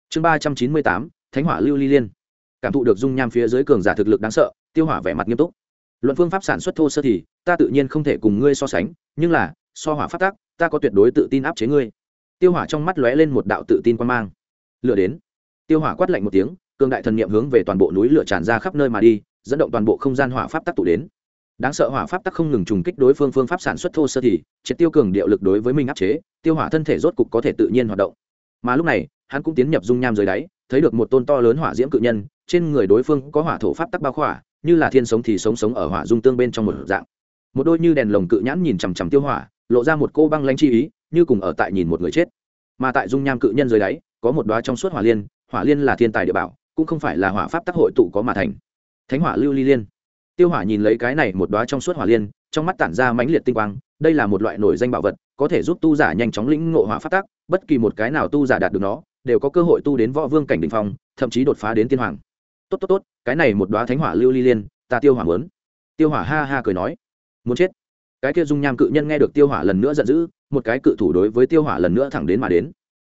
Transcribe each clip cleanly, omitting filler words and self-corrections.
chương 398, thánh hỏa lưu ly liên. Cảm thụ được dung nham phía dưới cường giả thực lực đáng sợ, Tiêu Hỏa vẻ mặt nghiêm túc. Luận phương pháp sản xuất thô sơ thì ta tự nhiên không thể cùng ngươi so sánh, nhưng là so hỏa pháp tắc, ta có tuyệt đối tự tin áp chế ngươi. Tiêu Hỏa trong mắt lóe lên một đạo tự tin quan mang. Lửa đến. Tiêu Hỏa quát lạnh một tiếng, cường đại thần niệm hướng về toàn bộ núi lửa tràn ra khắp nơi mà đi, dẫn động toàn bộ không gian hỏa pháp tắc tụ đến. Đáng sợ hỏa pháp tắc không ngừng trùng kích đối phương phương pháp sản xuất thô sơ thì triệt tiêu cường điệu lực đối với mình áp chế, Tiêu Hỏa thân thể rốt cục có thể tự nhiên hoạt động. Mà lúc này, hắn cũng tiến nhập dung nham dưới đáy, thấy được một tôn to lớn hỏa diễm cự nhân, trên người đối phương có hỏa thổ pháp tắc bao khỏa, như là thiên sống thì sống ở hỏa dung tương bên trong một dạng. Một đôi như đèn lồng cự nhãn nhìn chằm chằm Tiêu Hỏa, lộ ra một cô băng lãnh chi ý, như cùng ở tại nhìn một người chết. Mà tại dung nham cự nhân dưới đáy, có một đóa trong suốt hỏa liên là thiên tài địa bảo, cũng không phải là hỏa pháp tắc hội tụ có mà thành. Thánh hỏa lưu ly liên. Tiêu Hỏa nhìn lấy cái này một đóa trong suốt hỏa liên, trong mắt tản ra mãnh liệt tinh quang, đây là một loại nổi danh bảo vật, có thể giúp tu giả nhanh chóng lĩnh ngộ hỏa pháp tắc, bất kỳ một cái nào tu giả đạt được nó, đều có cơ hội tu đến võ vương cảnh đỉnh phong, thậm chí đột phá đến tiên hoàng. Tốt, cái này một đóa thánh hỏa lưu ly liên, ta Tiêu Hỏa muốn. Tiêu Hỏa ha ha cười nói, muốn chết. Cái kia dung nham cự nhân nghe được Tiêu Hỏa lần nữa giận dữ, một cái cự thủ đối với Tiêu Hỏa lần nữa thẳng đến mà đến.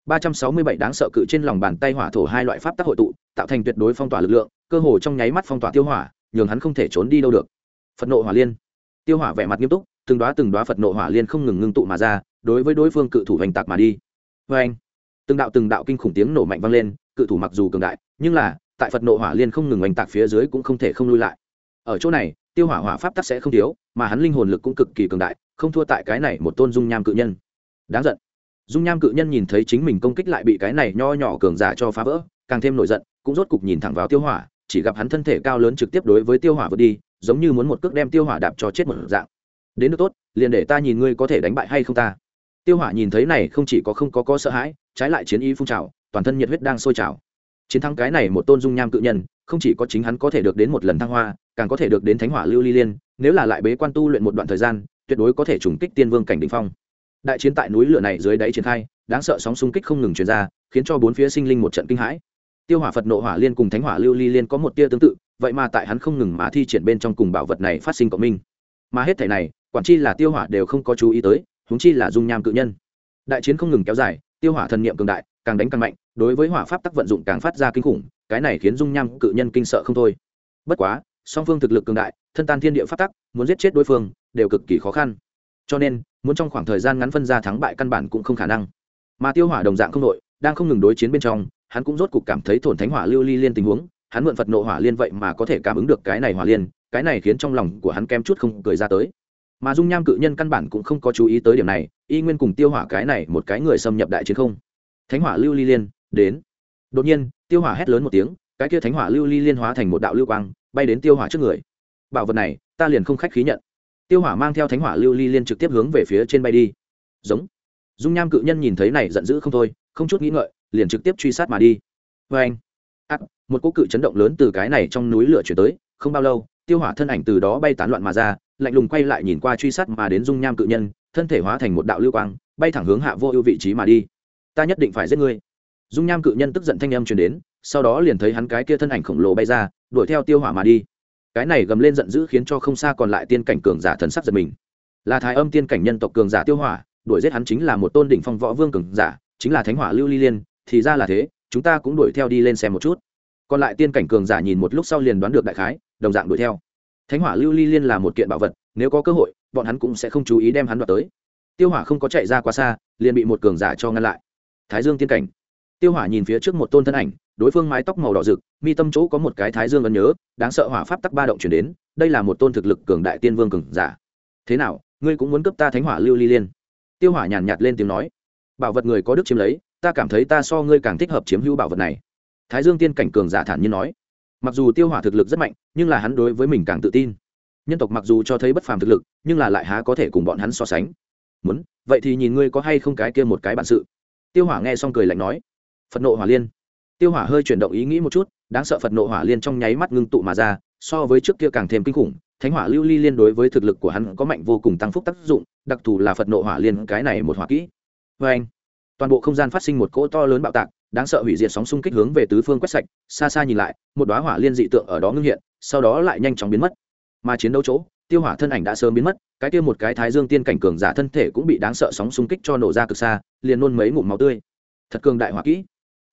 367 đáng sợ cự trên lòng bàn tay hỏa thổ hai loại pháp tắc hội tụ, tạo thành tuyệt đối phong tỏa lực lượng, cơ hồ trong nháy mắt phong tỏa Tiêu Hỏa, nhường hắn không thể trốn đi đâu được. Phật nộ hỏa liên. Tiêu Hỏa vẻ mặt nghiêm túc, từng đóa Phật nộ hỏa liên không ngừng ngưng tụ mà ra, đối với đối phương cự thủ hành tạc mà đi. Oeng! Từng đạo kinh khủng tiếng nổ mạnh vang lên, cự thủ mặc dù cường đại, nhưng là tại Phật nộ hỏa liên không ngừng hành tạc phía dưới cũng không thể không lui lại. Ở chỗ này, Tiêu Hỏa hỏa pháp tắc sẽ không thiếu, mà hắn linh hồn lực cũng cực kỳ cường đại, không thua tại cái này một tôn dung nham cự nhân. Đáng giận. Dung nham cự nhân nhìn thấy chính mình công kích lại bị cái này nho nhỏ cường giả cho phá vỡ, càng thêm nổi giận, cũng rốt cục nhìn thẳng vào Tiêu Hỏa, chỉ gặp hắn thân thể cao lớn trực tiếp đối với Tiêu Hỏa vượt đi, giống như muốn một cước đem Tiêu Hỏa đạp cho chết một dạng. Đến được tốt, liền để ta nhìn ngươi có thể đánh bại hay không ta. Tiêu Hỏa nhìn thấy này không chỉ có không có sợ hãi, trái lại chiến ý phun trào, toàn thân nhiệt huyết đang sôi trào. Chiến thắng cái này một tôn dung nham cự nhân, không chỉ có chính hắn có thể được đến một lần thăng hoa, càng có thể được đến thánh hỏa lưu ly liên, nếu là lại bế quan tu luyện một đoạn thời gian, tuyệt đối có thể trùng kích tiên vương cảnh đỉnh phong. Đại chiến tại núi lửa này dưới đáy triển khai, đáng sợ sóng xung kích không ngừng truyền ra, khiến cho bốn phía sinh linh một trận kinh hãi. Tiêu Hỏa Phật nộ hỏa liên cùng thánh hỏa lưu ly liên có một tia tương tự, vậy mà tại hắn không ngừng mà thi triển bên trong cùng bảo vật này phát sinh cộng minh. Mà hết thảy này, quản chi là Tiêu Hỏa đều không có chú ý tới, huống chi là dung nham cự nhân. Đại chiến không ngừng kéo dài, Tiêu Hỏa thần niệm cường đại, càng đánh càng mạnh, đối với hỏa pháp tắc vận dụng càng phát ra kinh khủng, cái này khiến dung nham cự nhân kinh sợ không thôi. Bất quá, song phương thực lực cường đại, thân tan thiên địa pháp tắc, muốn giết chết đối phương đều cực kỳ khó khăn. Cho nên, muốn trong khoảng thời gian ngắn phân ra thắng bại căn bản cũng không khả năng. Mà Tiêu Hỏa đồng dạng không đội, đang không ngừng đối chiến bên trong, hắn cũng rốt cục cảm thấy thổn thánh hỏa lưu ly liên tình huống, hắn mượn Phật nộ hỏa liên vậy mà có thể cảm ứng được cái này hỏa liên, cái này khiến trong lòng của hắn kém chút không cười ra tới. Mà dung nham cự nhân căn bản cũng không có chú ý tới điểm này, y nguyên cùng Tiêu Hỏa cái này một cái người xâm nhập đại chiến không. Thánh hỏa lưu ly liên, đến. Đột nhiên, Tiêu Hỏa hét lớn một tiếng, cái kia thánh hỏa lưu ly liên hóa thành một đạo lưu quang, bay đến Tiêu Hỏa trước người. Bảo vật này, ta liền không khách khí nhận. Tiêu Hỏa mang theo thánh hỏa lưu ly liên trực tiếp hướng về phía trên bay đi. Giống. Dung nham cự nhân nhìn thấy này giận dữ không thôi, không chút nghĩ ngợi, liền trực tiếp truy sát mà đi. Oeng. Một cỗ cự chấn động lớn từ cái này trong núi lửa chuyển tới, không bao lâu, Tiêu Hỏa thân ảnh từ đó bay tán loạn mà ra, lạnh lùng quay lại nhìn qua truy sát mà đến dung nham cự nhân, thân thể hóa thành một đạo lưu quang, bay thẳng hướng Hạ Vô Ưu vị trí mà đi. Ta nhất định phải giết ngươi. Dung nham cự nhân tức giận thanh âm truyền đến, sau đó liền thấy hắn cái kia thân ảnh khổng lồ bay ra, đuổi theo Tiêu Hỏa mà đi. Cái này gầm lên giận dữ khiến cho không xa còn lại tiên cảnh cường giả thần sắc giật mình. Là Thái Âm tiên cảnh nhân tộc cường giả Tiêu Hỏa, đuổi giết hắn chính là một tôn đỉnh phong võ vương cường giả, chính là thánh hỏa lưu ly liên, thì ra là thế, chúng ta cũng đuổi theo đi lên xem một chút. Còn lại tiên cảnh cường giả nhìn một lúc sau liền đoán được đại khái, đồng dạng đuổi theo. Thánh hỏa lưu ly liên là một kiện bảo vật, nếu có cơ hội, bọn hắn cũng sẽ không chú ý đem hắn đoạt tới. Tiêu Hỏa không có chạy ra quá xa, liền bị một cường giả cho ngăn lại. Thái Dương tiên cảnh. Tiêu Hỏa nhìn phía trước một tôn thân ảnh, đối phương mái tóc màu đỏ rực, mi tâm chỗ có một cái thái dương ấn nhớ, đáng sợ hỏa pháp tắc ba động truyền đến, đây là một tôn thực lực cường đại tiên vương cường giả. Thế nào, ngươi cũng muốn cướp ta thánh hỏa lưu ly liên? Tiêu Hỏa nhàn nhạt lên tiếng nói. Bảo vật người có đức chiếm lấy, ta cảm thấy ta so ngươi càng thích hợp chiếm hữu bảo vật này. Thái Dương tiên cảnh cường giả thản nhiên nói. Mặc dù Tiêu Hỏa thực lực rất mạnh, nhưng là hắn đối với mình càng tự tin. Nhân tộc mặc dù cho thấy bất phàm thực lực, nhưng là lại há có thể cùng bọn hắn so sánh. Muốn, vậy thì nhìn ngươi có hay không cái kia một cái bản sự. Tiêu Hỏa nghe xong cười lạnh nói. Phật nộ hỏa liên. Tiêu Hỏa hơi chuyển động ý nghĩ một chút, đáng sợ Phật nộ hỏa liên trong nháy mắt ngưng tụ mà ra, so với trước kia càng thêm kinh khủng. Thánh hỏa lưu ly liên đối với thực lực của hắn có mạnh vô cùng tăng phúc tác dụng, đặc thù là Phật nộ hỏa liên cái này một hỏa kỹ. Và anh, toàn bộ không gian phát sinh một cỗ to lớn bạo tạc, đáng sợ hủy diệt sóng xung kích hướng về tứ phương quét sạch, xa xa nhìn lại, một đóa hỏa liên dị tượng ở đó ngưng hiện, sau đó lại nhanh chóng biến mất. Mà chiến đấu chỗ, Tiêu Hỏa thân ảnh đã sớm biến mất, cái kia một cái Thái Dương tiên cảnh cường giả thân thể cũng bị đáng sợ sóng xung kích cho nổ ra cực xa, liền nôn mấy ngụm máu tươi. Thật cường đại hỏa kỹ.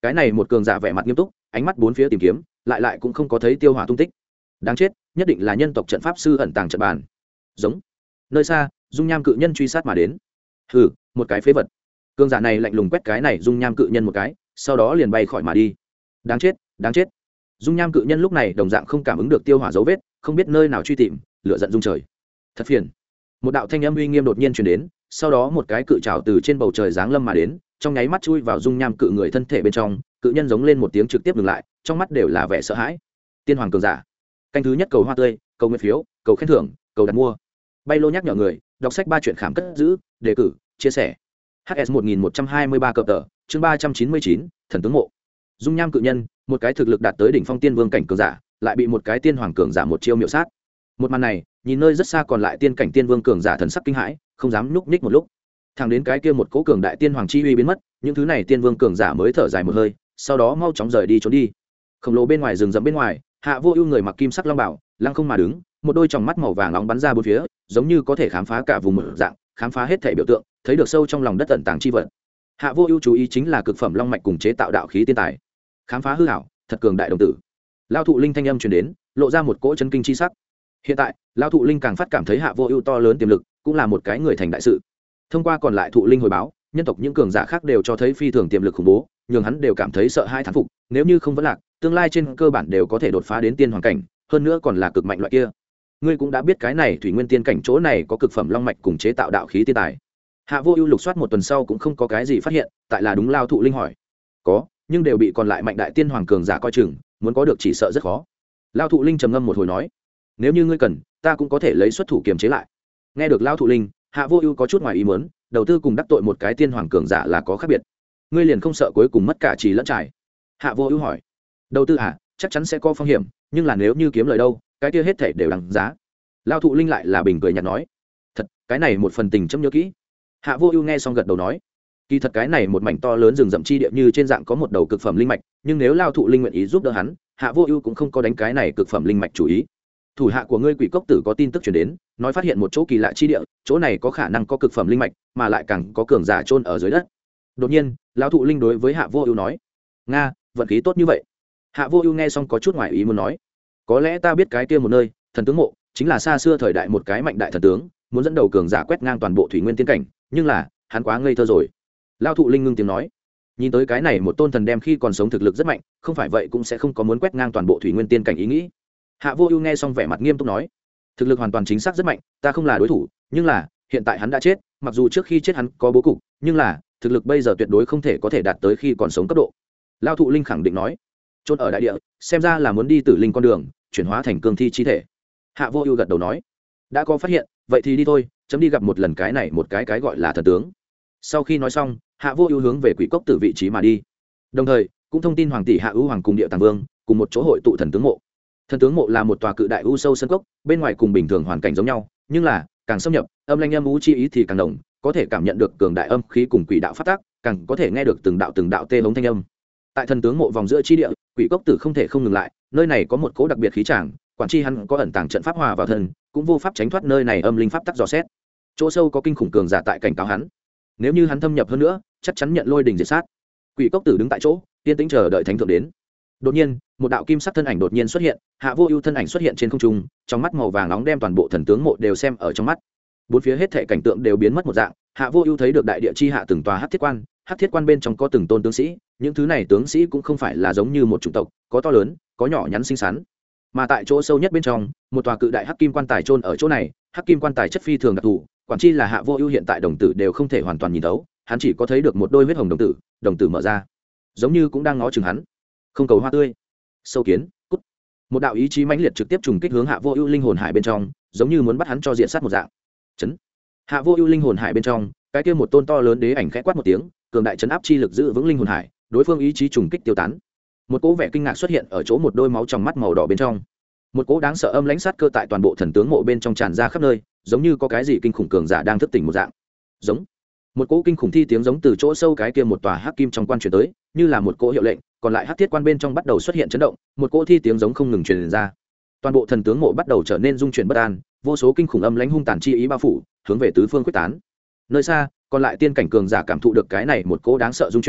cái này một cường giả vẻ mặt nghiêm túc, ánh mắt bốn phía tìm kiếm, lại cũng không có thấy tiêu hỏa tung tích. Đáng chết, nhất định là nhân tộc trận pháp sư ẩn tàng trận bàn. Giống. Nơi xa, dung nham cự nhân truy sát mà đến. Hừ, một cái phế vật. Cường giả này lạnh lùng quét cái này dung nham cự nhân một cái, sau đó liền bay khỏi mà đi. Đáng chết, đáng chết. Dung nham cự nhân lúc này đồng dạng không cảm ứng được tiêu hỏa dấu vết, không biết nơi nào truy tìm, lửa giận dung trời. Thật phiền. Một đạo thanh âm uy nghiêm đột nhiên truyền đến, sau đó một cái cự trảo từ trên bầu trời giáng lâm mà đến, trong nháy mắt chui vào dung nham cự người thân thể bên trong, cự nhân giống lên một tiếng trực tiếp dừng lại, trong mắt đều là vẻ sợ hãi. Tiên hoàng cường giả. Canh thứ nhất cầu hoa tươi, cầu nguyện phiếu, cầu khen thưởng, cầu đặt mua. Bay lô nhắc nhở người, đọc sách 3 chuyện khám cất giữ, đề cử, chia sẻ. HS 1123 cập tờ, chương 399, thần tướng mộ. Dung nham cự nhân, một cái thực lực đạt tới đỉnh phong tiên vương cảnh cường giả, lại bị một cái tiên hoàng cường giả một chiêu miểu sát. Một màn này, nhìn nơi rất xa còn lại tiên cảnh tiên vương cường giả thần sắc kinh hãi, không dám nhúc nhích một lúc. Thẳng đến cái kia một cố cường đại tiên hoàng chi uy biến mất, những thứ này tiên vương cường giả mới thở dài một hơi, sau đó mau chóng rời đi trốn đi. Khổng lồ bên ngoài rừng rậm bên ngoài, Hạ Vô Ưu người mặc kim sắc long bào, lăng không mà đứng, một đôi tròng mắt màu vàng nóng bắn ra bốn phía, giống như có thể khám phá cả vùng mở dạng, khám phá hết thảy biểu tượng, thấy được sâu trong lòng đất tận tàng chi vật. Hạ Vô Ưu chú ý chính là cực phẩm long mạch cùng chế tạo đạo khí tiên tài. Khám phá hư ảo, thật cường đại đồng tử. Lão thụ linh thanh âm truyền đến, lộ ra một cỗ chấn kinh chi sắc. Hiện tại, lão thụ linh càng phát cảm thấy Hạ Vô Ưu to lớn tiềm lực, cũng là một cái người thành đại sự. Thông qua còn lại thụ linh hồi báo, nhân tộc những cường giả khác đều cho thấy phi thường tiềm lực khủng bố, nhưng hắn đều cảm thấy sợ hãi thán phục, nếu như không vấn lạc, tương lai trên cơ bản đều có thể đột phá đến tiên hoàng cảnh, hơn nữa còn là cực mạnh loại kia. Ngươi cũng đã biết cái này thủy nguyên tiên cảnh chỗ này có cực phẩm long mạch cùng chế tạo đạo khí tiên tài. Hạ Vô Ưu lục soát một tuần sau cũng không có cái gì phát hiện, tại là đúng lão thụ linh hỏi. Có, nhưng đều bị còn lại mạnh đại tiên hoàng cường giả coi chừng, muốn có được chỉ sợ rất khó. Lão thụ linh trầm ngâm một hồi nói, nếu như ngươi cần, ta cũng có thể lấy xuất thủ kiềm chế lại. Nghe được lão thụ linh, Hạ Vô Ưu có chút ngoài ý muốn, đầu tư cùng đắc tội một cái tiên hoàng cường giả là có khác biệt. Ngươi liền không sợ cuối cùng mất cả trì lẫn trải? Hạ Vô Ưu hỏi. Đầu tư à, chắc chắn sẽ có phong hiểm, nhưng là nếu như kiếm lời đâu, cái kia hết thảy đều đằng giá. Lão thụ linh lại là bình cười nhạt nói, thật, cái này một phần tình chấm nhớ kỹ. Hạ Vô Ưu nghe xong gật đầu nói, kỳ thật cái này một mảnh to lớn rừng rậm chi địa như trên dạng có một đầu cực phẩm linh mạch, nhưng nếu Lão thụ linh nguyện ý giúp đỡ hắn, Hạ Vô Ưu cũng không có đánh cái này cực phẩm linh mạch chủ ý. Thủ hạ của ngươi Quỷ Cốc Tử có tin tức truyền đến, nói phát hiện một chỗ kỳ lạ chi địa, chỗ này có khả năng có cực phẩm linh mạch, mà lại càng có cường giả chôn ở dưới đất. Đột nhiên, lão thụ linh đối với Hạ Vô Ưu nói, "Nga, vận khí tốt như vậy." Hạ Vô Ưu nghe xong có chút ngoài ý muốn nói, "Có lẽ ta biết cái kia một nơi, thần tướng mộ, chính là xa xưa thời đại một cái mạnh đại thần tướng, muốn dẫn đầu cường giả quét ngang toàn bộ thủy nguyên tiên cảnh, nhưng là, hắn quá ngây thơ rồi." Lão thụ linh ngưng tiếng nói, nhìn tới cái này một tôn thần đem khi còn sống thực lực rất mạnh, không phải vậy cũng sẽ không có muốn quét ngang toàn bộ thủy nguyên tiên cảnh ý nghĩ. Hạ Vô Ưu nghe xong vẻ mặt nghiêm túc nói, thực lực hoàn toàn chính xác rất mạnh, ta không là đối thủ, nhưng là, hiện tại hắn đã chết, mặc dù trước khi chết hắn có bố cục, nhưng là, thực lực bây giờ tuyệt đối không thể có thể đạt tới khi còn sống cấp độ. Lão thụ linh khẳng định nói, chôn ở đại địa, xem ra là muốn đi tử linh con đường, chuyển hóa thành cương thi chi thể. Hạ Vô Ưu gật đầu nói, đã có phát hiện, vậy thì đi thôi, chấm đi gặp một lần cái này một cái gọi là thần tướng. Sau khi nói xong, Hạ Vô Ưu hướng về Quỷ Cốc Tử vị trí mà đi. Đồng thời, cũng thông tin hoàng tỷ Hạ Ưu hoàng cùng Địa Tàng Vương, cùng một chỗ hội tụ thần tướng mộ. Thần tướng mộ là một tòa cự đại u sâu sân cốc, bên ngoài cùng bình thường hoàn cảnh giống nhau, nhưng là càng xâm nhập, âm lãnh âm u chi ý thì càng nồng, có thể cảm nhận được cường đại âm khí cùng quỷ đạo phát tác, càng có thể nghe được từng đạo tê hống thanh âm. Tại thần tướng mộ vòng giữa chi địa, Quỷ Cốc Tử không thể không ngừng lại, nơi này có một cỗ đặc biệt khí tràng, quản chi hắn có ẩn tàng trận pháp hòa vào thân, cũng vô pháp tránh thoát nơi này âm linh pháp tắc dò xét. Chỗ sâu có kinh khủng cường giả tại cảnh cáo hắn, nếu như hắn thâm nhập hơn nữa, chắc chắn nhận lôi đình diệt sát. Quỷ Cốc Tử đứng tại chỗ, yên tĩnh chờ đợi thánh thượng đến. Đột nhiên, một đạo kim sắc thân ảnh đột nhiên xuất hiện, Hạ Vô Ưu thân ảnh xuất hiện trên không trung, trong mắt màu vàng nóng đem toàn bộ thần tướng mộ đều xem ở trong mắt. Bốn phía hết thảy cảnh tượng đều biến mất một dạng, Hạ Vô Ưu thấy được đại địa chi hạ từng tòa hắc thiết quan bên trong có từng tôn tướng sĩ, những thứ này tướng sĩ cũng không phải là giống như một chủng tộc, có to lớn, có nhỏ nhắn xinh xắn. Mà tại chỗ sâu nhất bên trong, một tòa cự đại hắc kim quan tài chôn ở chỗ này, hắc kim quan tài chất phi thường đặc thù, quản chi là Hạ Vô Ưu hiện tại đồng tử đều không thể hoàn toàn nhìn thấu, hắn chỉ có thấy được một đôi huyết hồng đồng tử mở ra, giống như cũng đang ngó chừng hắn. Không cầu hoa tươi, sâu kiến, cút. Một đạo ý chí mãnh liệt trực tiếp trùng kích hướng Hạ Vô Ưu linh hồn hải bên trong, giống như muốn bắt hắn cho diện sát một dạng. Chấn. Hạ Vô Ưu linh hồn hải bên trong, cái kia một tôn to lớn đế ảnh khẽ quát một tiếng, cường đại chấn áp chi lực giữ vững linh hồn hải, đối phương ý chí trùng kích tiêu tán. Một cỗ vẻ kinh ngạc xuất hiện ở chỗ một đôi máu trong mắt màu đỏ bên trong. Một cỗ đáng sợ âm lãnh sát cơ tại toàn bộ thần tướng mộ bên trong tràn ra khắp nơi, giống như có cái gì kinh khủng cường giả đang thức tỉnh một dạng. Giống. Một cỗ kinh khủng thi tiếng giống từ chỗ sâu cái kia một tòa hắc kim trong quan truyền tới, như là một cỗ hiệu lệnh, còn lại hắc thiết quan bên trong bắt đầu xuất hiện chấn động, một cỗ thi tiếng giống không ngừng truyền ra. Toàn bộ thần tướng mộ bắt đầu trở nên rung chuyển bất an, vô số kinh khủng âm lãnh hung tàn chi ý bao phủ, hướng về tứ phương quyết tán. Nơi xa, còn lại tiên cảnh cường giả cảm thụ được cái này một cỗ đáng sợ rung chuyển,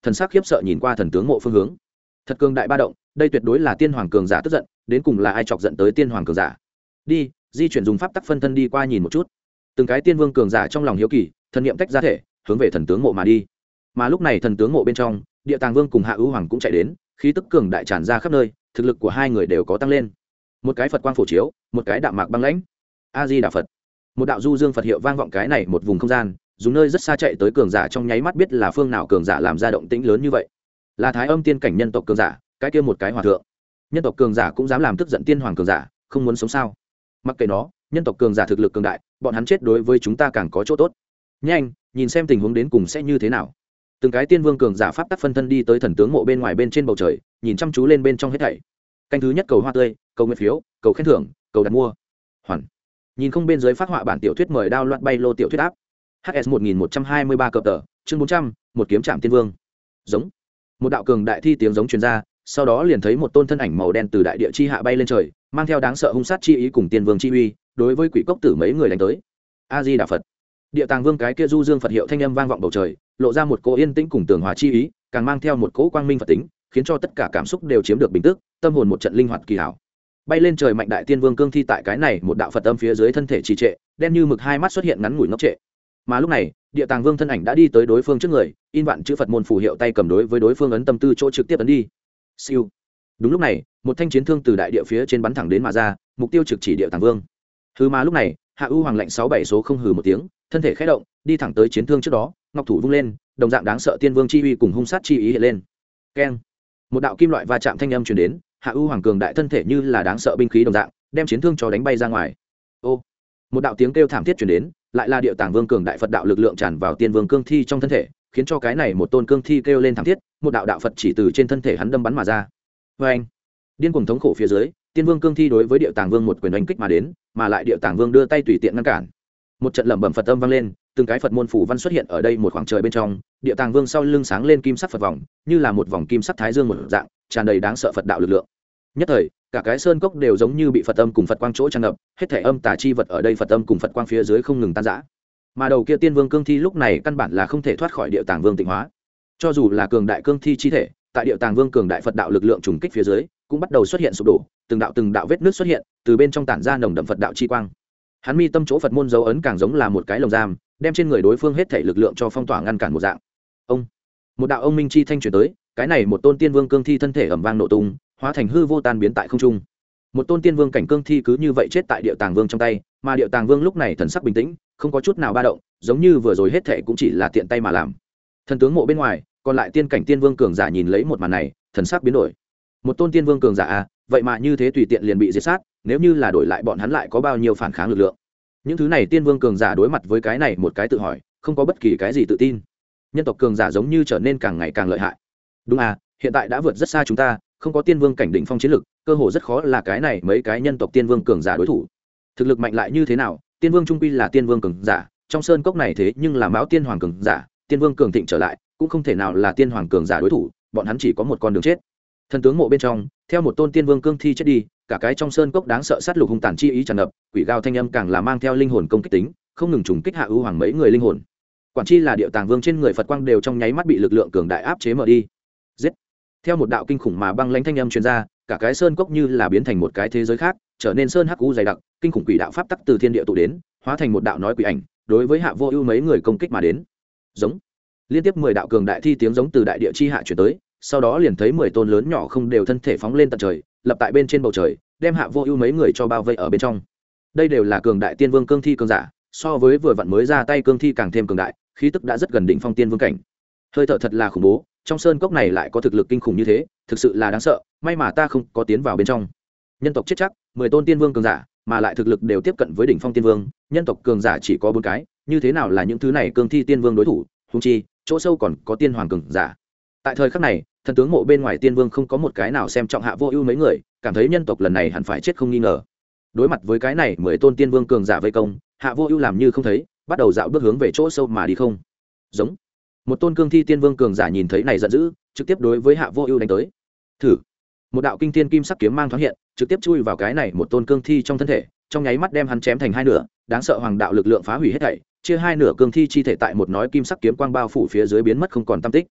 thần sắc khiếp sợ nhìn qua thần tướng mộ phương hướng. Thật cường đại ba động, đây tuyệt đối là tiên hoàng cường giả tức giận, đến cùng là ai chọc giận tới tiên hoàng cường giả. Đi, di chuyển dùng pháp tắc phân thân đi qua nhìn một chút. Từng cái tiên vương cường giả trong lòng hiếu kỳ, thần niệm tách ra thể, hướng về thần tướng mộ mà đi. Mà lúc này thần tướng mộ bên trong, Địa Tàng Vương cùng Hạ Ưu Hoàng cũng chạy đến, khí tức cường đại tràn ra khắp nơi, thực lực của hai người đều có tăng lên. Một cái Phật quang phổ chiếu, một cái đạm mạc băng lãnh. A Di Đà Phật. Một đạo du dương Phật hiệu vang vọng cái này một vùng không gian, dùng nơi rất xa chạy tới cường giả trong nháy mắt biết là phương nào cường giả làm ra động tĩnh lớn như vậy. Là Thái Âm tiên cảnh nhân tộc cường giả, cái kia một cái hòa thượng. Nhân tộc cường giả cũng dám làm tức giận tiên hoàng cường giả, không muốn sống sao? Mặc kệ nó, nhân tộc cường giả thực lực cường đại, bọn hắn chết đối với chúng ta càng có chỗ tốt. Nhanh, nhìn xem tình huống đến cùng sẽ như thế nào. Từng cái tiên vương cường giả pháp tắc phân thân đi tới thần tướng mộ bên ngoài bên trên bầu trời, nhìn chăm chú lên bên trong hết thảy. Canh thứ nhất cầu hoa tươi, cầu nguyện phiếu, cầu khen thưởng, cầu đặt mua. Hoàn. Nhìn không bên dưới phát họa bản tiểu thuyết mời đao loạn bay lô tiểu thuyết áp. HS 1123 cập tờ, chương 400, một kiếm trạm tiên vương. Giống. Một đạo cường đại thi tiếng giống truyền ra, sau đó liền thấy một tôn thân ảnh màu đen từ đại địa chi hạ bay lên trời, mang theo đáng sợ hung sát chi ý cùng tiên vương chi uy, đối với quỷ cốc tử mấy người đánh tới. A Di Đà Phật. Địa Tàng Vương cái kia du dương Phật hiệu thanh âm vang vọng bầu trời, lộ ra một cỗ yên tĩnh cùng tường hòa chi ý, càng mang theo một cỗ quang minh Phật tính, khiến cho tất cả cảm xúc đều chiếm được bình tức, tâm hồn một trận linh hoạt kỳ hảo. Bay lên trời mạnh đại tiên vương cương thi tại cái này một đạo Phật âm phía dưới thân thể trì trệ, đen như mực hai mắt xuất hiện ngắn ngủi ngốc trệ. Mà lúc này, Địa Tàng Vương thân ảnh đã đi tới đối phương trước người, in vạn chữ Phật môn phù hiệu tay cầm đối với đối phương ấn tâm tư chỗ trực tiếp ấn đi. Siêu. Đúng lúc này, một thanh chiến thương từ đại địa phía trên bắn thẳng đến mà ra, mục tiêu trực chỉ Địa Tàng Vương. Hừ mà lúc này, Hạ Ưu Hoàng lạnh 67 số không hừ một tiếng, thân thể khẽ động, đi thẳng tới chiến thương trước đó, ngọc thủ vung lên, đồng dạng đáng sợ tiên vương chi uy cùng hung sát chi ý hiện lên. Keng. Một đạo kim loại va chạm thanh âm truyền đến, Hạ Ưu Hoàng cường đại thân thể như là đáng sợ binh khí đồng dạng, đem chiến thương cho đánh bay ra ngoài. Ô. Một đạo tiếng kêu thảm thiết truyền đến, lại là Địa Tàng Vương cường đại Phật đạo lực lượng tràn vào tiên vương cương thi trong thân thể, khiến cho cái này một tôn cương thi kêu lên thảm thiết, một đạo đạo Phật chỉ từ trên thân thể hắn đâm bắn mà ra. Oeng. Điên cuồng thống khổ phía dưới, tiên vương cương thi đối với Địa Tàng Vương một quyền đánh kích mà đến, mà lại Địa Tàng Vương đưa tay tùy tiện ngăn cản. Một trận lẩm bẩm Phật âm vang lên, từng cái Phật môn phủ văn xuất hiện ở đây một khoảng trời bên trong, Địa Tàng Vương sau lưng sáng lên kim sắc Phật vòng, như là một vòng kim sắc thái dương một dạng, tràn đầy đáng sợ Phật đạo lực lượng. Nhất thời, cả cái sơn cốc đều giống như bị Phật âm cùng Phật quang chỗ tràn ngập, hết thảy âm tà chi vật ở đây Phật âm cùng Phật quang phía dưới không ngừng tan rã. Mà đầu kia tiên vương cương thi lúc này căn bản là không thể thoát khỏi Địa Tàng Vương tịnh hóa. Cho dù là cường đại cương thi chi thể, tại Địa Tàng Vương cường đại Phật đạo lực lượng trùng kích phía dưới, cũng bắt đầu xuất hiện sụp đổ, từng đạo vết nứt xuất hiện, từ bên trong tản ra nồng đậm Phật đạo chi quang. Hắn mi tâm chỗ Phật môn dấu ấn càng giống là một cái lồng giam, đem trên người đối phương hết thảy lực lượng cho phong tỏa ngăn cản một dạng. Ông, một đạo ông minh chi thanh truyền tới, cái này một tôn tiên vương cương thi thân thể ầm vang nổ tung, hóa thành hư vô tan biến tại không trung. Một tôn tiên vương cảnh cương thi cứ như vậy chết tại Địa Tàng Vương trong tay, mà Địa Tàng Vương lúc này thần sắc bình tĩnh, không có chút nào ba động, giống như vừa rồi hết thảy cũng chỉ là tiện tay mà làm. Thần tướng mộ bên ngoài, còn lại tiên cảnh tiên vương cường giả nhìn lấy một màn này, thần sắc biến đổi. Một tôn tiên vương cường giả à, vậy mà như thế tùy tiện liền bị diệt sát, nếu như là đổi lại bọn hắn lại có bao nhiêu phản kháng lực lượng. Những thứ này tiên vương cường giả đối mặt với cái này một cái tự hỏi, không có bất kỳ cái gì tự tin. Nhân tộc cường giả giống như trở nên càng ngày càng lợi hại. Đúng à, hiện tại đã vượt rất xa chúng ta, không có tiên vương cảnh đỉnh phong chiến lực, cơ hồ rất khó là cái này mấy cái nhân tộc tiên vương cường giả đối thủ. Thực lực mạnh lại như thế nào, tiên vương trung quy là tiên vương cường giả, trong sơn cốc này thế nhưng là mão tiên hoàng cường giả, tiên vương cường thịnh trở lại, cũng không thể nào là tiên hoàng cường giả đối thủ, bọn hắn chỉ có một con đường chết. Thần tướng mộ bên trong, theo một tôn tiên vương cương thi chết đi, cả cái trong sơn cốc đáng sợ sát lục hung tàn chi ý tràn ngập, quỷ gào thanh âm càng là mang theo linh hồn công kích tính, không ngừng trùng kích Hạ Ưu Hoàng mấy người linh hồn. Quản chi là Địa Tàng Vương trên người Phật quang đều trong nháy mắt bị lực lượng cường đại áp chế mở đi. Giết! Theo một đạo kinh khủng mà băng lãnh thanh âm truyền ra, cả cái sơn cốc như là biến thành một cái thế giới khác, trở nên sơn hắc u dày đặc, kinh khủng quỷ đạo pháp tắc từ thiên địa tụ đến, hóa thành một đạo nói quỷ ảnh, đối với Hạ Vô Ưu mấy người công kích mà đến. Giống. Liên tiếp 10 đạo cường đại thi tiếng giống từ đại địa chi hạ truyền tới, sau đó liền thấy 10 tôn lớn nhỏ không đều thân thể phóng lên tận trời, lập tại bên trên bầu trời, đem Hạ Vô Ưu mấy người cho bao vây ở bên trong. Đây đều là cường đại tiên vương cương thi cường giả, so với vừa vặn mới ra tay cương thi càng thêm cường đại, khí tức đã rất gần đỉnh phong tiên vương cảnh. Hơi thở thật là khủng bố, trong sơn cốc này lại có thực lực kinh khủng như thế, thực sự là đáng sợ, may mà ta không có tiến vào bên trong. Nhân tộc chết chắc, 10 tôn tiên vương cường giả, mà lại thực lực đều tiếp cận với đỉnh phong tiên vương, nhân tộc cường giả chỉ có 4 cái, như thế nào là những thứ này cương thi tiên vương đối thủ, huống chi, chỗ sâu còn có tiên hoàng cường giả. Tại thời khắc này, thần tướng mộ bên ngoài tiên vương không có một cái nào xem trọng Hạ Vô Ưu mấy người, cảm thấy nhân tộc lần này hẳn phải chết không nghi ngờ. Đối mặt với cái này 10 tôn tiên vương cường giả vây công, Hạ Vô Ưu làm như không thấy, bắt đầu dạo bước hướng về chỗ sâu mà đi không. Giống. Một tôn cương thi tiên vương cường giả nhìn thấy này giận dữ, trực tiếp đối với Hạ Vô Ưu đánh tới. Thử. Một đạo kinh thiên kim sắc kiếm mang thoáng hiện, trực tiếp chui vào cái này một tôn cương thi trong thân thể, trong nháy mắt đem hắn chém thành hai nửa, đáng sợ hoàng đạo lực lượng phá hủy hết thảy, chia hai nửa cương thi chi thể tại một nói kim sắc kiếm quang bao phủ phía dưới biến mất không còn tăm tích.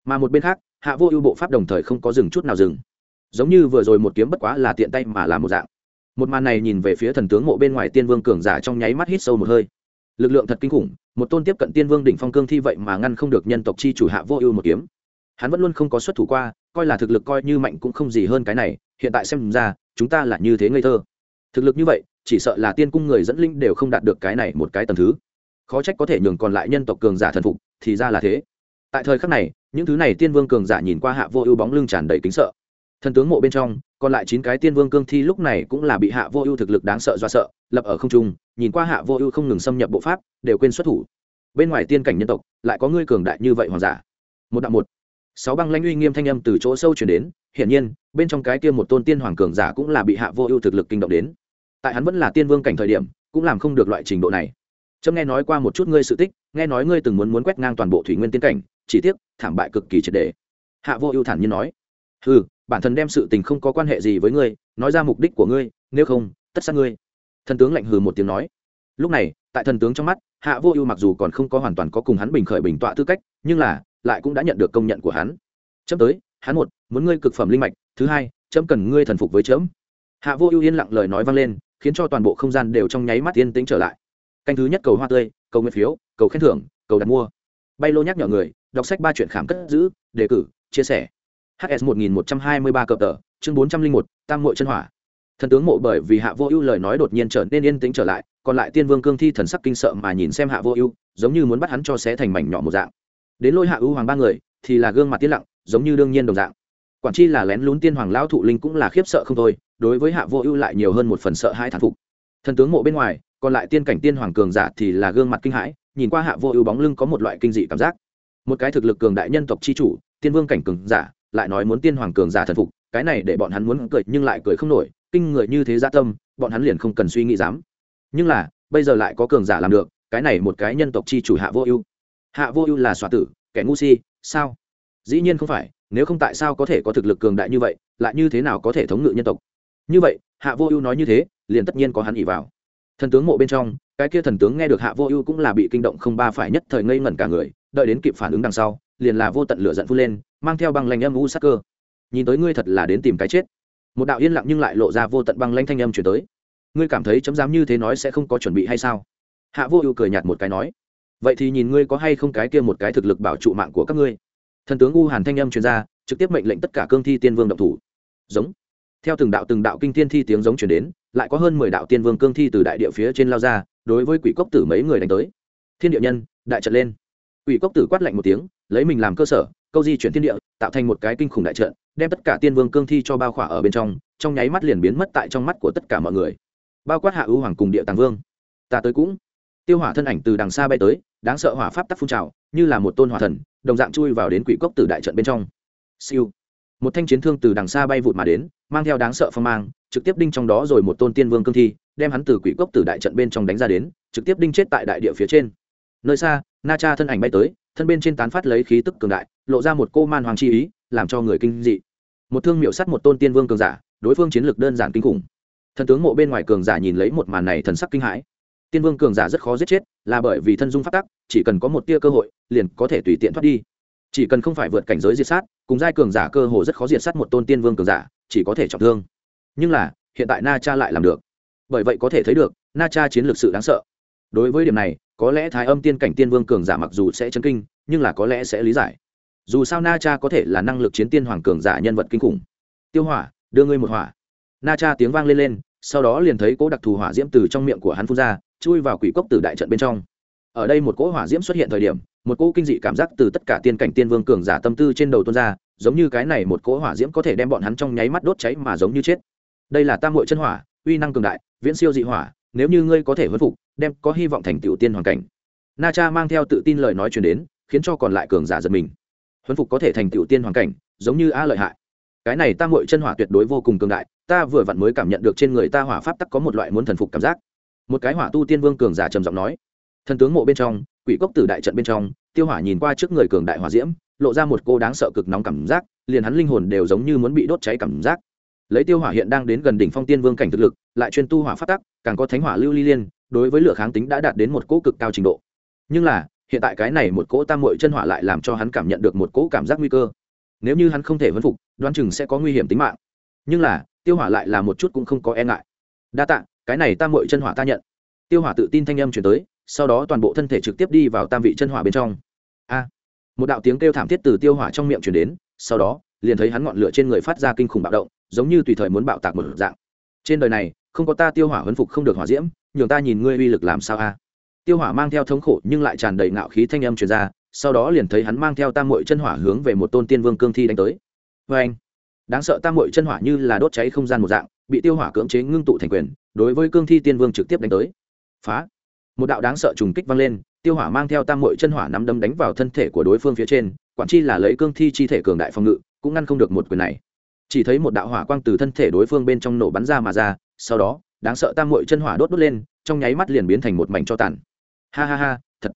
mà một bên khác Hạ Vô Ưu bộ pháp đồng thời không có dừng chút nào dừng, giống như vừa rồi một kiếm bất quá là tiện tay mà làm một dạng. Một màn này nhìn về phía thần tướng mộ bên ngoài tiên vương cường giả trong nháy mắt hít sâu một hơi. Lực lượng thật kinh khủng, một tôn tiếp cận tiên vương đỉnh phong cương thi vậy mà ngăn không được nhân tộc chi chủ Hạ Vô Ưu một kiếm. Hắn vẫn luôn không có xuất thủ qua, coi là thực lực coi như mạnh cũng không gì hơn cái này, hiện tại xem ra, chúng ta là như thế ngây thơ. Thực lực như vậy, chỉ sợ là tiên cung người dẫn linh đều không đạt được cái này một cái tầng thứ. Khó trách có thể nhường còn lại nhân tộc cường giả thần phục, thì ra là thế. Tại thời khắc này, những thứ này tiên vương cường giả nhìn qua Hạ Vô Ưu bóng lưng tràn đầy kính sợ. Thần tướng mộ bên trong, còn lại 9 cái tiên vương cương thi lúc này cũng là bị Hạ Vô Ưu thực lực đáng sợ dọa sợ, lập ở không trung, nhìn qua Hạ Vô Ưu không ngừng xâm nhập bộ pháp, đều quên xuất thủ. Bên ngoài tiên cảnh nhân tộc, lại có ngươi cường đại như vậy hoàng giả. Một đạo một, 6 băng lãnh uy nghiêm thanh âm từ chỗ sâu truyền đến, hiển nhiên, bên trong cái kia một tôn tiên hoàng cường giả cũng là bị Hạ Vô Ưu thực lực kinh động đến. Tại hắn vẫn là tiên vương cảnh thời điểm, cũng làm không được loại trình độ này. Trâm nghe nói qua một chút ngươi sự tích, nghe nói ngươi từng muốn quét ngang toàn bộ thủy nguyên tiên cảnh, chỉ tiếc thảm bại cực kỳ triệt để. Hạ Vô Ưu thản nhiên nói: "Hừ, bản thân đem sự tình không có quan hệ gì với ngươi, nói ra mục đích của ngươi, nếu không, tất sát ngươi." Thần tướng lạnh hừ một tiếng nói. Lúc này, tại thần tướng trong mắt, Hạ Vô Ưu mặc dù còn không có hoàn toàn có cùng hắn bình khởi bình tọa tư cách, nhưng là lại cũng đã nhận được công nhận của hắn. Chấm tới, hắn một, muốn ngươi cực phẩm linh mạch, thứ hai, chấm cần ngươi thần phục với chấm. Hạ Vô Ưu yên lặng lời nói vang lên, khiến cho toàn bộ không gian đều trong nháy mắt yên tĩnh trở lại. Canh thứ nhất cầu hoa tươi, cầu nguyện phiếu, cầu khen thưởng, cầu đặt mua. Bay lô nhắc nhở người, đọc sách 3 truyện khám cất giữ, đề cử, chia sẻ. HS 1123 cập tờ, chương 401, Tam Muội chân hỏa. Thần tướng mộ bởi vì Hạ Vô Ưu lời nói đột nhiên trở nên yên tĩnh trở lại, còn lại tiên vương cương thi thần sắc kinh sợ mà nhìn xem Hạ Vô Ưu, giống như muốn bắt hắn cho xé thành mảnh nhỏ một dạng. Đến Lôi Hạ Ưu hoàng ba người thì là gương mặt tiến lặng, giống như đương nhiên đồng dạng. Quản chi là lén lún tiên hoàng lão thụ linh cũng là khiếp sợ không thôi, đối với Hạ Vô Ưu lại nhiều hơn một phần sợ hãi thán phục. Thần tướng mộ bên ngoài, còn lại tiên cảnh tiên hoàng cường giả thì là gương mặt kinh hãi, nhìn qua Hạ Vô Ưu bóng lưng có một loại kinh dị cảm giác. Một cái thực lực cường đại nhân tộc chi chủ, tiên vương cảnh cường giả, lại nói muốn tiên hoàng cường giả thần phục, cái này để bọn hắn muốn cười nhưng lại cười không nổi, kinh người như thế dạ tâm, bọn hắn liền không cần suy nghĩ dám. Nhưng là, bây giờ lại có cường giả làm được, cái này một cái nhân tộc chi chủ Hạ Vô Ưu. Hạ Vô Ưu là xóa tử, kẻ ngu si, sao? Dĩ nhiên không phải, nếu không tại sao có thể có thực lực cường đại như vậy, lại như thế nào có thể thống ngự nhân tộc? Như vậy, Hạ Vô Ưu nói như thế, liền tất nhiên có hắn ỷ vào. Thần tướng mộ bên trong, cái kia thần tướng nghe được Hạ Vô Ưu cũng là bị kinh động không ba phải nhất thời ngây ngẩn cả người, đợi đến kịp phản ứng đằng sau, liền là vô tận lửa giận phun lên, mang theo băng lãnh âm u sát cơ. Nhìn tới ngươi thật là đến tìm cái chết. Một đạo yên lặng nhưng lại lộ ra vô tận băng lãnh thanh âm truyền tới. Ngươi cảm thấy chấm dám như thế nói sẽ không có chuẩn bị hay sao? Hạ Vô Ưu cười nhạt một cái nói. Vậy thì nhìn ngươi có hay không cái kia một cái thực lực bảo trụ mạng của các ngươi. Thần tướng u hàn thanh âm truyền ra, trực tiếp mệnh lệnh tất cả cương thi tiên vương động thủ. Giống. Theo từng đạo kinh tiên thi tiếng giống truyền đến, lại có hơn 10 đạo tiên vương cương thi từ đại địa phía trên lao ra, đối với quỷ cốc tử mấy người đánh tới. Thiên địa nhân, đại trận lên. Quỷ cốc tử quát lạnh một tiếng, lấy mình làm cơ sở, câu di chuyển thiên địa, tạo thành một cái kinh khủng đại trận, đem tất cả tiên vương cương thi cho bao khỏa ở bên trong, trong nháy mắt liền biến mất tại trong mắt của tất cả mọi người. Bao quát Hạ Ưu hoàng cùng Địa Tàng Vương. Ta tới cũng. Tiêu Hỏa thân ảnh từ đằng xa bay tới, đáng sợ hỏa pháp tắc phun trào, như là một tôn hỏa thần, đồng dạng chui vào đến quỷ cốc tử đại trận bên trong. Siêu. Một thanh chiến thương từ đằng xa bay vụt mà đến, mang theo đáng sợ phong mang, trực tiếp đinh trong đó rồi một tôn tiên vương cương thi, đem hắn từ quỷ cốc tử đại trận bên trong đánh ra đến, trực tiếp đinh chết tại đại địa phía trên. Nơi xa, Na Cha thân ảnh bay tới, thân bên trên tán phát lấy khí tức cường đại, lộ ra một cô man hoàng chi ý, làm cho người kinh dị. Một thương miểu sát một tôn tiên vương cường giả, đối phương chiến lược đơn giản kinh khủng. Thần tướng mộ bên ngoài cường giả nhìn lấy một màn này thần sắc kinh hãi. Tiên vương cường giả rất khó giết chết, là bởi vì thân dung pháp tắc, chỉ cần có một tia cơ hội, liền có thể tùy tiện thoát đi. Chỉ cần không phải vượt cảnh giới diệt sát, cùng giai cường giả cơ hồ rất khó diệt sát một tôn tiên vương cường giả, chỉ có thể trọng thương. Nhưng là, hiện tại Na Cha lại làm được. Bởi vậy có thể thấy được, Na Cha chiến lược sự đáng sợ. Đối với điểm này, có lẽ Thái Âm tiên cảnh tiên vương cường giả mặc dù sẽ chấn kinh, nhưng là có lẽ sẽ lý giải. Dù sao Na Cha có thể là năng lực chiến tiên hoàng cường giả nhân vật kinh khủng. Tiêu Hỏa, đưa ngươi một hỏa. Na Cha tiếng vang lên, sau đó liền thấy cỗ đặc thù hỏa diễm từ trong miệng của hắn phun ra, chui vào quỷ cốc tử đại trận bên trong. Ở đây một cỗ hỏa diễm xuất hiện thời điểm, một cỗ kinh dị cảm giác từ tất cả tiên cảnh tiên vương cường giả tâm tư trên đầu tuôn ra, giống như cái này một cỗ hỏa diễm có thể đem bọn hắn trong nháy mắt đốt cháy mà giống như chết. Đây là Tam Muội chân hỏa, uy năng cường đại, viễn siêu dị hỏa, nếu như ngươi có thể huấn phục, đem có hy vọng thành tựu tiên hoàng cảnh. Na Cha mang theo tự tin lời nói truyền đến, khiến cho còn lại cường giả giật mình. Huấn phục có thể thành tựu tiên hoàng cảnh, giống như a lợi hại. Cái này Tam Muội chân hỏa tuyệt đối vô cùng cường đại, ta vừa vặn mới cảm nhận được trên người ta hỏa pháp tắc có một loại muốn thần phục cảm giác. Một cái hỏa tu tiên vương cường giả trầm giọng nói. Thần tướng mộ bên trong, quỷ cốc tử đại trận bên trong, Tiêu Hỏa nhìn qua trước người cường đại hỏa diễm, lộ ra một cô đáng sợ cực nóng cảm giác, liền hắn linh hồn đều giống như muốn bị đốt cháy cảm giác. Lấy Tiêu Hỏa hiện đang đến gần đỉnh phong tiên vương cảnh thực lực, lại chuyên tu hỏa pháp tắc, càng có thánh hỏa lưu ly liên, đối với lửa kháng tính đã đạt đến một cỗ cực cao trình độ. Nhưng là, hiện tại cái này một cỗ tam muội chân hỏa lại làm cho hắn cảm nhận được một cỗ cảm giác nguy cơ. Nếu như hắn không thể vân phục, đoán chừng sẽ có nguy hiểm tính mạng. Nhưng là tiêu hỏa lại là một chút cũng không có e ngại. Đa tạ, cái này tam muội chân hỏa ta nhận. Tiêu hỏa tự tin thanh âm truyền tới, sau đó toàn bộ thân thể trực tiếp đi vào tam vị chân hỏa bên trong. A, một đạo tiếng kêu thảm thiết từ tiêu hỏa trong miệng truyền đến, sau đó liền thấy hắn ngọn lửa trên người phát ra kinh khủng bạo động, giống như tùy thời muốn bạo tạc một dạng. Trên đời này không có ta tiêu hỏa huấn phục không được hỏa diễm, nhường ta nhìn ngươi uy lực làm sao a. Tiêu hỏa mang theo thống khổ nhưng lại tràn đầy ngạo khí thanh âm truyền ra, sau đó liền thấy hắn mang theo tam muội chân hỏa hướng về một tôn tiên vương cương thi đánh tới. Vê anh, đáng sợ tam muội chân hỏa như là đốt cháy không gian một dạng, bị tiêu hỏa cưỡng chế ngưng tụ thành quyền, đối với cương thi tiên vương trực tiếp đánh tới. Phá! Một đạo đáng sợ trùng kích vang lên, tiêu hỏa mang theo tam muội chân hỏa nắm đấm đánh vào thân thể của đối phương phía trên, quản chi là lấy cương thi chi thể cường đại phòng ngự, cũng ngăn không được một quyền này. Chỉ thấy một đạo hỏa quang từ thân thể đối phương bên trong nổ bắn ra mà ra, sau đó đáng sợ tam muội chân hỏa đốt lên, trong nháy mắt liền biến thành một mảnh tro tàn. Ha ha ha, thật.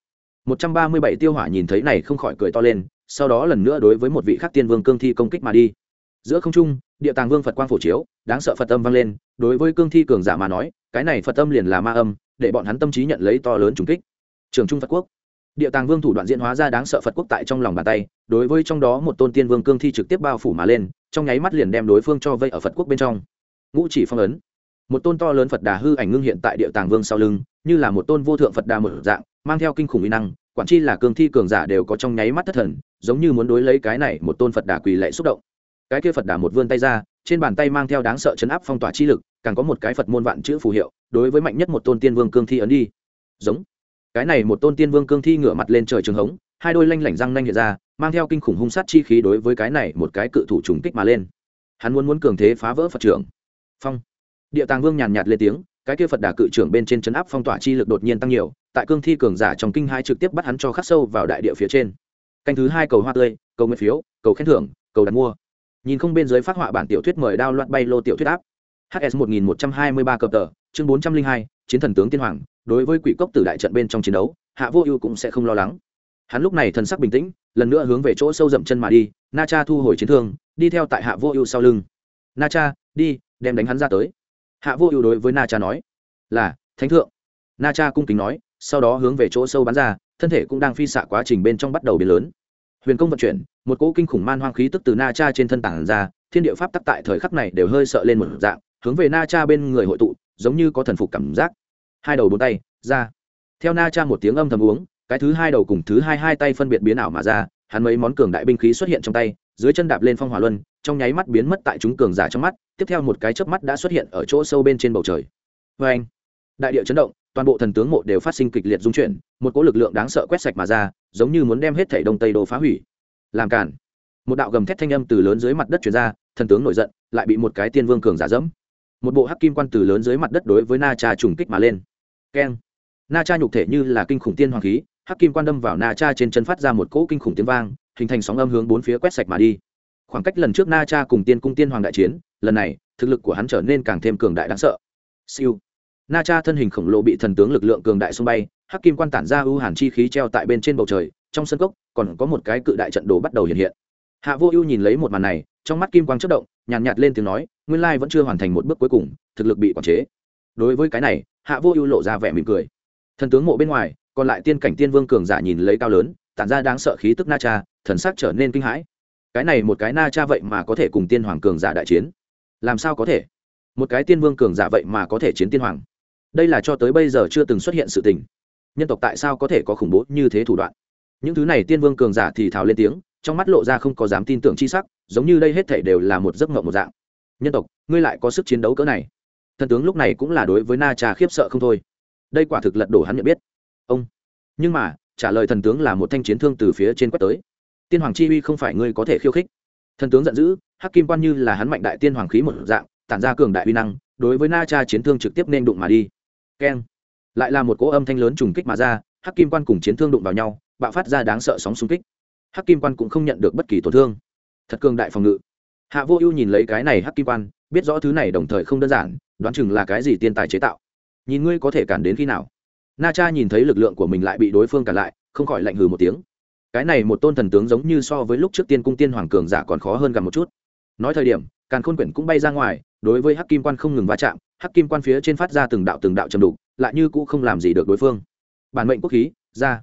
137 tiêu hỏa nhìn thấy này không khỏi cười to lên, sau đó lần nữa đối với một vị khác tiên vương cương thi công kích mà đi. Giữa không trung, địa tàng vương Phật quang phổ chiếu, đáng sợ Phật âm vang lên, đối với cương thi cường giả mà nói, cái này Phật âm liền là ma âm, để bọn hắn tâm trí nhận lấy to lớn trùng kích. Trường trung Phật quốc, địa tàng vương thủ đoạn diễn hóa ra đáng sợ Phật quốc tại trong lòng bàn tay, đối với trong đó một tôn tiên vương cương thi trực tiếp bao phủ mà lên, trong nháy mắt liền đem đối phương cho vây ở Phật quốc bên trong. Ngũ chỉ phong ấn, một tôn to lớn Phật đà hư ảnh ngưng hiện tại địa tàng vương sau lưng, như là một tôn vô thượng Phật đà một dạng, mang theo kinh khủng uy năng, quản chi là cương thi cường giả đều có trong nháy mắt thất thần, giống như muốn đối lấy cái này một tôn Phật đà quỳ lạy xúc động. Cái kia Phật đà một vươn tay ra, trên bàn tay mang theo đáng sợ chấn áp phong tỏa chi lực, càng có một cái Phật môn vạn chữ phù hiệu, đối với mạnh nhất một tôn tiên vương cương thi ấn đi. Giống. Cái này một tôn tiên vương cương thi ngửa mặt lên trời trường hống, hai đôi lanh lảnh răng nanh hiện ra, mang theo kinh khủng hung sát chi khí đối với cái này một cái cự thủ trùng kích mà lên. Hắn muốn cường thế phá vỡ Phật trưởng. Phong. Địa tàng vương nhàn nhạt lên tiếng, cái kia Phật đà cự trưởng bên trên chấn áp phong tỏa chi lực đột nhiên tăng nhiều, tại cương thi cường giả trong kinh hai trực tiếp bắt hắn cho khắc sâu vào đại địa phía trên. Canh thứ 2 cầu hoa tươi, cầu nguyện phiếu, cầu khen thưởng, cầu đặt mua. Nhìn không bên dưới phát họa bản tiểu thuyết mời đao loạn bay lô tiểu thuyết áp. HS 1123 cập tờ, chương 402, chiến thần tướng tiên hoàng, đối với quỷ cốc tử đại trận bên trong chiến đấu, Hạ Vô Ưu cũng sẽ không lo lắng. Hắn lúc này thần sắc bình tĩnh, lần nữa hướng về chỗ sâu dậm chân mà đi, Na Cha thu hồi chiến thương, đi theo tại Hạ Vô Ưu sau lưng. Na Cha, đi, đem đánh hắn ra tới. Hạ Vô Ưu đối với Na Cha nói. Là, thánh thượng. Na Cha cung kính nói, sau đó hướng về chỗ sâu bắn ra, thân thể cũng đang phi xạ quá trình bên trong bắt đầu biến lớn. Huyền công vận chuyển, một cỗ kinh khủng man hoang khí tức từ Na Cha trên thân tản ra, thiên địa pháp tắc tại thời khắc này đều hơi sợ lên một dạng, hướng về Na Cha bên người hội tụ, giống như có thần phục cảm giác. Hai đầu bốn tay, ra. Theo Na Cha một tiếng âm thầm uống, cái thứ hai đầu cùng thứ hai tay phân biệt biến ảo mà ra, hắn mấy món cường đại binh khí xuất hiện trong tay, dưới chân đạp lên phong hỏa luân, trong nháy mắt biến mất tại chúng cường giả trong mắt, tiếp theo một cái chớp mắt đã xuất hiện ở chỗ sâu bên trên bầu trời. Oeng! Đại địa chấn động, toàn bộ thần tướng mộ đều phát sinh kịch liệt rung chuyển, một cỗ lực lượng đáng sợ quét sạch mà ra, giống như muốn đem hết thảy đông tây đồ phá hủy. Làm cản! Một đạo gầm thét thanh âm từ lớn dưới mặt đất truyền ra, thần tướng nổi giận, lại bị một cái tiên vương cường giả dẫm. Một bộ hắc kim quan từ lớn dưới mặt đất đối với Na Cha trùng kích mà lên. Keng! Na Cha nhục thể như là kinh khủng tiên hoàng khí, hắc kim quan đâm vào Na Cha trên chân phát ra một cỗ kinh khủng tiếng vang, hình thành sóng âm hướng bốn phía quét sạch mà đi. Khoảng cách lần trước Na Cha cùng tiên cung tiên hoàng đại chiến, lần này thực lực của hắn trở nên càng thêm cường đại đáng sợ. Siêu. Na Cha thân hình khổng lồ bị thần tướng lực lượng cường đại xung bay, hắc kim quan tản ra ưu hàn chi khí treo tại bên trên bầu trời, trong sân cốc còn có một cái cự đại trận đồ bắt đầu hiện hiện. Hạ Vô Ưu nhìn lấy một màn này, trong mắt kim quang chớp động, nhàn nhạt lên tiếng nói, nguyên lai vẫn chưa hoàn thành một bước cuối cùng, thực lực bị quản chế. Đối với cái này, Hạ Vô Ưu lộ ra vẻ mỉm cười. Thần tướng mộ bên ngoài, còn lại tiên cảnh tiên vương cường giả nhìn lấy cao lớn, tản ra đáng sợ khí tức Na Cha, thần sắc trở nên kinh hãi. Cái này một cái Na Cha vậy mà có thể cùng tiên hoàng cường giả đại chiến, làm sao có thể? Một cái tiên vương cường giả vậy mà có thể chiến tiên hoàng, đây là cho tới bây giờ chưa từng xuất hiện sự tình. Nhân tộc tại sao có thể có khủng bố như thế thủ đoạn? Những thứ này tiên vương cường giả thì thào lên tiếng, trong mắt lộ ra không có dám tin tưởng chi sắc, giống như đây hết thảy đều là một giấc mộng một dạng. Nhân tộc, ngươi lại có sức chiến đấu cỡ này? Thần tướng lúc này cũng là đối với Na Cha khiếp sợ không thôi. Đây quả thực lật đổ hắn nhận biết. Ông. Nhưng mà, trả lời thần tướng là một thanh chiến thương từ phía trên quét tới. Tiên hoàng chi uy không phải ngươi có thể khiêu khích. Thần tướng giận dữ, hắc kim quan như là hắn mạnh đại tiên hoàng khí một dạng, tản ra cường đại uy năng, đối với Na Cha chiến thương trực tiếp nên đụng mà đi. Keng. Lại là một cỗ âm thanh lớn trùng kích mà ra, hắc kim quan cùng chiến thương đụng vào nhau, bạo phát ra đáng sợ sóng xung kích. Hắc kim quan cũng không nhận được bất kỳ tổn thương, thật cường đại phòng ngự. Hạ Vô Ưu nhìn lấy cái này hắc kim quan, biết rõ thứ này đồng thời không đơn giản, đoán chừng là cái gì tiên tài chế tạo. Nhìn ngươi có thể cản đến khi nào? Na Cha nhìn thấy lực lượng của mình lại bị đối phương cản lại, không khỏi lạnh hừ một tiếng. Cái này một tôn thần tướng giống như so với lúc trước tiên cung tiên hoàng cường giả còn khó hơn gần một chút. Nói thời điểm, càn khôn quyển cũng bay ra ngoài, đối với hắc kim quan không ngừng va chạm, hắc kim quan phía trên phát ra từng đạo trầm đục, lại như cũ không làm gì được đối phương. Bản mệnh quốc khí ra.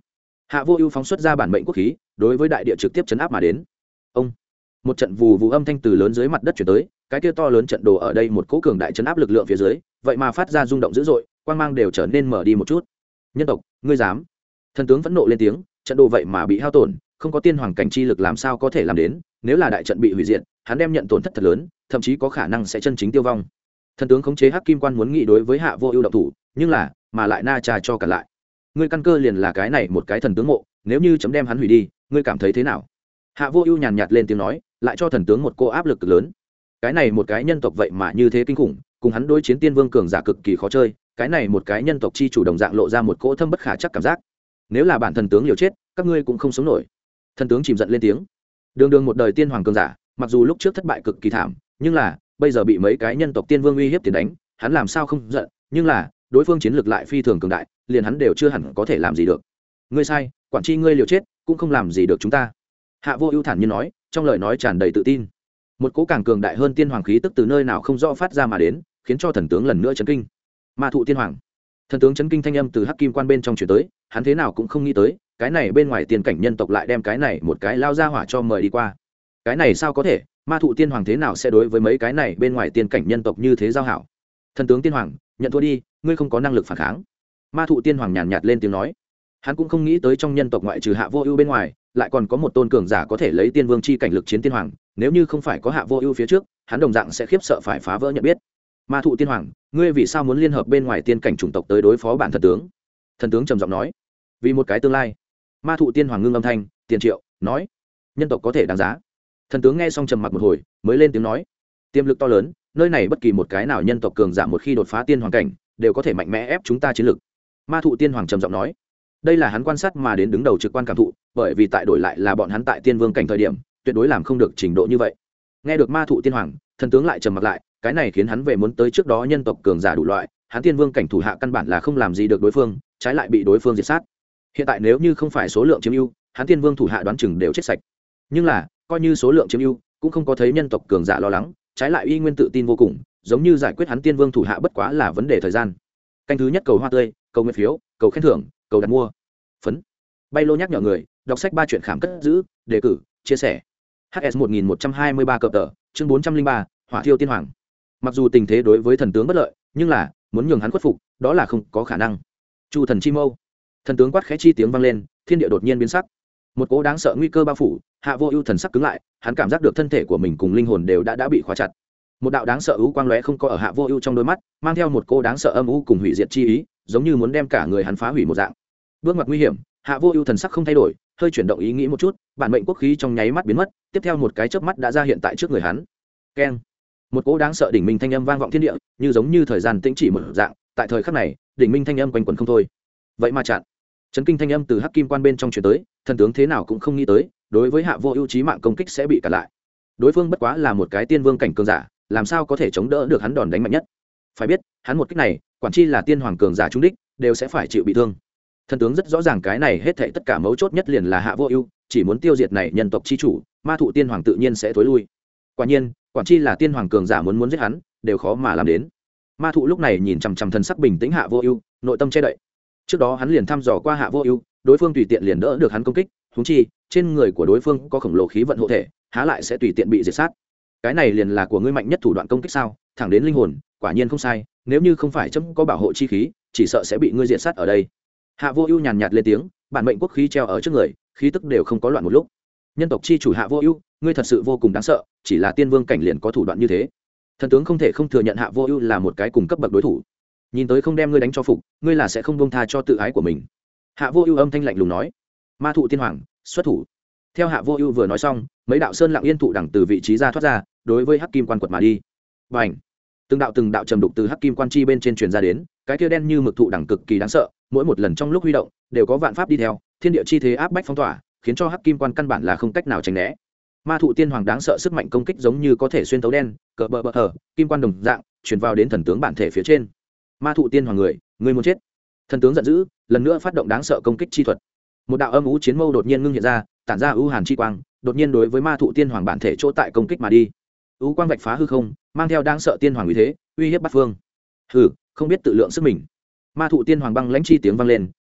Hạ Vô Ưu phóng xuất ra bản mệnh quốc khí, đối với đại địa trực tiếp chấn áp mà đến. Ông, một trận vù vù âm thanh từ lớn dưới mặt đất truyền tới, cái kia to lớn trận đồ ở đây một cỗ cường đại chấn áp lực lượng phía dưới, vậy mà phát ra rung động dữ dội, quang mang đều trở nên mở đi một chút. Nhân tộc, ngươi dám? Thần tướng phẫn nộ lên tiếng, trận đồ vậy mà bị hao tổn, không có tiên hoàng cảnh chi lực làm sao có thể làm đến, nếu là đại trận bị hủy diệt, hắn đem nhận tổn thất thật lớn, thậm chí có khả năng sẽ chân chính tiêu vong. Thần tướng khống chế Hắc Kim Quan muốn nghị đối với Hạ Vô Ưu động thủ, nhưng là, mà lại na trà cho cả lại. Ngươi căn cơ liền là cái này một cái thần tướng mộ, nếu như chấm đem hắn hủy đi, ngươi cảm thấy thế nào? Hạ Vô Ưu nhàn nhạt lên tiếng nói, lại cho thần tướng một cô áp lực cực lớn. Cái này một cái nhân tộc vậy mà như thế kinh khủng, cùng hắn đối chiến tiên vương cường giả cực kỳ khó chơi, cái này một cái nhân tộc chi chủ đồng dạng lộ ra một cỗ thâm bất khả chắc cảm giác. Nếu là bản thần tướng liều chết, các ngươi cũng không sống nổi. Thần tướng chìm giận lên tiếng. Đường đường một đời tiên hoàng cường giả, mặc dù lúc trước thất bại cực kỳ thảm, nhưng là bây giờ bị mấy cái nhân tộc tiên vương uy hiếp tiền đánh, hắn làm sao không giận, nhưng là đối phương chiến lược lại phi thường cường đại, liền hắn đều chưa hẳn có thể làm gì được. Ngươi sai, quản chi ngươi liều chết, cũng không làm gì được chúng ta. Hạ Vô Ưu thản nhiên nói, trong lời nói tràn đầy tự tin. Một cỗ càng cường đại hơn tiên hoàng khí tức từ nơi nào không rõ phát ra mà đến, khiến cho thần tướng lần nữa chấn kinh. Ma thụ tiên hoàng. Thần tướng chấn kinh thanh âm từ Hắc Kim Quan bên trong truyền tới, hắn thế nào cũng không nghĩ tới, cái này bên ngoài tiên cảnh nhân tộc lại đem cái này một cái lao ra hỏa cho mời đi qua. Cái này sao có thể, ma thụ tiên hoàng thế nào sẽ đối với mấy cái này bên ngoài tiên cảnh nhân tộc như thế giao hảo? Thần tướng tiên hoàng, nhận thua đi, ngươi không có năng lực phản kháng. Ma thụ tiên hoàng nhàn nhạt lên tiếng nói. Hắn cũng không nghĩ tới trong nhân tộc ngoại trừ Hạ Vô Ưu bên ngoài, lại còn có một tôn cường giả có thể lấy tiên vương chi cảnh lực chiến tiên hoàng, nếu như không phải có Hạ Vô Ưu phía trước, hắn đồng dạng sẽ khiếp sợ phải phá vỡ nhận biết. Ma thụ tiên hoàng, ngươi vì sao muốn liên hợp bên ngoài tiên cảnh chủng tộc tới đối phó bản thần tướng? Thần tướng trầm giọng nói. Vì một cái tương lai. Ma thụ tiên hoàng ngưng âm thanh, tiền triệu, nói, nhân tộc có thể đáng giá. Thần tướng nghe xong trầm mặc một hồi, mới lên tiếng nói, tiềm lực to lớn, nơi này bất kỳ một cái nào nhân tộc cường giả một khi đột phá tiên hoàng cảnh, đều có thể mạnh mẽ ép chúng ta chiến lực. Ma thụ tiên hoàng trầm giọng nói, đây là hắn quan sát mà đến đứng đầu trực quan cảm thụ, bởi vì tại đổi lại là bọn hắn tại tiên vương cảnh thời điểm, tuyệt đối làm không được trình độ như vậy. Nghe được ma thụ tiên hoàng, thần tướng lại trầm mặc lại, cái này khiến hắn về muốn tới trước đó nhân tộc cường giả đủ loại, hắn tiên vương cảnh thủ hạ căn bản là không làm gì được đối phương, trái lại bị đối phương diệt sát. Hiện tại nếu như không phải số lượng chiếm ưu, hắn tiên vương thủ hạ đoán chừng đều chết sạch. Nhưng là, coi như số lượng chiếm ưu, cũng không có thấy nhân tộc cường giả lo lắng, trái lại uy nguyên tự tin vô cùng, giống như giải quyết hắn tiên vương thủ hạ bất quá là vấn đề thời gian. Canh thứ nhất cầu hoa tươi, cầu nguyện phiếu, cầu khen thưởng, cầu đặt mua. Phấn. Bay lô nhắc nhở người, đọc sách ba chuyện khám cất giữ, đề cử, chia sẻ. HS 1123 cập tờ, chương 403, Hỏa Thiêu Tiên Hoàng. Mặc dù tình thế đối với thần tướng bất lợi, nhưng là muốn nhường hắn khuất phục, đó là không có khả năng. Chu thần chi mâu. Thần tướng quát khẽ chi tiếng vang lên, thiên địa đột nhiên biến sắc. Một cỗ đáng sợ nguy cơ bao phủ, Hạ Vô Ưu thần sắc cứng lại, hắn cảm giác được thân thể của mình cùng linh hồn đều đã bị khóa chặt. Một đạo đáng sợ u quang lóe không có ở Hạ Vô Ưu trong đôi mắt, mang theo một cỗ đáng sợ âm u cùng hủy diệt chi ý, giống như muốn đem cả người hắn phá hủy một dạng. Bước ngoặt nguy hiểm, Hạ Vô Ưu thần sắc không thay đổi, hơi chuyển động ý nghĩ một chút, bản mệnh quốc khí trong nháy mắt biến mất, tiếp theo một cái chớp mắt đã ra hiện tại trước người hắn. Keng. Một cỗ đáng sợ đỉnh minh thanh âm vang vọng thiên địa, như giống như thời gian tĩnh chỉ một dạng, tại thời khắc này, đỉnh minh thanh âm quanh quẩn không thôi. Vậy mà chặn. Chấn kinh thanh âm từ Hắc Kim Quan bên trong truyền tới, thần tướng thế nào cũng không nghĩ tới, đối với Hạ Vô Ưu chí mạng công kích sẽ bị cản lại. Đối phương bất quá là một cái tiên vương cảnh cường giả, làm sao có thể chống đỡ được hắn đòn đánh mạnh nhất? Phải biết, hắn một kích này, quản chi là tiên hoàng cường giả trúng đích, đều sẽ phải chịu bị thương. Thần tướng rất rõ ràng cái này hết thảy tất cả mấu chốt nhất liền là Hạ Vô Ưu, chỉ muốn tiêu diệt này nhân tộc chi chủ, ma thụ tiên hoàng tự nhiên sẽ thối lui. Quả nhiên, quản chi là tiên hoàng cường giả muốn giết hắn, đều khó mà làm đến. Ma thụ lúc này nhìn chằm chằm thần sắc bình tĩnh Hạ Vô Ưu, nội tâm che đậy. Trước đó hắn liền thăm dò qua Hạ Vô Ưu, đối phương tùy tiện liền đỡ được hắn công kích, huống chi, trên người của đối phương có khổng lồ khí vận hộ thể, há lại sẽ tùy tiện bị diệt sát. Cái này liền là của ngươi mạnh nhất thủ đoạn công kích sao? Thẳng đến linh hồn, quả nhiên không sai, nếu như không phải chấm có bảo hộ chi khí, chỉ sợ sẽ bị ngươi diệt sát ở đây. Hạ Vô Ưu nhàn nhạt lên tiếng, bản mệnh quốc khí treo ở trước người, khí tức đều không có loạn một lúc. Nhân tộc chi chủ Hạ Vô Ưu, ngươi thật sự vô cùng đáng sợ, chỉ là tiên vương cảnh liền có thủ đoạn như thế. Thần tướng không thể không thừa nhận Hạ Vô Ưu là một cái cùng cấp bậc đối thủ. Nhìn tới không đem ngươi đánh cho phục, ngươi là sẽ không buông tha cho tự ái của mình. Hạ Vô Ưu âm thanh lạnh lùng nói. Ma thụ tiên hoàng, xuất thủ. Theo Hạ Vô Ưu vừa nói xong, mấy đạo sơn lặng yên thụ đẳng từ vị trí ra thoát ra, đối với Hắc Kim Quan quật mà đi. Bành! Từng đạo trầm đục từ Hắc Kim Quan chi bên trên truyền ra đến, cái kia đen như mực thụ đẳng cực kỳ đáng sợ, mỗi một lần trong lúc huy động, đều có vạn pháp đi theo, thiên địa chi thế áp bách phong tỏa, khiến cho Hắc Kim Quan căn bản là không cách nào tránh né. Ma thụ tiên hoàng đáng sợ sức mạnh công kích giống như có thể xuyên thấu đen, cỡ bờ hở, kim quan đồng dạng, truyền vào đến thần tướng bản thể phía trên. Ma thụ tiên hoàng người muốn chết. Thần tướng giận dữ, lần nữa phát động đáng sợ công kích chi thuật. Một đạo âm u chiến mâu đột nhiên ngưng hiện ra, tản ra u hàn chi quang, đột nhiên đối với ma thụ tiên hoàng bản thể chỗ tại công kích mà đi. U quang vạch phá hư không, mang theo đáng sợ tiên hoàng uy thế, uy hiếp bát phương. Hừ, không biết tự lượng sức mình. Ma thụ tiên hoàng băng lãnh chi tiếng vang lên,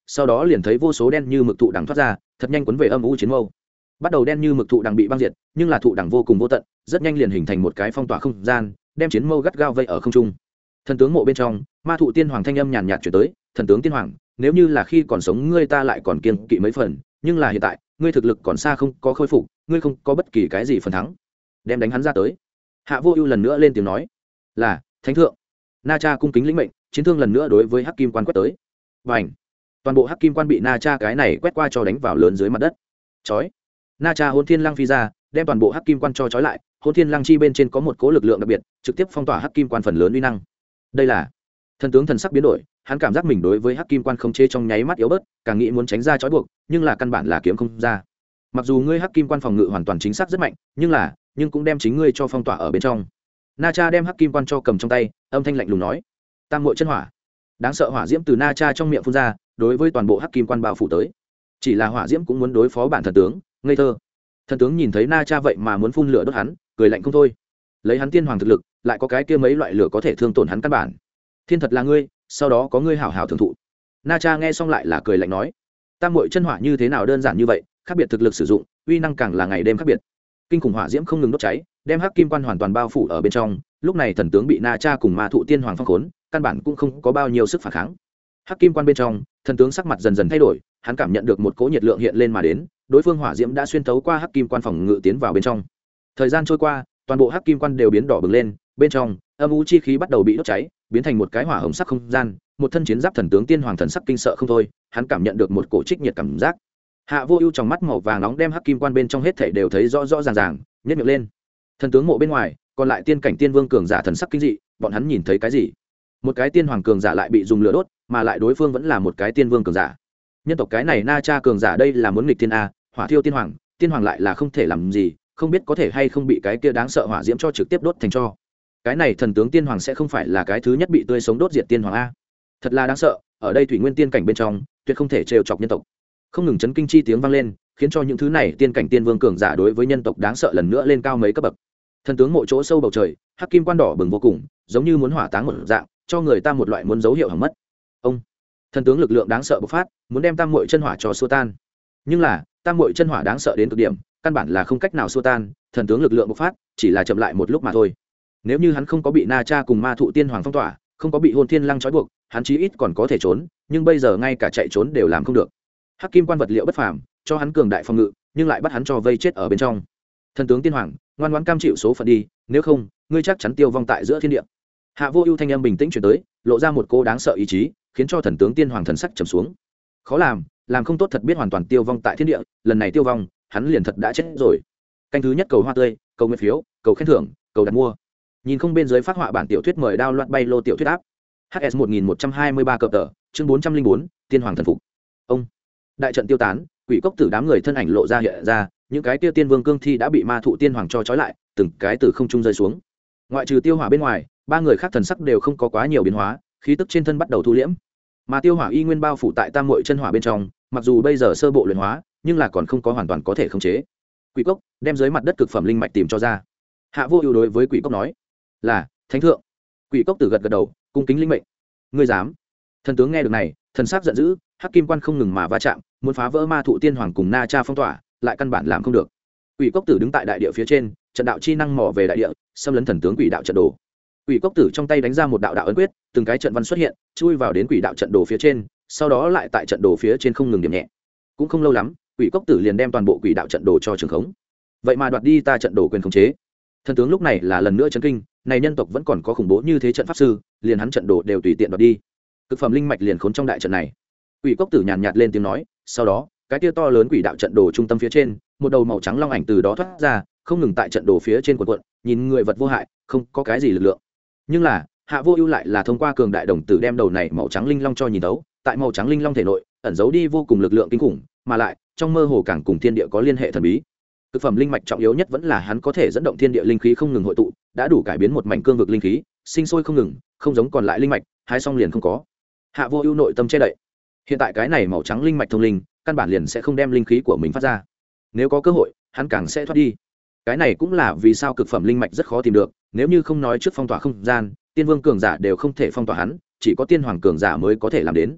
sau đó liền thấy vô số đen như mực thụ đằng thoát ra, thật nhanh quấn về âm u chiến mâu. Bắt đầu đen như mực thụ đằng bị băng diệt, nhưng là thụ đằng vô cùng vô tận, rất nhanh liền hình thành một cái phong tỏa không gian, đem chiến mâu gắt gao vây ở không trung. Thần tướng mộ bên trong, ma thụ tiên hoàng thanh âm nhàn nhạt chuyển tới, thần tướng tiên hoàng, nếu như là khi còn sống ngươi ta lại còn kiêng kỵ mấy phần, nhưng là hiện tại ngươi thực lực còn xa không có khôi phục, ngươi không có bất kỳ cái gì phần thắng, đem đánh hắn ra tới. Hạ Vô Ưu lần nữa lên tiếng nói, là thánh thượng. Na Cha cung kính lĩnh mệnh, chiến thương lần nữa đối với Hắc Kim Quan quét tới. Bành! Toàn bộ Hắc Kim Quan bị Na Cha cái này quét qua cho đánh vào lớn dưới mặt đất. Chói! Na Cha Hỗn Thiên Lăng phi ra, đem toàn bộ Hắc Kim Quan cho chói lại, Hỗn Thiên Lăng chi bên trên có một cỗ lực lượng đặc biệt, trực tiếp phong tỏa Hắc Kim Quan phần lớn uy năng. Đây là thần tướng thần sắc biến đổi, hắn cảm giác mình đối với Hắc Kim Quan không chế trong nháy mắt yếu bớt, càng nghĩ muốn tránh ra chói buộc, nhưng là căn bản là kiếm không ra. Mặc dù ngươi Hắc Kim Quan phòng ngự hoàn toàn chính xác rất mạnh, nhưng cũng đem chính ngươi cho phong tỏa ở bên trong. Na Cha đem Hắc Kim Quan cho cầm trong tay, âm thanh lạnh lùng nói: Tam muội chân hỏa. Đáng sợ hỏa diễm từ Na Cha trong miệng phun ra, đối với toàn bộ Hắc Kim Quan bao phủ tới. Chỉ là hỏa diễm cũng muốn đối phó bản thần tướng, ngây thơ. Thần tướng nhìn thấy Na Cha vậy mà muốn phun lửa đốt hắn, cười lạnh không thôi. Lấy hắn tiên hoàng thực lực, lại có cái kia mấy loại lửa có thể thương tổn hắn căn bản. Thiên thật là ngươi, sau đó có ngươi hảo hảo thưởng thụ. Na Cha nghe xong lại là cười lạnh nói: Tam muội chân hỏa như thế nào đơn giản như vậy, khác biệt thực lực sử dụng, uy năng càng là ngày đêm khác biệt. Kinh khủng hỏa diễm không ngừng đốt cháy, đem Hắc Kim Quan hoàn toàn bao phủ ở bên trong. Lúc này thần tướng bị Na Cha cùng ma thụ tiên hoàng phong khốn, căn bản cũng không có bao nhiêu sức phản kháng. Hắc Kim Quan bên trong, thần tướng sắc mặt dần dần thay đổi, hắn cảm nhận được một cỗ nhiệt lượng hiện lên mà đến, đối phương hỏa diễm đã xuyên thấu qua Hắc Kim Quan phòng ngự tiến vào bên trong. Thời gian trôi qua, toàn bộ Hắc Kim Quan đều biến đỏ bừng lên, bên trong âm u chi khí bắt đầu bị đốt cháy, biến thành một cái hỏa hồng sắc không gian. Một thân chiến giáp thần tướng tiên hoàng thần sắc kinh sợ không thôi, hắn cảm nhận được một cổ trích nhiệt cảm giác. Hạ Vô Ưu trong mắt màu vàng nóng đem Hắc Kim Quan bên trong hết thảy đều thấy rõ rõ ràng ràng, nhếch miệng lên. Thần tướng mộ bên ngoài, còn lại tiên cảnh tiên vương cường giả thần sắc kinh dị, bọn hắn nhìn thấy cái gì? Một cái tiên hoàng cường giả lại bị dùng lửa đốt, mà lại đối phương vẫn là một cái tiên vương cường giả. Nhân tộc cái này Na Cha cường giả đây là muốn nghịch tiên a, hỏa thiêu tiên hoàng lại là không thể làm gì, không biết có thể hay không bị cái kia đáng sợ hỏa diễm cho trực tiếp đốt thành tro. Cái này thần tướng tiên hoàng sẽ không phải là cái thứ nhất bị tươi sống đốt diệt tiên hoàng a. Thật là đáng sợ, ở đây thủy nguyên tiên cảnh bên trong, tuyệt không thể trêu chọc nhân tộc. Không ngừng chấn kinh chi tiếng vang lên, khiến cho những thứ này tiên cảnh tiên vương cường giả đối với nhân tộc đáng sợ lần nữa lên cao mấy cấp bậc. Thần tướng mộ chỗ sâu bầu trời, Hắc Kim Quan đỏ bừng vô cùng, giống như muốn hỏa táng một dạng, cho người ta một loại muốn dấu hiệu hỏng mất. Ông, thần tướng lực lượng đáng sợ bộc phát, muốn đem tam muội chân hỏa cho xua tan. Nhưng là, tam muội chân hỏa đáng sợ đến cực điểm, căn bản là không cách nào xua tan, thần tướng lực lượng bộc phát, chỉ là chậm lại một lúc mà thôi. Nếu như hắn không có bị Na Cha cùng ma thụ tiên hoàng phong tỏa, không có bị Hôn Thiên Lăng trói buộc, hắn chí ít còn có thể trốn, nhưng bây giờ ngay cả chạy trốn đều làm không được. Hắc Kim Quan vật liệu bất phàm, cho hắn cường đại phòng ngự, nhưng lại bắt hắn cho vây chết ở bên trong. Thần tướng tiên hoàng, ngoan ngoãn cam chịu số phận đi, nếu không, ngươi chắc chắn tiêu vong tại giữa thiên địa. Hạ Vô Ưu thanh âm bình tĩnh truyền tới, lộ ra một cô đáng sợ ý chí, khiến cho thần tướng tiên hoàng thần sắc trầm xuống. Khó làm không tốt thật biết hoàn toàn tiêu vong tại thiên địa, lần này tiêu vong, hắn liền thật đã chết rồi. Canh thứ nhất cầu hoa tươi, cầu nguyện phiếu, cầu khen thưởng, cầu đặt mua. Nhìn không bên dưới phát họa bản tiểu thuyết mời download bay lô tiểu thuyết áp. HS 1123 cập tờ, chương 404, tiên hoàng thần phục. Ông. Đại trận tiêu tán, quỷ cốc tử đám người thân ảnh lộ ra hiện ra, những cái tiêu tiên vương cương thi đã bị ma thụ tiên hoàng cho trói lại, từng cái từ không trung rơi xuống. Ngoại trừ Tiêu Hỏa bên ngoài, ba người khác thần sắc đều không có quá nhiều biến hóa, khí tức trên thân bắt đầu thu liễm. Mà Tiêu Hỏa y nguyên bao phủ tại tam muội chân hỏa bên trong, mặc dù bây giờ sơ bộ luyện hóa, nhưng là còn không có hoàn toàn có thể khống chế. Quỷ cốc đem dưới mặt đất cực phẩm linh mạch tìm cho ra. Hạ Vô Ưu đối với quỷ cốc nói: "Là, thánh thượng." Quỷ cốc tử gật gật đầu, cung kính linh mệnh. "Ngươi dám?" Thần tướng nghe được này, thần sắc giận dữ, Hắc Kim Quan không ngừng mà va chạm, muốn phá vỡ ma thụ tiên hoàng cùng Na Cha phong tỏa, lại căn bản làm không được. Quỷ cốc tử đứng tại đại địa phía trên, trận đạo chi năng mò về đại địa, xâm lấn thần tướng quỷ đạo trận đồ. Quỷ cốc tử trong tay đánh ra một đạo đạo ấn quyết, từng cái trận văn xuất hiện, chui vào đến quỷ đạo trận đồ phía trên, sau đó lại tại trận đồ phía trên không ngừng điểm nhẹ. Cũng không lâu lắm, quỷ cốc tử liền đem toàn bộ quỷ đạo trận đồ cho trường khống. Vậy mà đoạt đi ta trận đồ quyền khống chế. Thần tướng lúc này là lần nữa chấn kinh, này nhân tộc vẫn còn có khủng bố như thế trận pháp sư, liền hắn trận đồ đều tùy tiện đoạt đi. Cực phẩm linh mạch liền khốn trong đại trận này. Quỷ cốc tử nhàn nhạt lên tiếng nói, sau đó, cái kia to lớn quỷ đạo trận đồ trung tâm phía trên, một đầu màu trắng long ảnh từ đó thoát ra, không ngừng tại trận đồ phía trên cuộn, nhìn người vật vô hại, không có cái gì lực lượng. Nhưng là, Hạ Vô Ưu lại là thông qua cường đại đồng tử đem đầu này màu trắng linh long cho nhìn thấu, tại màu trắng linh long thể nội, ẩn giấu đi vô cùng lực lượng kinh khủng, mà lại, trong mơ hồ càng cùng thiên địa có liên hệ thần bí. Cực phẩm linh mạch trọng yếu nhất vẫn là hắn có thể dẫn động thiên địa linh khí không ngừng hội tụ, đã đủ cải biến một mảnh cương vực linh khí, sinh sôi không ngừng, không giống còn lại linh mạch, hai song liền không có. Hạ Vô Ưu nội tâm che đậy. Hiện tại cái này màu trắng linh mạch thông linh, căn bản liền sẽ không đem linh khí của mình phát ra. Nếu có cơ hội, hắn càng sẽ thoát đi. Cái này cũng là vì sao cực phẩm linh mạch rất khó tìm được, nếu như không nói trước phong tỏa không gian, tiên vương cường giả đều không thể phong tỏa hắn, chỉ có tiên hoàng cường giả mới có thể làm đến.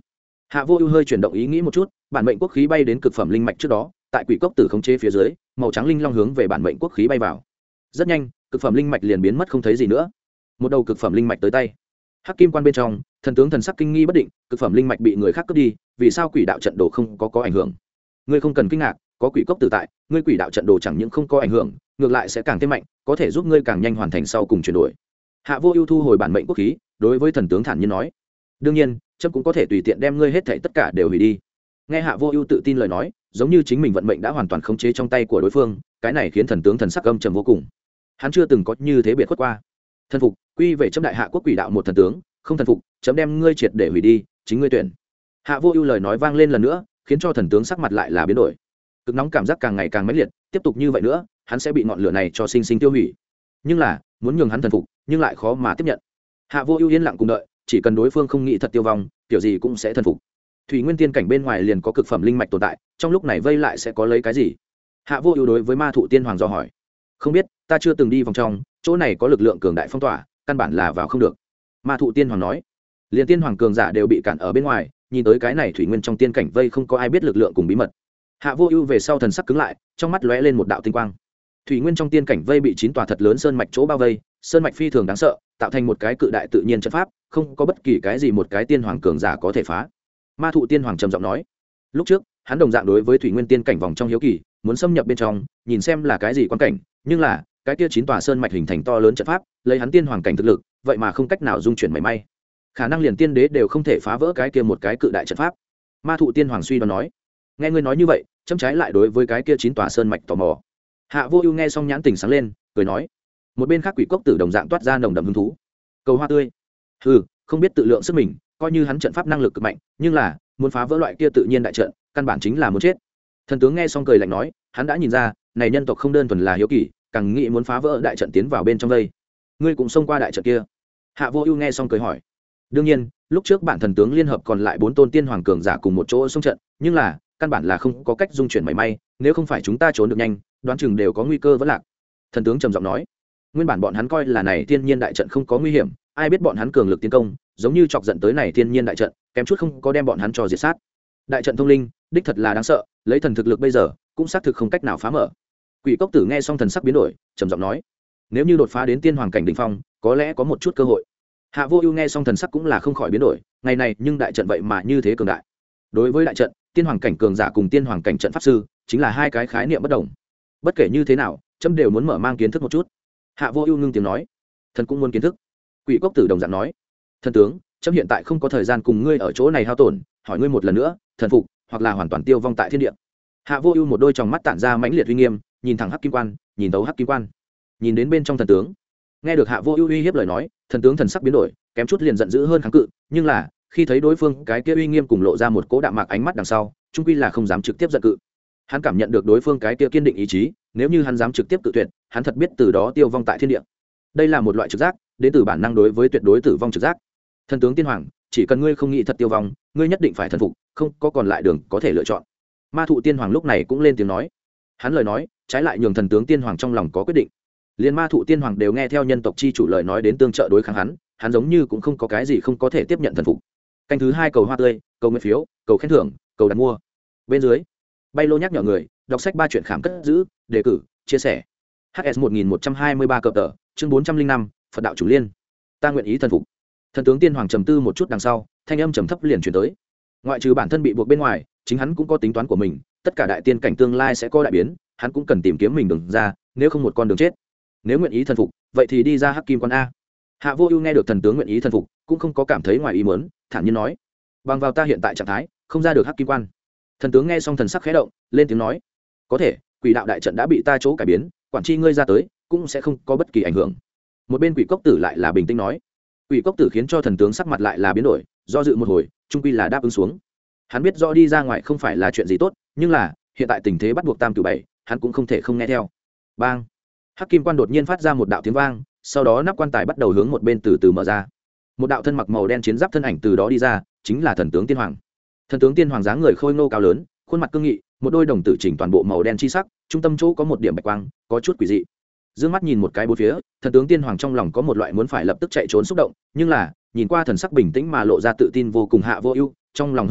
Hạ Vô Ưu hơi chuyển động ý nghĩ một chút, bản mệnh quốc khí bay đến cực phẩm linh mạch trước đó, tại quỷ cốc tử khống chế phía dưới, màu trắng linh long hướng về bản mệnh quốc khí bay vào. Rất nhanh, cực phẩm linh mạch liền biến mất không thấy gì nữa. Một đầu cực phẩm linh mạch tới tay. Hắc kim quan bên trong, thần tướng thần sắc kinh nghi bất định, cực phẩm linh mạch bị người khác cướp đi, vì sao quỷ đạo trận đồ không có ảnh hưởng? Ngươi không cần kinh ngạc, có quỷ cốc tử tại, ngươi quỷ đạo trận đồ chẳng những không có ảnh hưởng, ngược lại sẽ càng thêm mạnh, có thể giúp ngươi càng nhanh hoàn thành sau cùng chuyển đổi. Hạ Vô Ưu thu hồi bản mệnh quốc khí, đối với thần tướng thản nhiên nói: "Đương nhiên, trẫm cũng có thể tùy tiện đem ngươi hết thảy tất cả đều hủy đi." Nghe Hạ Vô Ưu tự tin lời nói, giống như chính mình vận mệnh đã hoàn toàn khống chế trong tay của đối phương, cái này khiến thần tướng thần sắc âm trầm vô cùng. Hắn chưa từng có như thế biệt khuất qua. Thần phục, quy về trẫm đại hạ quốc quỷ đạo một thần tướng, không thần phục, chấm đem ngươi triệt để hủy đi, chính ngươi tuyển. Hạ Vô Ưu lời nói vang lên lần nữa, khiến cho thần tướng sắc mặt lại là biến đổi. Cực nóng cảm giác càng ngày càng mãnh liệt, tiếp tục như vậy nữa, hắn sẽ bị ngọn lửa này cho sinh sinh tiêu hủy. Nhưng là, muốn nhường hắn thần phục, nhưng lại khó mà tiếp nhận. Hạ Vô Ưu yên lặng cùng đợi, chỉ cần đối phương không nghĩ thật tiêu vong, kiểu gì cũng sẽ thần phục. Thủy Nguyên Tiên cảnh bên ngoài liền có cực phẩm linh mạch tồn tại, trong lúc này vây lại sẽ có lấy cái gì? Hạ Vô Ưu đối với Ma Thụ Tiên Hoàng dò hỏi. Không biết, ta chưa từng đi vòng trong, chỗ này có lực lượng cường đại phong tỏa, căn bản là vào không được. Ma Thụ Tiên Hoàng nói. Liên tiên hoàng cường giả đều bị cản ở bên ngoài, nhìn tới cái này thủy nguyên trong tiên cảnh vây không có ai biết lực lượng cùng bí mật. Hạ Vô Ưu về sau thần sắc cứng lại, trong mắt lóe lên một đạo tinh quang. Thủy nguyên trong tiên cảnh vây bị 9 tòa thật lớn sơn mạch chỗ bao vây, sơn mạch phi thường đáng sợ, tạo thành một cái cự đại tự nhiên trận pháp, không có bất kỳ cái gì một cái tiên hoàng cường giả có thể phá. Ma Thụ Tiên Hoàng trầm giọng nói. Lúc trước, hắn đồng dạng đối với thủy nguyên tiên cảnh vòng trong hiếu kỳ, muốn xâm nhập bên trong, nhìn xem là cái gì quan cảnh, nhưng là, cái kia 9 tòa sơn mạch hình thành to lớn trận pháp, lấy hắn tiên hoàng cảnh thực lực, vậy mà không cách nào dung chuyển mảy may. Khả năng liền tiên đế đều không thể phá vỡ cái kia một cái cự đại trận pháp. Ma Thụ Tiên Hoàng suy đoán nói. Nghe ngươi nói như vậy, chấm trái lại đối với cái kia 9 tòa sơn mạch tò mò. Hạ Vô Ưu nghe xong nhãn tình sáng lên, cười nói. Một bên khác quỷ cốc tử đồng dạng toát ra nồng đậm hứng thú. Cầu hoa tươi. Hừ, không biết tự lượng sức mình, coi như hắn trận pháp năng lực cực mạnh, nhưng là muốn phá vỡ loại kia tự nhiên đại trận, căn bản chính là muốn chết. Thần tướng nghe xong cười lạnh nói, hắn đã nhìn ra, này nhân tộc không đơn thuần là hiếu kỳ, càng nghĩ muốn phá vỡ đại trận tiến vào bên trong đây. Ngươi cũng xông qua đại trận kia? Hạ Vô Ưu nghe xong cười hỏi. Đương nhiên, lúc trước bản thần tướng liên hợp còn lại 4 tôn tiên hoàng cường giả cùng một chỗ xông trận, nhưng là căn bản là không có cách dung chuyển mảy may, nếu không phải chúng ta trốn được nhanh, đoán chừng đều có nguy cơ vẫn lạc. Thần tướng trầm giọng nói. Nguyên bản bọn hắn coi là này thiên nhiên đại trận không có nguy hiểm, ai biết bọn hắn cường lực tiến công, giống như chọc giận tới này thiên nhiên đại trận, kém chút không có đem bọn hắn cho diệt sát. Đại trận thông linh, đích thật là đáng sợ, lấy thần thực lực bây giờ, cũng xác thực không cách nào phá mở. Quỷ cốc tử nghe xong thần sắc biến đổi, trầm giọng nói: Nếu như đột phá đến tiên hoàng cảnh đỉnh phong, có lẽ có một chút cơ hội. Hạ Vô Ưu nghe xong thần sắc cũng là không khỏi biến đổi, ngày này nhưng đại trận vậy mà như thế cường đại. Đối với đại trận, tiên hoàng cảnh cường giả cùng tiên hoàng cảnh trận pháp sư, chính là hai cái khái niệm bất đồng. Bất kể như thế nào, chấm đều muốn mở mang kiến thức một chút. Hạ Vô Ưu ngưng tiếng nói, thần cũng muốn kiến thức. Quỷ cốc tử đồng dạng nói, thần tướng, chấm hiện tại không có thời gian cùng ngươi ở chỗ này hao tổn, hỏi ngươi một lần nữa, thần phục hoặc là hoàn toàn tiêu vong tại thiên địa. Hạ Vô Ưu một đôi tròng mắt tản ra mãnh liệt uy nghiêm, nhìn thẳng Hắc Kim Quan, nhìn tấu Hắc Kim Quan, nhìn đến bên trong thần tướng. Nghe được Hạ Vô Ưu uy hiếp lời nói, thần tướng thần sắc biến đổi, kém chút liền giận dữ hơn kháng cự, nhưng là, khi thấy đối phương cái kia uy nghiêm cùng lộ ra một cỗ đạm mạc ánh mắt đằng sau, chung quy là không dám trực tiếp giận cự. Hắn cảm nhận được đối phương cái kia kiên định ý chí, nếu như hắn dám trực tiếp cự tuyệt, hắn thật biết từ đó tiêu vong tại thiên địa. Đây là một loại trực giác, đến từ bản năng đối với tuyệt đối tử vong trực giác. Thần tướng tiên hoàng, chỉ cần ngươi không nghĩ thật tiêu vong, ngươi nhất định phải thần phục, không có còn lại đường có thể lựa chọn. Ma Thụ Tiên Hoàng lúc này cũng lên tiếng nói. Hắn lời nói, trái lại nhường thần tướng tiên hoàng trong lòng có quyết định. Liên Ma Thụ Tiên Hoàng đều nghe theo nhân tộc chi chủ lời nói đến tương trợ đối kháng hắn giống như cũng không có cái gì không có thể tiếp nhận thần phục. Canh thứ 2 cầu hoa tươi, cầu nguyện phiếu, cầu khen thưởng, cầu đặt mua. Bên dưới, Bay Lô nhắc nhở người, đọc sách 3 chuyện khám cất giữ, đề cử, chia sẻ. HS 1123 cập tờ, chương 405, Phật đạo chủ liên. Ta nguyện ý thần phục. Thần tướng tiên hoàng trầm tư một chút đằng sau, thanh âm trầm thấp liền truyền tới. Ngoại trừ bản thân bị buộc bên ngoài, chính hắn cũng có tính toán của mình, tất cả đại tiên cảnh tương lai sẽ có đại biến, hắn cũng cần tìm kiếm mình đường ra, nếu không một con đường chết. Nếu nguyện ý thần phục, vậy thì đi ra Hắc Kim Quan a. Hạ Vô Ưu nghe được thần tướng nguyện ý thần phục, cũng không có cảm thấy ngoài ý muốn, thản nhiên nói: bằng vào ta hiện tại trạng thái, không ra được Hắc Kim Quan. Thần tướng nghe xong thần sắc khẽ động, lên tiếng nói: có thể, quỷ đạo đại trận đã bị ta chỗ cải biến, quản chi ngươi ra tới, cũng sẽ không có bất kỳ ảnh hưởng. Một bên quỷ cốc tử lại là bình tĩnh nói. Quỷ cốc tử khiến cho thần tướng sắc mặt lại là biến đổi, do dự một hồi, chung quy là đáp ứng xuống. Hắn biết rõ đi ra ngoài không phải là chuyện gì tốt, nhưng là hiện tại tình thế bắt buộc tam cửu bảy, hắn cũng không thể không nghe theo. Bang! Hắc Kim Quan đột nhiên phát ra một đạo tiếng vang, sau đó nắp quan tài bắt đầu hướng một bên từ từ mở ra. Một đạo thân mặc màu đen chiến giáp thân ảnh từ đó đi ra, chính là thần tướng tiên hoàng. Thần tướng tiên hoàng dáng người khôi ngô cao lớn, khuôn mặt cương nghị, một đôi đồng tử chỉnh toàn bộ màu đen chi sắc, trung tâm chỗ có một điểm bạch quang, có chút quỷ dị. Dương mắt nhìn một cái bốn phía, thần tướng tiên hoàng trong lòng có một loại muốn phải lập tức chạy trốn xúc động, nhưng là, nhìn qua thần sắc bình tĩnh mà lộ ra tự tin vô cùng Hạ Vô Ưu, trong lòng hơi động,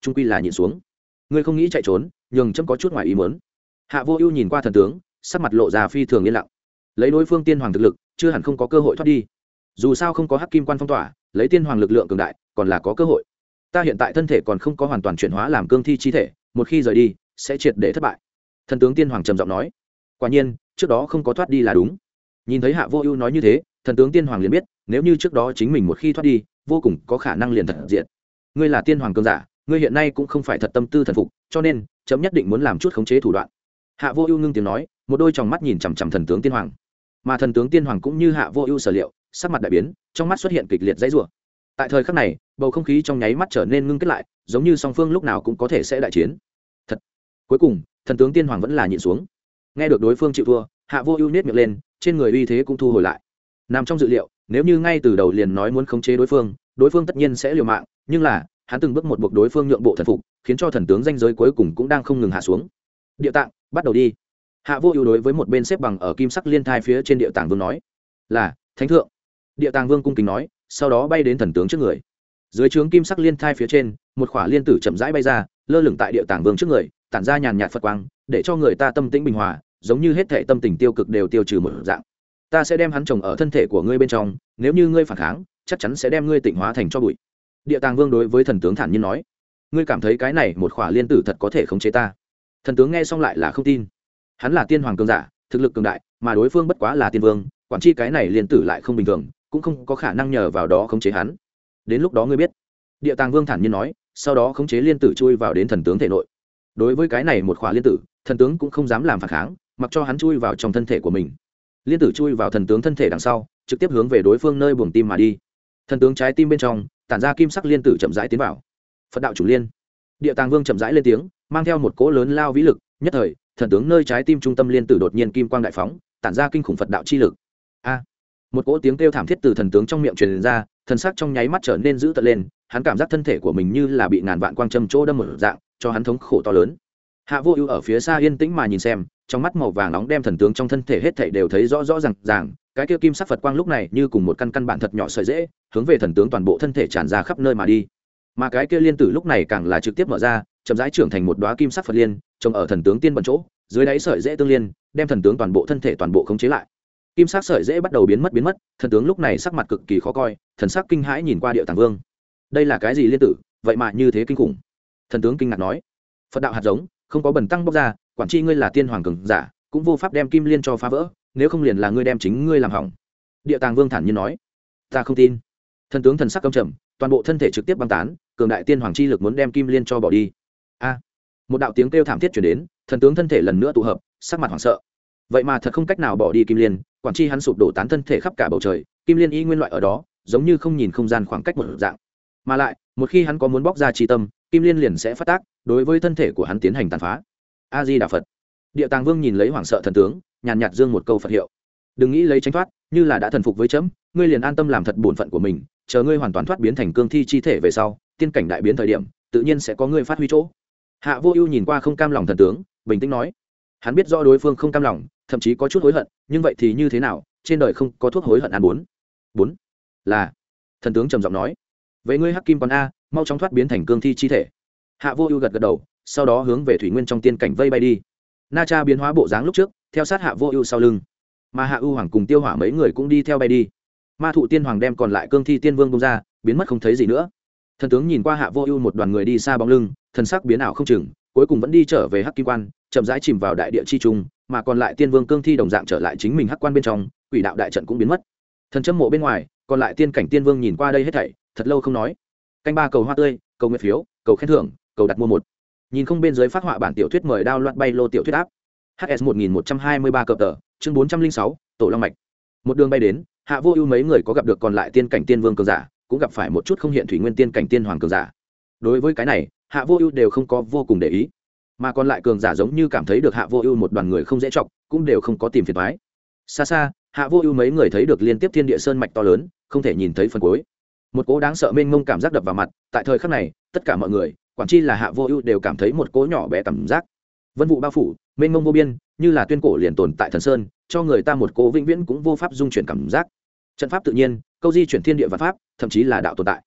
trung quy là nhịn xuống. Ngươi không nghĩ chạy trốn, nhường chấm có chút ngoài ý muốn. Hạ Vô Ưu nhìn qua thần tướng, sắc mặt lộ ra phi thường yên lặng. Lấy đối phương tiên hoàng thực lực, chưa hẳn không có cơ hội thoát đi. Dù sao không có hắc kim quan phong tỏa, lấy tiên hoàng lực lượng cường đại, còn là có cơ hội. Ta hiện tại thân thể còn không có hoàn toàn chuyển hóa làm cương thi chi thể, một khi rời đi, sẽ triệt để thất bại. Thần tướng tiên hoàng trầm giọng nói. Quả nhiên, trước đó không có thoát đi là đúng. Nhìn thấy Hạ Vô Ưu nói như thế, thần tướng tiên hoàng liền biết, nếu như trước đó chính mình một khi thoát đi, vô cùng có khả năng liền thật diệt. Ngươi là tiên hoàng cường giả, ngươi hiện nay cũng không phải thật tâm tư thần phục, cho nên chấm nhất định muốn làm chút khống chế thủ đoạn. Hạ Vô Ưu ngưng tiếng nói, một đôi tròng mắt nhìn chằm chằm thần tướng tiên hoàng. Mà thần tướng tiên hoàng cũng như Hạ Vô Ưu sở liệu, sắc mặt đại biến, trong mắt xuất hiện kịch liệt dãy rủa. Tại thời khắc này, bầu không khí trong nháy mắt trở nên ngưng kết lại, giống như song phương lúc nào cũng có thể sẽ đại chiến. Thật. Cuối cùng, thần tướng tiên hoàng vẫn là nhịn xuống. Nghe được đối phương chịu thua, Hạ Vô Ưu nhếch miệng lên, trên người uy thế cũng thu hồi lại. Nằm trong dự liệu, nếu như ngay từ đầu liền nói muốn khống chế đối phương tất nhiên sẽ liều mạng, nhưng là, hắn từng bước một buộc đối phương nhượng bộ thần phục, khiến cho thần tướng danh giới cuối cùng cũng đang không ngừng hạ xuống. Địa tạng, bắt đầu đi. Hạ Vô Ưu đối với một bên xếp bằng ở kim sắc liên thai phía trên địa tạng vương nói. Là, thánh thượng. Địa tạng vương cung kính nói, sau đó bay đến thần tướng trước người. Dưới trướng kim sắc liên thai phía trên, một khỏa liên tử chậm rãi bay ra, lơ lửng tại địa tạng vương trước người, tản ra nhàn nhạt phật quang, để cho người ta tâm tĩnh bình hòa, giống như hết thảy tâm tình tiêu cực đều tiêu trừ một dạng. Ta sẽ đem hắn trồng ở thân thể của ngươi bên trong, nếu như ngươi phản kháng, chắc chắn sẽ đem ngươi tịnh hóa thành cho bụi. Địa tạng vương đối với thần tướng thản nhiên nói. Ngươi cảm thấy cái này một khỏa liên tử thật có thể khống chế ta? Thần tướng nghe xong lại là không tin. Hắn là tiên hoàng cường giả, thực lực cường đại, mà đối phương bất quá là tiên vương, quản chi cái này liên tử lại không bình thường, cũng không có khả năng nhờ vào đó khống chế hắn. Đến lúc đó ngươi biết. Địa tạng vương thản nhiên nói, sau đó khống chế liên tử chui vào đến thần tướng thể nội. Đối với cái này một khỏa liên tử, thần tướng cũng không dám làm phản kháng, mặc cho hắn chui vào trong thân thể của mình. Liên tử chui vào thần tướng thân thể đằng sau, trực tiếp hướng về đối phương nơi buồng tim mà đi. Thần tướng trái tim bên trong tản ra kim sắc liên tử chậm rãi tiến vào. Phật đạo chủ liên. Địa tạng vương chậm rãi lên tiếng, mang theo một cỗ lớn lao vĩ lực, nhất thời thần tướng nơi trái tim trung tâm liên tử đột nhiên kim quang đại phóng, tản ra kinh khủng Phật đạo chi lực. A! Một cỗ tiếng kêu thảm thiết từ thần tướng trong miệng truyền ra, thần sắc trong nháy mắt trở nên dữ tợn lên, hắn cảm giác thân thể của mình như là bị ngàn vạn quang châm chỗ đâm một dạng, cho hắn thống khổ to lớn. Hạ Vô Ưu ở phía xa yên tĩnh mà nhìn xem, trong mắt màu vàng nóng đem thần tướng trong thân thể hết thảy đều thấy rõ rõ ràng ràng, cái kia kim sắc Phật quang lúc này như cùng một căn bản thật nhỏ sợi rễ, hướng về thần tướng toàn bộ thân thể tràn ra khắp nơi mà đi. Mà cái kia liên tử lúc này càng là trực tiếp mở ra, chậm rãi trưởng thành một đóa kim sắc Phật liên, trồng ở thần tướng tiên bẩn chỗ, dưới đáy sợi rễ tương liên, đem thần tướng toàn bộ thân thể toàn bộ khống chế lại. Kim sắc sợi rễ bắt đầu biến mất, thần tướng lúc này sắc mặt cực kỳ khó coi, thần sắc kinh hãi nhìn qua Điệu Tàng Vương. Đây là cái gì liên tử, vậy mà như thế kinh khủng? Thần tướng kinh ngạc nói. Phật đạo hạt giống, không có bẩn tăng bốc ra, quản chi ngươi là tiên hoàng cường giả, cũng vô pháp đem kim liên cho phá vỡ, nếu không liền là ngươi đem chính ngươi làm hỏng. Điệu Tàng Vương thản nhiên nói. Ta không tin. Thần tướng thần sắc căm trầm, toàn bộ thân thể trực tiếp băng tán, cường đại tiên hoàng chi lực muốn đem kim liên cho bỏ đi. A! Một đạo tiếng kêu thảm thiết truyền đến, thần tướng thân thể lần nữa tụ hợp, sắc mặt hoảng sợ. Vậy mà thật không cách nào bỏ đi kim liên, quản chi hắn sụp đổ tán thân thể khắp cả bầu trời, kim liên y nguyên loại ở đó, giống như không nhìn không gian khoảng cách một dạng. Mà lại, một khi hắn có muốn bóc ra chi tâm, kim liên liền sẽ phát tác, đối với thân thể của hắn tiến hành tàn phá. A Di Đà Phật. Địa Tàng Vương nhìn lấy hoảng sợ thần tướng, nhàn nhạt dương một câu Phật hiệu. Đừng nghĩ lấy tránh thoát, như là đã thần phục với chấm, ngươi liền an tâm làm thật bổn phận của mình, chờ ngươi hoàn toàn thoát biến thành cương thi chi thể về sau, tiên cảnh đại biến thời điểm, tự nhiên sẽ có ngươi phát huy chỗ. Hạ Vô Ưu nhìn qua không cam lòng thần tướng, bình tĩnh nói. Hắn biết rõ đối phương không cam lòng, thậm chí có chút hối hận, nhưng vậy thì như thế nào, trên đời không có thuốc hối hận ăn bốn. Là. Thần tướng trầm giọng nói. Vậy ngươi Hắc Kim Quan a, mau chóng thoát biến thành cương thi chi thể. Hạ Vô Ưu gật gật đầu, sau đó hướng về thủy nguyên trong tiên cảnh vây bay đi. Na Cha biến hóa bộ dáng lúc trước, theo sát Hạ Vô Ưu sau lưng. Mà Hạ Ưu Hoàng cùng Tiêu Hỏa mấy người cũng đi theo bay đi. Ma Thụ Tiên Hoàng đem còn lại cương thi tiên vương bung ra, biến mất không thấy gì nữa. Thần tướng nhìn qua Hạ Vô Ưu một đoàn người đi xa bóng lưng, thần sắc biến ảo không chừng, cuối cùng vẫn đi trở về Hắc Kim Quan, chậm rãi chìm vào đại địa chi trung, mà còn lại tiên vương cương thi đồng dạng trở lại chính mình Hắc Quan bên trong, quỷ đạo đại trận cũng biến mất. Thần châm mộ bên ngoài, còn lại tiên cảnh tiên vương nhìn qua đây hết thảy, thật lâu không nói. Canh ba cầu hoa tươi, cầu nguyện phiếu, cầu khen thưởng, cầu đặt mua một. Nhìn không bên dưới phát họa bản tiểu thuyết mời download bay lô tiểu thuyết áp. HS 1123 cập tờ, chương 406, Tổ Long mạch. Một đường bay đến, Hạ Vô Ưu mấy người có gặp được còn lại tiên cảnh tiên vương cường giả, cũng gặp phải một chút không hiện thủy nguyên tiên cảnh tiên hoàng cường giả. Đối với cái này, Hạ Vô Ưu đều không có vô cùng để ý, mà còn lại cường giả giống như cảm thấy được Hạ Vô Ưu một đoàn người không dễ trọng, cũng đều không có tìm phiền toái. Xa xa, Hạ Vô Ưu mấy người thấy được liên tiếp thiên địa sơn mạch to lớn, không thể nhìn thấy phần cuối. Một cỗ đáng sợ mênh mông cảm giác đập vào mặt, tại thời khắc này, tất cả mọi người, quản chi là Hạ Vô Ưu đều cảm thấy một cỗ nhỏ bé cảm giác. Vân vụ bao phủ, mênh mông vô biên, như là tuyên cổ liền tồn tại thần sơn, cho người ta một cỗ vĩnh viễn cũng vô pháp dung chuyển cảm giác. Trận pháp tự nhiên, câu di chuyển thiên địa và pháp, thậm chí là đạo tồn tại.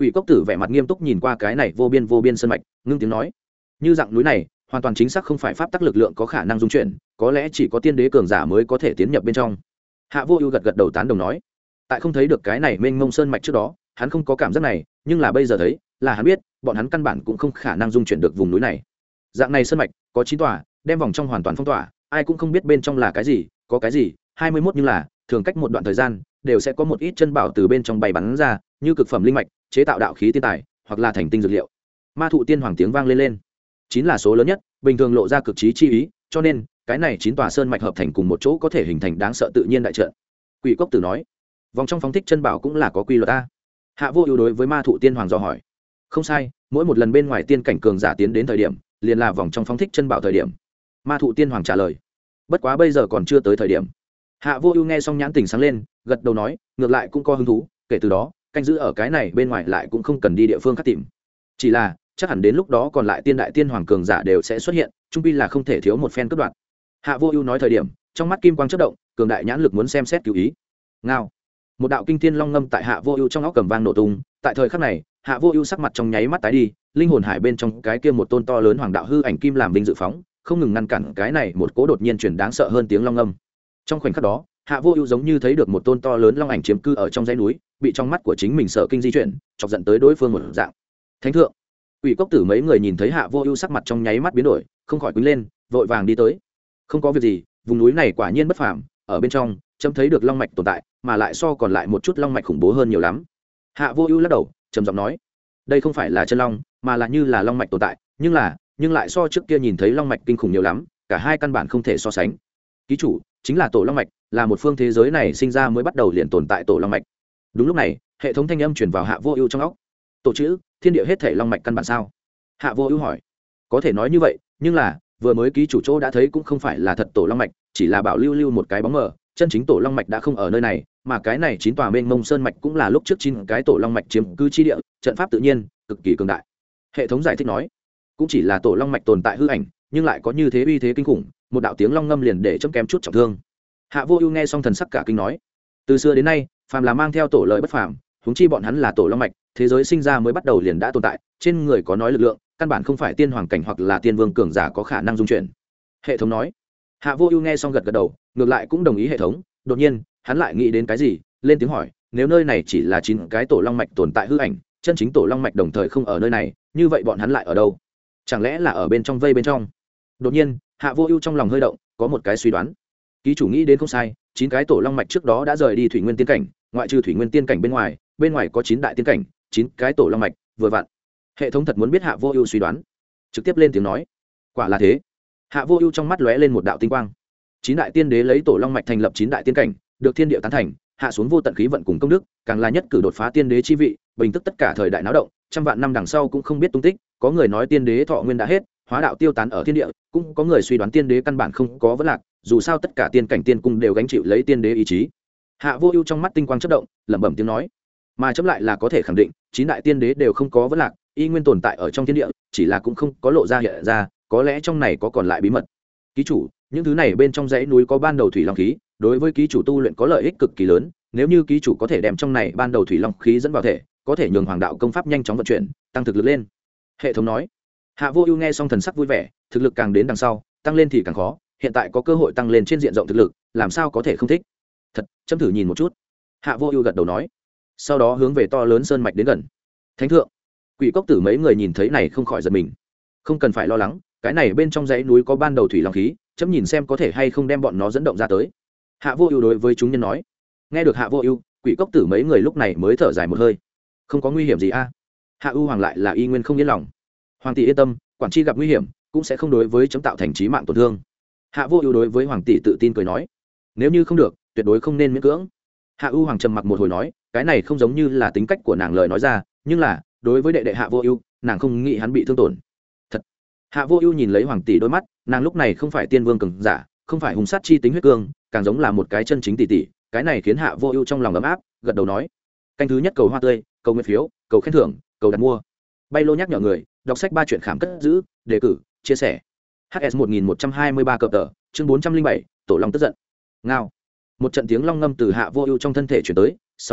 Quỷ cốc tử vẻ mặt nghiêm túc nhìn qua cái này vô biên sơn mạch, ngưng tiếng nói, như dạng núi này hoàn toàn chính xác không phải pháp tắc lực lượng có khả năng dung chuyển, có lẽ chỉ có tiên đế cường giả mới có thể tiến nhập bên trong. Hạ Vô Ưu gật gật đầu tán đồng nói, tại không thấy được cái này mênh mông sơn mạch trước đó, hắn không có cảm giác này, nhưng là bây giờ thấy, là hắn biết, bọn hắn căn bản cũng không khả năng dung chuyển được vùng núi này. Dạng này sơn mạch có 9 tòa, đem vòng trong hoàn toàn phong tỏa, ai cũng không biết bên trong là cái gì, có cái gì, 21 nhưng là, thường cách một đoạn thời gian, đều sẽ có một ít chân bảo từ bên trong bay bắn ra, như cực phẩm linh mạch, chế tạo đạo khí tiên tài, hoặc là thành tinh dược liệu. Ma thụ tiên hoàng tiếng vang lên lên. 9 là số lớn nhất, bình thường lộ ra cực trí chi ý, cho nên, cái này 9 tòa sơn mạch hợp thành cùng một chỗ có thể hình thành đáng sợ tự nhiên đại trận. Quỷ cốc tử nói, vòng trong phóng thích chân bảo cũng là có quy luật a. Hạ Vô Ưu đối với Ma thụ tiên hoàng dò hỏi. Không sai, mỗi một lần bên ngoài tiên cảnh cường giả tiến đến thời điểm, liền là vòng trong phóng thích chân bảo thời điểm. Ma thụ tiên hoàng trả lời. Bất quá bây giờ còn chưa tới thời điểm. Hạ Vô Ưu nghe xong nhãn tình sáng lên, gật đầu nói, ngược lại cũng có hứng thú, kể từ đó, canh giữ ở cái này bên ngoài lại cũng không cần đi địa phương khác tìm. Chỉ là, chắc hẳn đến lúc đó còn lại tiên đại tiên hoàng cường giả đều sẽ xuất hiện, chung quy là không thể thiếu một phen cướp đoạt. Hạ Vô Ưu nói thời điểm, trong mắt kim quang chớp động, cường đại nhãn lực muốn xem xét cứu ý. Ngao. Một đạo kinh thiên long ngâm tại Hạ Vô Ưu trong óc cầm vang nổ tung, tại thời khắc này, Hạ Vô Ưu sắc mặt trong nháy mắt tái đi, linh hồn hải bên trong cái kia một tôn to lớn hoàng đạo hư ảnh kim làm binh dự phóng, không ngừng ngăn cản cái này một cỗ đột nhiên truyền đáng sợ hơn tiếng long ngâm. Trong khoảnh khắc đó, Hạ Vô Ưu giống như thấy được một tôn to lớn long ảnh chiếm cư ở trong dãy núi, bị trong mắt của chính mình sợ kinh di chuyển, chọc giận tới đối phương một dạng. Thánh thượng, Quỷ cốc tử mấy người nhìn thấy Hạ Vô Ưu sắc mặt trong nháy mắt biến đổi, không khỏi quỳ lên, vội vàng đi tới. Không có việc gì, vùng núi này quả nhiên bất phàm, ở bên trong, chấm thấy được long mạch tồn tại, mà lại so còn lại một chút long mạch khủng bố hơn nhiều lắm. Hạ Vô Ưu lắc đầu, trầm giọng nói, đây không phải là chân long, mà là như là long mạch tồn tại, nhưng lại so trước kia nhìn thấy long mạch kinh khủng nhiều lắm, cả hai căn bản không thể so sánh. Ký chủ chính là tổ long mạch, là một phương thế giới này sinh ra mới bắt đầu liền tồn tại tổ long mạch. Đúng lúc này, hệ thống thanh âm truyền vào Hạ Vô Ưu trong óc. Tổ chữ, thiên địa hết thể long mạch căn bản sao? Hạ Vô Ưu hỏi. Có thể nói như vậy, nhưng là vừa mới ký chủ chỗ đã thấy cũng không phải là thật tổ long mạch, chỉ là bảo lưu một cái bóng mờ, chân chính tổ long mạch đã không ở nơi này, mà cái này 9 tòa mênh mông sơn mạch cũng là lúc trước 9 cái tổ long mạch chiếm cư chi địa, trận pháp tự nhiên cực kỳ cường đại. Hệ thống giải thích nói, cũng chỉ là tổ long mạch tồn tại hư ảnh, nhưng lại có như thế uy thế kinh khủng, một đạo tiếng long ngâm liền để chấm kém chút trọng thương. Hạ Vô Ưu nghe xong thần sắc cả kinh nói, từ xưa đến nay, phàm là mang theo tổ lợi bất phàm, huống chi bọn hắn là tổ long mạch, thế giới sinh ra mới bắt đầu liền đã tồn tại, trên người có nói lực lượng, căn bản không phải tiên hoàng cảnh hoặc là tiên vương cường giả có khả năng dung chuyển. Hệ thống nói. Hạ Vô Ưu nghe xong gật gật đầu, ngược lại cũng đồng ý hệ thống, đột nhiên, hắn lại nghĩ đến cái gì, lên tiếng hỏi, nếu nơi này chỉ là 9 cái tổ long mạch tồn tại hư ảnh, chân chính tổ long mạch đồng thời không ở nơi này, như vậy bọn hắn lại ở đâu? Chẳng lẽ là ở bên trong vây bên trong? Đột nhiên, Hạ Vô Ưu trong lòng hơi động, có một cái suy đoán. Ký chủ nghĩ đến không sai, 9 cái tổ long mạch trước đó đã rời đi thủy nguyên tiên cảnh, ngoại trừ thủy nguyên tiên cảnh bên ngoài có 9 đại tiên cảnh, 9 cái tổ long mạch, vừa vặn. Hệ thống thật muốn biết Hạ Vô Ưu suy đoán, trực tiếp lên tiếng nói, quả là thế. Hạ Vô Ưu trong mắt lóe lên một đạo tinh quang. 9 đại tiên đế lấy tổ long mạch thành lập 9 đại tiên cảnh, được thiên địa tán thành, hạ xuống vô tận khí vận cùng công đức, càng là nhất cử đột phá tiên đế chi vị, bình tức tất cả thời đại náo động, trăm vạn năm đằng sau cũng không biết tung tích, có người nói tiên đế thọ nguyên đã hết, hóa đạo tiêu tán ở thiên địa, cũng có người suy đoán tiên đế căn bản không có vấn lạc, dù sao tất cả tiên cảnh tiên cung đều gánh chịu lấy tiên đế ý chí. Hạ Vô Ưu trong mắt tinh quang chớp động, lẩm bẩm tiếng nói, mà chấm lại là có thể khẳng định, 9 đại tiên đế đều không có vấn lạc, y nguyên tồn tại ở trong thiên địa, chỉ là cũng không có lộ ra hiện ra, có lẽ trong này có còn lại bí mật. Ký chủ, những thứ này bên trong dãy núi có ban đầu thủy long khí, đối với ký chủ tu luyện có lợi ích cực kỳ lớn, nếu như ký chủ có thể đem trong này ban đầu thủy long khí dẫn vào thể, có thể nhường hoàng đạo công pháp nhanh chóng vận chuyển, tăng thực lực lên. Hệ thống nói. Hạ Vô Ưu nghe xong thần sắc vui vẻ, thực lực càng đến đằng sau, tăng lên thì càng khó, hiện tại có cơ hội tăng lên trên diện rộng thực lực, làm sao có thể không thích. Thật, chấm thử nhìn một chút. Hạ Vô Ưu gật đầu nói, sau đó hướng về to lớn sơn mạch đến gần. Thánh thượng, Quỷ cốc tử mấy người nhìn thấy này không khỏi giật mình. Không cần phải lo lắng, cái này bên trong dãy núi có ban đầu thủy long khí, chấm nhìn xem có thể hay không đem bọn nó dẫn động ra tới. Hạ Vô Ưu đối với chúng nhân nói. Nghe được Hạ Vô Ưu, Quỷ cốc tử mấy người lúc này mới thở dài một hơi. Không có nguy hiểm gì a? Hạ ưu hoàng lại là y nguyên không yên lòng. Hoàng tỷ yên tâm, quản chi gặp nguy hiểm cũng sẽ không đối với chấm tạo thành chí mạng tổn thương. Hạ Vô Ưu đối với hoàng tỷ tự tin cười nói, nếu như không được, tuyệt đối không nên miễn cưỡng. Hạ ưu hoàng trầm mặc một hồi nói, cái này không giống như là tính cách của nàng lời nói ra, nhưng là đối với đệ đệ Hạ Vô Ưu, nàng không nghĩ hắn bị thương tổn. Thật. Hạ Vô Ưu nhìn lấy hoàng tỷ đôi mắt, nàng lúc này không phải tiên vương cường giả, không phải hùng sát chi tính huyết cương, càng giống là một cái chân chính tỷ tỷ, cái này khiến Hạ Vô Ưu trong lòng ấm áp, gật đầu nói, canh thứ nhất cầu hoa tươi, cầu nguyện phiếu, cầu khen thưởng, cầu đặt mua. Bay lô nhắc nhở người, đọc sách 3 truyện khám cất giữ, đề cử, chia sẻ. HS 1123 cập tờ, chương 407, tổ long tức giận. Ngao. Một trận tiếng long ngâm từ Hạ Vô Ưu trong thân thể truyền tới, sau đó,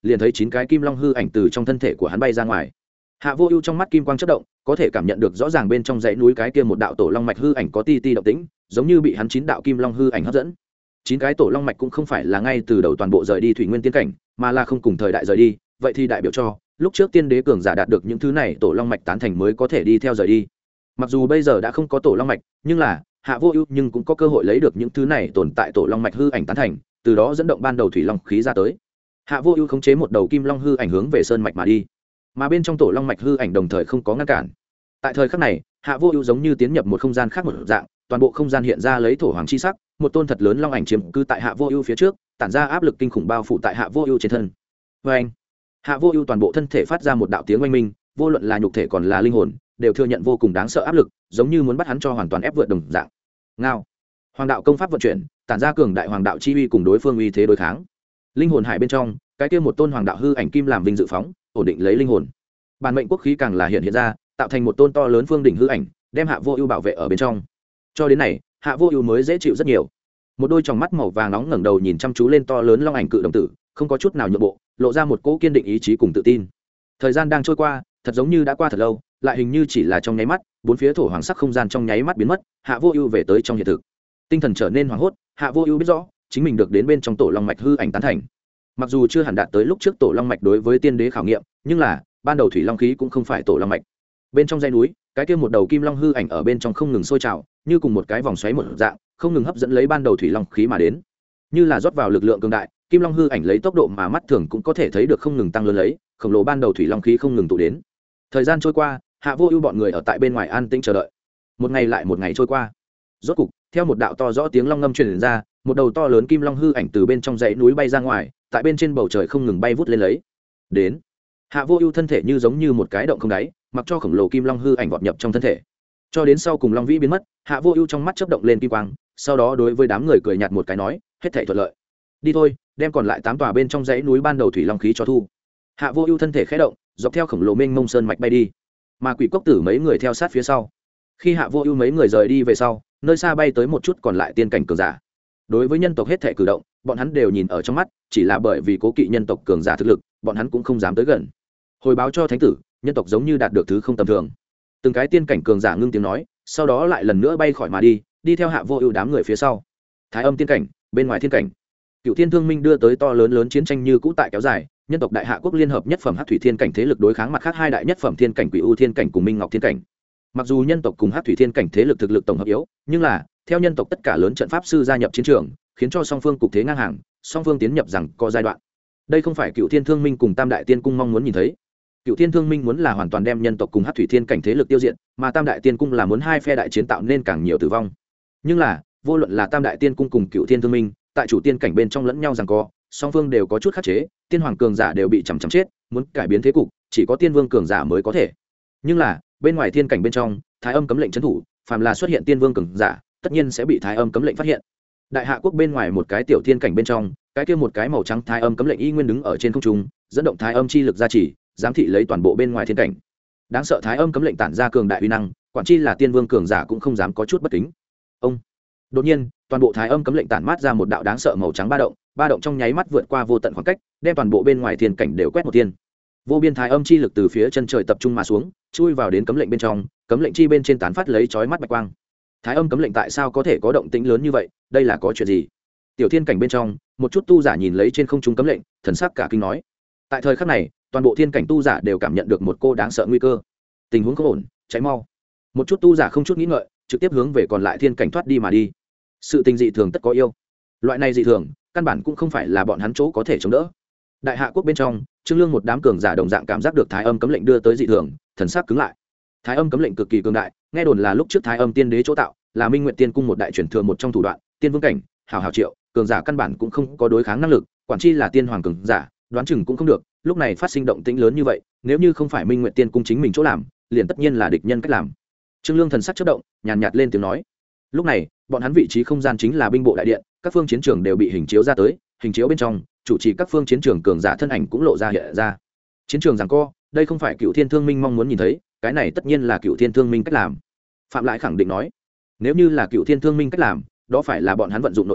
liền thấy 9 cái kim long hư ảnh từ trong thân thể của hắn bay ra ngoài. Hạ Vô Ưu trong mắt kim quang chớp động, có thể cảm nhận được rõ ràng bên trong dãy núi cái kia một đạo tổ long mạch hư ảnh có ti ti động tĩnh, giống như bị hắn 9 đạo kim long hư ảnh hấp dẫn. 9 cái tổ long mạch cũng không phải là ngay từ đầu toàn bộ rời đi thủy nguyên tiên cảnh, mà là không cùng thời đại rời đi, vậy thì đại biểu cho lúc trước tiên đế cường giả đạt được những thứ này tổ long mạch tán thành mới có thể đi theo rời đi. Mặc dù bây giờ đã không có tổ long mạch, nhưng là Hạ Vô Ưu nhưng cũng có cơ hội lấy được những thứ này tồn tại tổ long mạch hư ảnh tán thành, từ đó dẫn động ban đầu thủy long khí ra tới. Hạ Vô Ưu khống chế một đầu kim long hư ảnh hướng về sơn mạch mà đi, mà bên trong tổ long mạch hư ảnh đồng thời không có ngăn cản. Tại thời khắc này, Hạ Vô Ưu giống như tiến nhập một không gian khác một dạng, toàn bộ không gian hiện ra lấy thổ hoàng chi sắc, một tôn thật lớn long ảnh chiếm cư tại Hạ Vô Ưu phía trước, tản ra áp lực kinh khủng bao phủ tại Hạ Vô Ưu trên thân. Oeng! Hạ Vô Ưu toàn bộ thân thể phát ra một đạo tiếng oanh minh, vô luận là nhục thể còn là linh hồn, đều thừa nhận vô cùng đáng sợ áp lực, giống như muốn bắt hắn cho hoàn toàn ép vượt đồng dạng. Ngao! Hoàng đạo công pháp vận chuyển, tản ra cường đại hoàng đạo chi uy cùng đối phương uy thế đối kháng. Linh hồn hải bên trong, cái kia một tôn hoàng đạo hư ảnh kim làm vinh dự phóng, ổn định lấy linh hồn. Bản mệnh quốc khí càng là hiện ra, tạo thành một tôn to lớn phương đỉnh hư ảnh, đem Hạ Vô Ưu bảo vệ ở bên trong. Cho đến này, Hạ Vô Ưu mới dễ chịu rất nhiều. Một đôi tròng mắt màu vàng nóng ngẩng đầu nhìn chăm chú lên to lớn long ảnh cự đồng tử, không có chút nào nhượng bộ, lộ ra một cỗ kiên định ý chí cùng tự tin. Thời gian đang trôi qua, thật giống như đã qua thật lâu, lại hình như chỉ là trong nháy mắt, bốn phía thổ hoàng sắc không gian trong nháy mắt biến mất, Hạ Vô Ưu về tới trong hiện thực. Tinh thần trở nên hoảng hốt, Hạ Vô Ưu biết rõ, chính mình được đến bên trong tổ long mạch hư ảnh tán thành. Mặc dù chưa hẳn đạt tới lúc trước tổ long mạch đối với tiên đế khảo nghiệm, nhưng là ban đầu thủy long khí cũng không phải tổ long mạch. Bên trong dãy núi, cái kia một đầu kim long hư ảnh ở bên trong không ngừng sôi trào, như cùng một cái vòng xoáy một dạng, không ngừng hấp dẫn lấy ban đầu thủy long khí mà đến. Như là rót vào lực lượng cường đại, kim long hư ảnh lấy tốc độ mà mắt thường cũng có thể thấy được không ngừng tăng lớn lấy, khổng lồ ban đầu thủy long khí không ngừng tụ đến. Thời gian trôi qua, Hạ Vô Ưu bọn người ở tại bên ngoài an tĩnh chờ đợi. Một ngày lại một ngày trôi qua. Rốt cục, theo một đạo to rõ tiếng long ngâm truyền ra, một đầu to lớn kim long hư ảnh từ bên trong dãy núi bay ra ngoài, tại bên trên bầu trời không ngừng bay vút lên lấy. Đến. Hạ Vô Ưu thân thể như giống như một cái động không đáy, mặc cho khổng lồ kim long hư ảnh vọt nhập trong thân thể. Cho đến sau cùng long vĩ biến mất, Hạ Vô Ưu trong mắt chớp động lên kim quang, sau đó đối với đám người cười nhạt một cái nói, hết thảy thuận lợi. Đi thôi, đem còn lại 8 tòa bên trong dãy núi ban đầu thủy long khí cho thu. Hạ Vô Ưu thân thể khẽ động, dọc theo khổng lồ mênh mông sơn mạch bay đi, mà Quỷ Cốc Tử mấy người theo sát phía sau. Khi Hạ Vô Ưu mấy người rời đi về sau, nơi xa bay tới một chút còn lại tiên cảnh cường giả. Đối với nhân tộc hết thảy cử động, bọn hắn đều nhìn ở trong mắt, chỉ là bởi vì cố kỵ nhân tộc cường giả thực lực, bọn hắn cũng không dám tới gần. Hồi báo cho thánh tử, nhân tộc giống như đạt được thứ không tầm thường. Từng cái tiên cảnh cường giả ngưng tiếng nói, sau đó lại lần nữa bay khỏi mà đi, đi theo Hạ Vô Ưu đám người phía sau. Thái Âm tiên cảnh, bên ngoài thiên cảnh, Cựu Thiên Thương Minh đưa tới to lớn chiến tranh như cũ tại kéo dài, nhân tộc Đại Hạ quốc liên hợp nhất phẩm Hắc Thủy Thiên cảnh thế lực đối kháng mặt khác hai đại nhất phẩm thiên cảnh Quỷ U Thiên cảnh cùng Minh Ngọc Thiên cảnh. Mặc dù nhân tộc cùng Hắc Thủy Thiên cảnh thế lực thực lực tổng hợp yếu, nhưng là theo nhân tộc tất cả lớn trận pháp sư gia nhập chiến trường, khiến cho song phương cục thế ngang hàng, song phương tiến nhập rằng có giai đoạn. Đây không phải Cựu Thiên Thương Minh cùng Tam Đại Tiên Cung mong muốn nhìn thấy. Cựu Thiên Thương Minh muốn là hoàn toàn đem nhân tộc cùng Hắc Thủy Thiên cảnh thế lực tiêu diệt, mà Tam Đại Tiên Cung là muốn hai phe đại chiến tạo nên càng nhiều tử vong. Nhưng là, vô luận là Tam Đại Tiên Cung cùng Cựu Thiên Thương Minh, tại chủ tiên cảnh bên trong lẫn nhau giằng co, song phương đều có chút khắc chế, tiên hoàng cường giả đều bị chằm chết, muốn cải biến thế cục, chỉ có tiên vương cường giả mới có thể. Nhưng là, bên ngoài thiên cảnh bên trong, Thái Âm cấm lệnh trấn thủ, phàm là xuất hiện tiên vương cường giả, tất nhiên sẽ bị Thái Âm cấm lệnh phát hiện. Đại Hạ quốc bên ngoài một cái tiểu thiên cảnh bên trong, cái kia một cái màu trắng Thái Âm cấm lệnh y nguyên đứng ở trên không trung, dẫn động Thái Âm chi lực gia trì, giám thị lấy toàn bộ bên ngoài thiên cảnh. Đáng sợ Thái Âm cấm lệnh tản ra cường đại uy năng, quản chi là tiên vương cường giả cũng không dám có chút bất kính. Ông đột nhiên, toàn bộ Thái Âm cấm lệnh tản mát ra một đạo đáng sợ màu trắng ba động trong nháy mắt vượt qua vô tận khoảng cách, đem toàn bộ bên ngoài thiên cảnh đều quét một tiên. Vô biên Thái Âm chi lực từ phía chân trời tập trung mà xuống, chui vào đến cấm lệnh bên trong, cấm lệnh chi bên trên tán phát lấy chói mắt bạch quang. Thái Âm cấm lệnh tại sao có thể có động tĩnh lớn như vậy, đây là có chuyện gì? Tiểu thiên cảnh bên trong, một chút tu giả nhìn lấy trên không trung cấm lệnh, thần sắc cả kinh nói. Tại thời khắc này, toàn bộ thiên cảnh tu giả đều cảm nhận được một cô đáng sợ nguy cơ. Tình huống không ổn, cháy mau. Một chút tu giả không chút nghĩ ngợi, trực tiếp hướng về còn lại thiên cảnh thoát đi mà đi. Sự tình dị thường tất có yêu. Loại này dị thường, căn bản cũng không phải là bọn hắn chỗ có thể chống đỡ. Đại Hạ quốc bên trong, Trương Lương một đám cường giả đồng dạng cảm giác được Thái Âm cấm lệnh đưa tới dị thường, thần sắc cứng lại. Thái Âm cấm lệnh cực kỳ cường đại, nghe đồn là lúc trước Thái Âm tiên đế chỗ tạo, là Minh Nguyệt Tiên cung một đại truyền thừa một trong thủ đoạn, tiên vương cảnh, hào triệu, cường giả căn bản cũng không có đối kháng năng lực, quản chi là tiên hoàng cường giả, đoán chừng cũng không được, lúc này phát sinh động tĩnh lớn như vậy, nếu như không phải Minh Nguyệt Tiên cung chính mình chỗ làm, liền tất nhiên là địch nhân cách làm. Trương Lương thần sắc chớp động, nhàn nhạt lên tiếng nói. Lúc này, bọn hắn vị trí không gian chính là binh bộ đại điện, các phương chiến trường đều bị hình chiếu ra tới, hình chiếu bên trong, chủ trì các phương chiến trường cường giả thân ảnh cũng lộ ra hiện ra. Chiến trường giằng co, đây không phải Cựu Thiên Thương Minh mong muốn nhìn thấy, cái này tất nhiên là Cựu Thiên Thương Minh cách làm. Phạm Lại khẳng định nói, nếu như là Cựu Thiên Thương Minh cách làm, đó phải là bọn hắn vận dụng nội tình,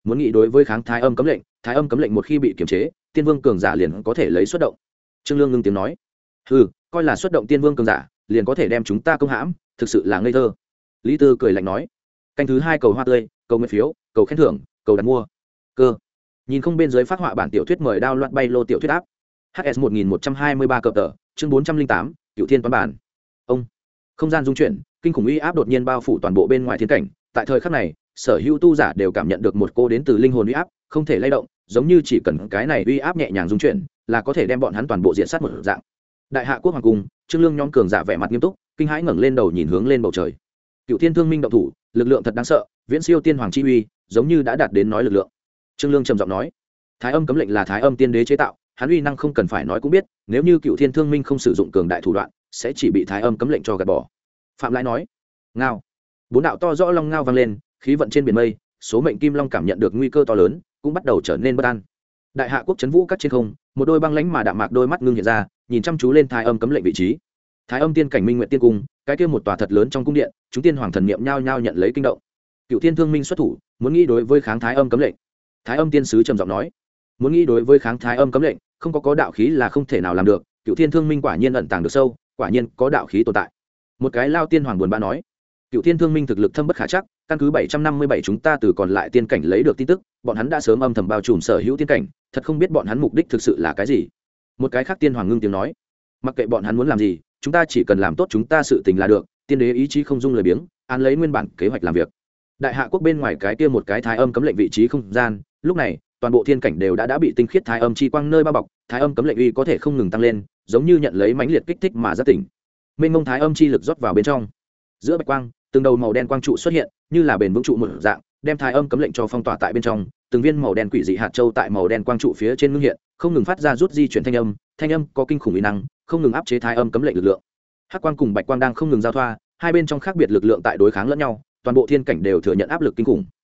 muốn nghĩ đối với kháng thái âm cấm lệnh một khi bị kiềm chế tiên vương cường giả liền có thể lấy xuất động. Trương Lương ngưng tiếng nói, ừ, coi là xuất động tiên vương cường giả liền có thể đem chúng ta công hãm, thực sự là ngây thơ. Lý Tư cười lạnh nói, canh thứ 2 cầu hoa tươi, cầu nguyện phiếu, cầu khen thưởng, cầu đặt mua cơ. Nhìn không bên dưới phát họa bản tiểu thuyết mời đao loạt bay lô tiểu thuyết áp hs 1123 cờ tờ chương 408 cựu thiên toán bản. Ông không gian dung chuyển, kinh khủng uy áp đột nhiên bao phủ toàn bộ bên ngoài thiên cảnh. Tại thời khắc này sở hữu tu giả đều cảm nhận được một cô đến từ linh hồn uy áp không thể lay động, giống như chỉ cần cái này uy áp nhẹ nhàng dung chuyển là có thể đem bọn hắn toàn bộ diện sát một dạng. Đại hạ quốc hoàng cung, Trương Lương nhóm cường giả vẻ mặt nghiêm túc, kinh hãi ngẩng lên đầu nhìn hướng lên bầu trời. Cựu thiên thương minh động thủ, lực lượng thật đáng sợ, viễn siêu tiên hoàng chi uy, giống như đã đạt đến nói lực lượng. Trương Lương trầm giọng nói, thái âm cấm lệnh là thái âm tiên đế chế tạo, hắn uy năng không cần phải nói cũng biết, nếu như cựu thiên thương minh không sử dụng cường đại thủ đoạn sẽ chỉ bị thái âm cấm lệnh cho gạt bỏ. Phạm Lai nói, ngao, 4 đạo to rõ long ngao vang lên, khí vận trên biển mây, số mệnh kim long cảm nhận được nguy cơ to lớn cũng bắt đầu trở nên bất an. Đại hạ quốc chấn vũ các trên không, một đôi băng lãnh mà đạm mạc đôi mắt ngưng hiện ra, nhìn chăm chú lên thái âm cấm lệnh vị trí. Thái âm tiên cảnh minh nguyện tiên cung, cái kia một tòa thật lớn trong cung điện, chúng tiên hoàng thần niệm nhao nhao nhận lấy kinh động. Cựu thiên thương minh xuất thủ, muốn nghĩ đối với kháng thái âm cấm lệnh. Thái âm tiên sứ trầm giọng nói, muốn nghĩ đối với kháng thái âm cấm lệnh, không có đạo khí là không thể nào làm được. Cựu thiên thương minh quả nhiên ẩn tàng được sâu, quả nhiên có đạo khí tồn tại. Một cái lao tiên hoàng buồn bã nói, cựu thiên thương minh thực lực thâm bất khả chắc, căn cứ 757 chúng ta từ còn lại tiên cảnh lấy được tin tức, bọn hắn đã sớm âm thầm bao trùm sở hữu tiên cảnh, thật không biết bọn hắn mục đích thực sự là cái gì. Một cái khác tiên hoàng ngưng tiếng nói, mặc kệ bọn hắn muốn làm gì, chúng ta chỉ cần làm tốt chúng ta sự tình là được, tiên đế ý chí không dung lời biếng, án lấy nguyên bản kế hoạch làm việc. Đại hạ quốc bên ngoài cái kia một cái thái âm cấm lệnh vị trí không gian, lúc này toàn bộ thiên cảnh đều đã bị tinh khiết thái âm chi quang nơi bao bọc, thái âm cấm lệnh uy có thể không ngừng tăng lên, giống như nhận lấy mãnh liệt kích thích mà giác tỉnh. Mênh mông thái âm chi lực rót vào bên trong, giữa bạch quang từng đầu màu đen quang trụ xuất hiện, như là bền vững trụ một dạng, đem thái âm cấm lệnh cho phong tỏa tại bên trong. Từng viên màu đen quỷ dị hạt châu tại màu đen quang trụ phía trên ngưng hiện, không ngừng phát ra rút di chuyển thanh âm có kinh khủng uy năng, không ngừng áp chế thái âm cấm lệnh lực lượng. Hắc quang cùng bạch quang đang không ngừng giao thoa, hai bên trong khác biệt lực lượng tại đối kháng lẫn nhau, toàn bộ thiên cảnh đều thừa nhận áp lực kinh khủng.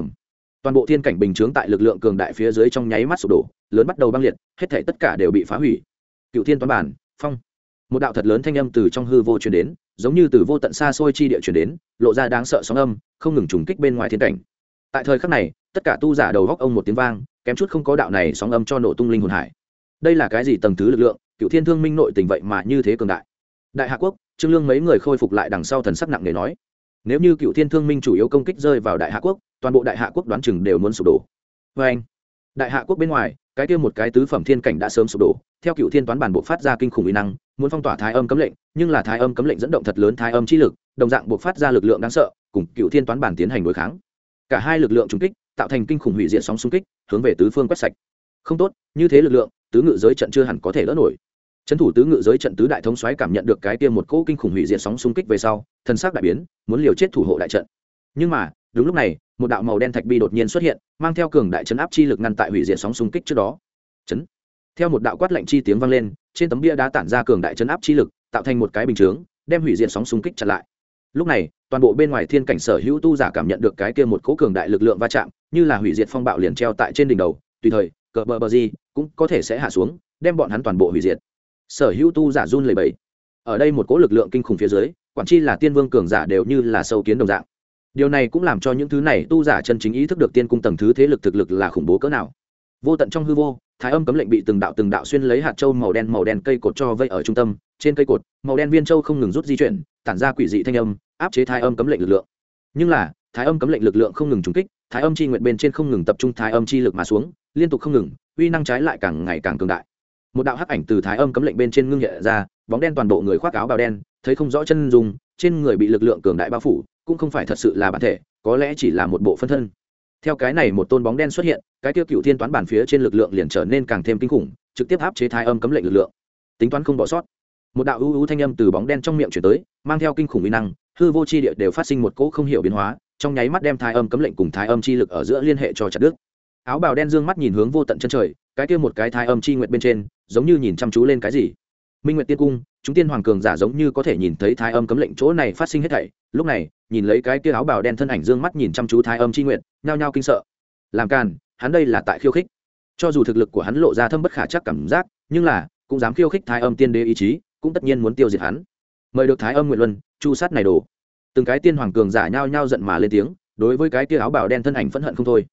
Toàn bộ thiên cảnh bình chướng tại lực lượng cường đại phía dưới trong nháy mắt sụp đổ, lớn bắt đầu băng liệt, hết thảy tất cả đều bị phá hủy. Cựu thiên toán bản, phong. Một đạo thật lớn thanh âm từ trong hư vô truyền đến, giống như từ vô tận xa xôi chi địa truyền đến, lộ ra đáng sợ sóng âm, không ngừng trùng kích bên ngoài thiên cảnh. Tại thời khắc này, tất cả tu giả đầu góc ông một tiếng vang, kém chút không có đạo này sóng âm cho nổ tung linh hồn hải. Đây là cái gì tầng thứ lực lượng, cựu thiên thương minh nội tình vậy mà như thế cường đại. Đại hạ quốc, Trương Lương mấy người khôi phục lại đằng sau thần sắc nặng nề nói, nếu như cựu thiên thương minh chủ yếu công kích rơi vào đại hạ quốc, toàn bộ đại hạ quốc đoán chừng đều muốn sụp đổ. Vê anh, đại hạ quốc bên ngoài cái kia một cái tứ phẩm thiên cảnh đã sớm sụp đổ, theo cựu thiên toán bản bộ phát ra kinh khủng uy năng, muốn phong tỏa thái âm cấm lệnh, nhưng là thái âm cấm lệnh dẫn động thật lớn thái âm chi lực, đồng dạng buộc phát ra lực lượng đáng sợ, cùng cựu thiên toán bản tiến hành đối kháng. Cả hai lực lượng trùng kích tạo thành kinh khủng hủy diệt sóng xung kích, hướng về tứ phương quét sạch. Không tốt, như thế lực lượng, tứ ngự giới trận chưa hẳn có thể đỡ nổi. Trấn thủ tứ ngự giới trận tứ đại thống soái cảm nhận được cái kia một cỗ kinh khủng hủy diệt sóng xung kích về sau, thần sắc đại biến, muốn liều chết thủ hộ đại trận. Nhưng mà, đúng lúc này, một đạo màu đen thạch bi đột nhiên xuất hiện, mang theo cường đại chấn áp chi lực ngăn tại hủy diệt sóng xung kích trước đó. Chấn. Theo một đạo quát lạnh chi tiếng vang lên, trên tấm bia đá tản ra cường đại chấn áp chi lực, tạo thành một cái bình chướng, đem hủy diệt sóng xung kích chặn lại. Lúc này, toàn bộ bên ngoài thiên cảnh sở hữu tu giả cảm nhận được cái kia một cỗ cường đại lực lượng va chạm, như là hủy diệt phong bạo liền treo tại trên đỉnh đầu, tùy thời, cờ bờ gì cũng có thể sẽ hạ xuống, đem bọn hắn toàn bộ hủy diệt. Sở hữu tu giả run lẩy bẩy. Ở đây một cỗ lực lượng kinh khủng phía dưới, quản chi là tiên vương cường giả đều như là sâu kiến đồng dạng. Điều này cũng làm cho những thứ này tu giả chân chính ý thức được tiên cung tầng thứ thế lực thực lực là khủng bố cỡ nào. Vô tận trong hư vô, thái âm cấm lệnh bị từng đạo xuyên lấy hạt châu màu đen cây cột cho vây ở trung tâm, trên cây cột, màu đen viên châu không ngừng rút di chuyển, tản ra quỷ dị thanh âm, áp chế thái âm cấm lệnh lực lượng. Nhưng là, thái âm cấm lệnh lực lượng không ngừng trùng kích, thái âm chi nguyện bên trên không ngừng tập trung thái âm chi lực mà xuống, liên tục không ngừng, uy năng trái lại càng ngày càng cường đại. Một đạo hắc ảnh từ thái âm cấm lệnh bên trên ngưng hiện ra, bóng đen toàn bộ người khoác áo bào đen, thấy không rõ chân dung, trên người bị lực lượng cường đại bao phủ, cũng không phải thật sự là bản thể, có lẽ chỉ là một bộ phân thân. Theo cái này một tôn bóng đen xuất hiện, cái tiêu cựu thiên toán bản phía trên lực lượng liền trở nên càng thêm kinh khủng, trực tiếp áp chế thái âm cấm lệnh lực lượng. Tính toán không bỏ sót. Một đạo u thanh âm từ bóng đen trong miệng truyền tới, mang theo kinh khủng uy năng, hư vô chi địa đều phát sinh một cỗ không hiểu biến hóa, trong nháy mắt đem thái âm cấm lệnh cùng thái âm chi lực ở giữa liên hệ cho chặt đứt. Áo bào đen dương mắt nhìn hướng vô tận chân trời, cái kia một cái thái âm chi nguyệt bên trên, giống như nhìn chăm chú lên cái gì. Minh Nguyệt Tiên Cung, chúng tiên hoàng cường giả giống như có thể nhìn thấy thái âm cấm lệnh chỗ này phát sinh hết thảy. Lúc này, nhìn lấy cái kia áo bào đen thân ảnh dương mắt nhìn chăm chú thái âm chi nguyệt, nhao nhao kinh sợ. Làm càn, hắn đây là tại khiêu khích. Cho dù thực lực của hắn lộ ra thâm bất khả chắc cảm giác, nhưng là cũng dám khiêu khích thái âm tiên đế ý chí, cũng tất nhiên muốn tiêu diệt hắn. Mời được thái âm nguyện luân, chu sát này đồ. Từng cái tiên hoàng cường giả nhao nhao giận mà lên tiếng, đối với cái kia áo bào đen thân ảnh phẫn hận không thôi.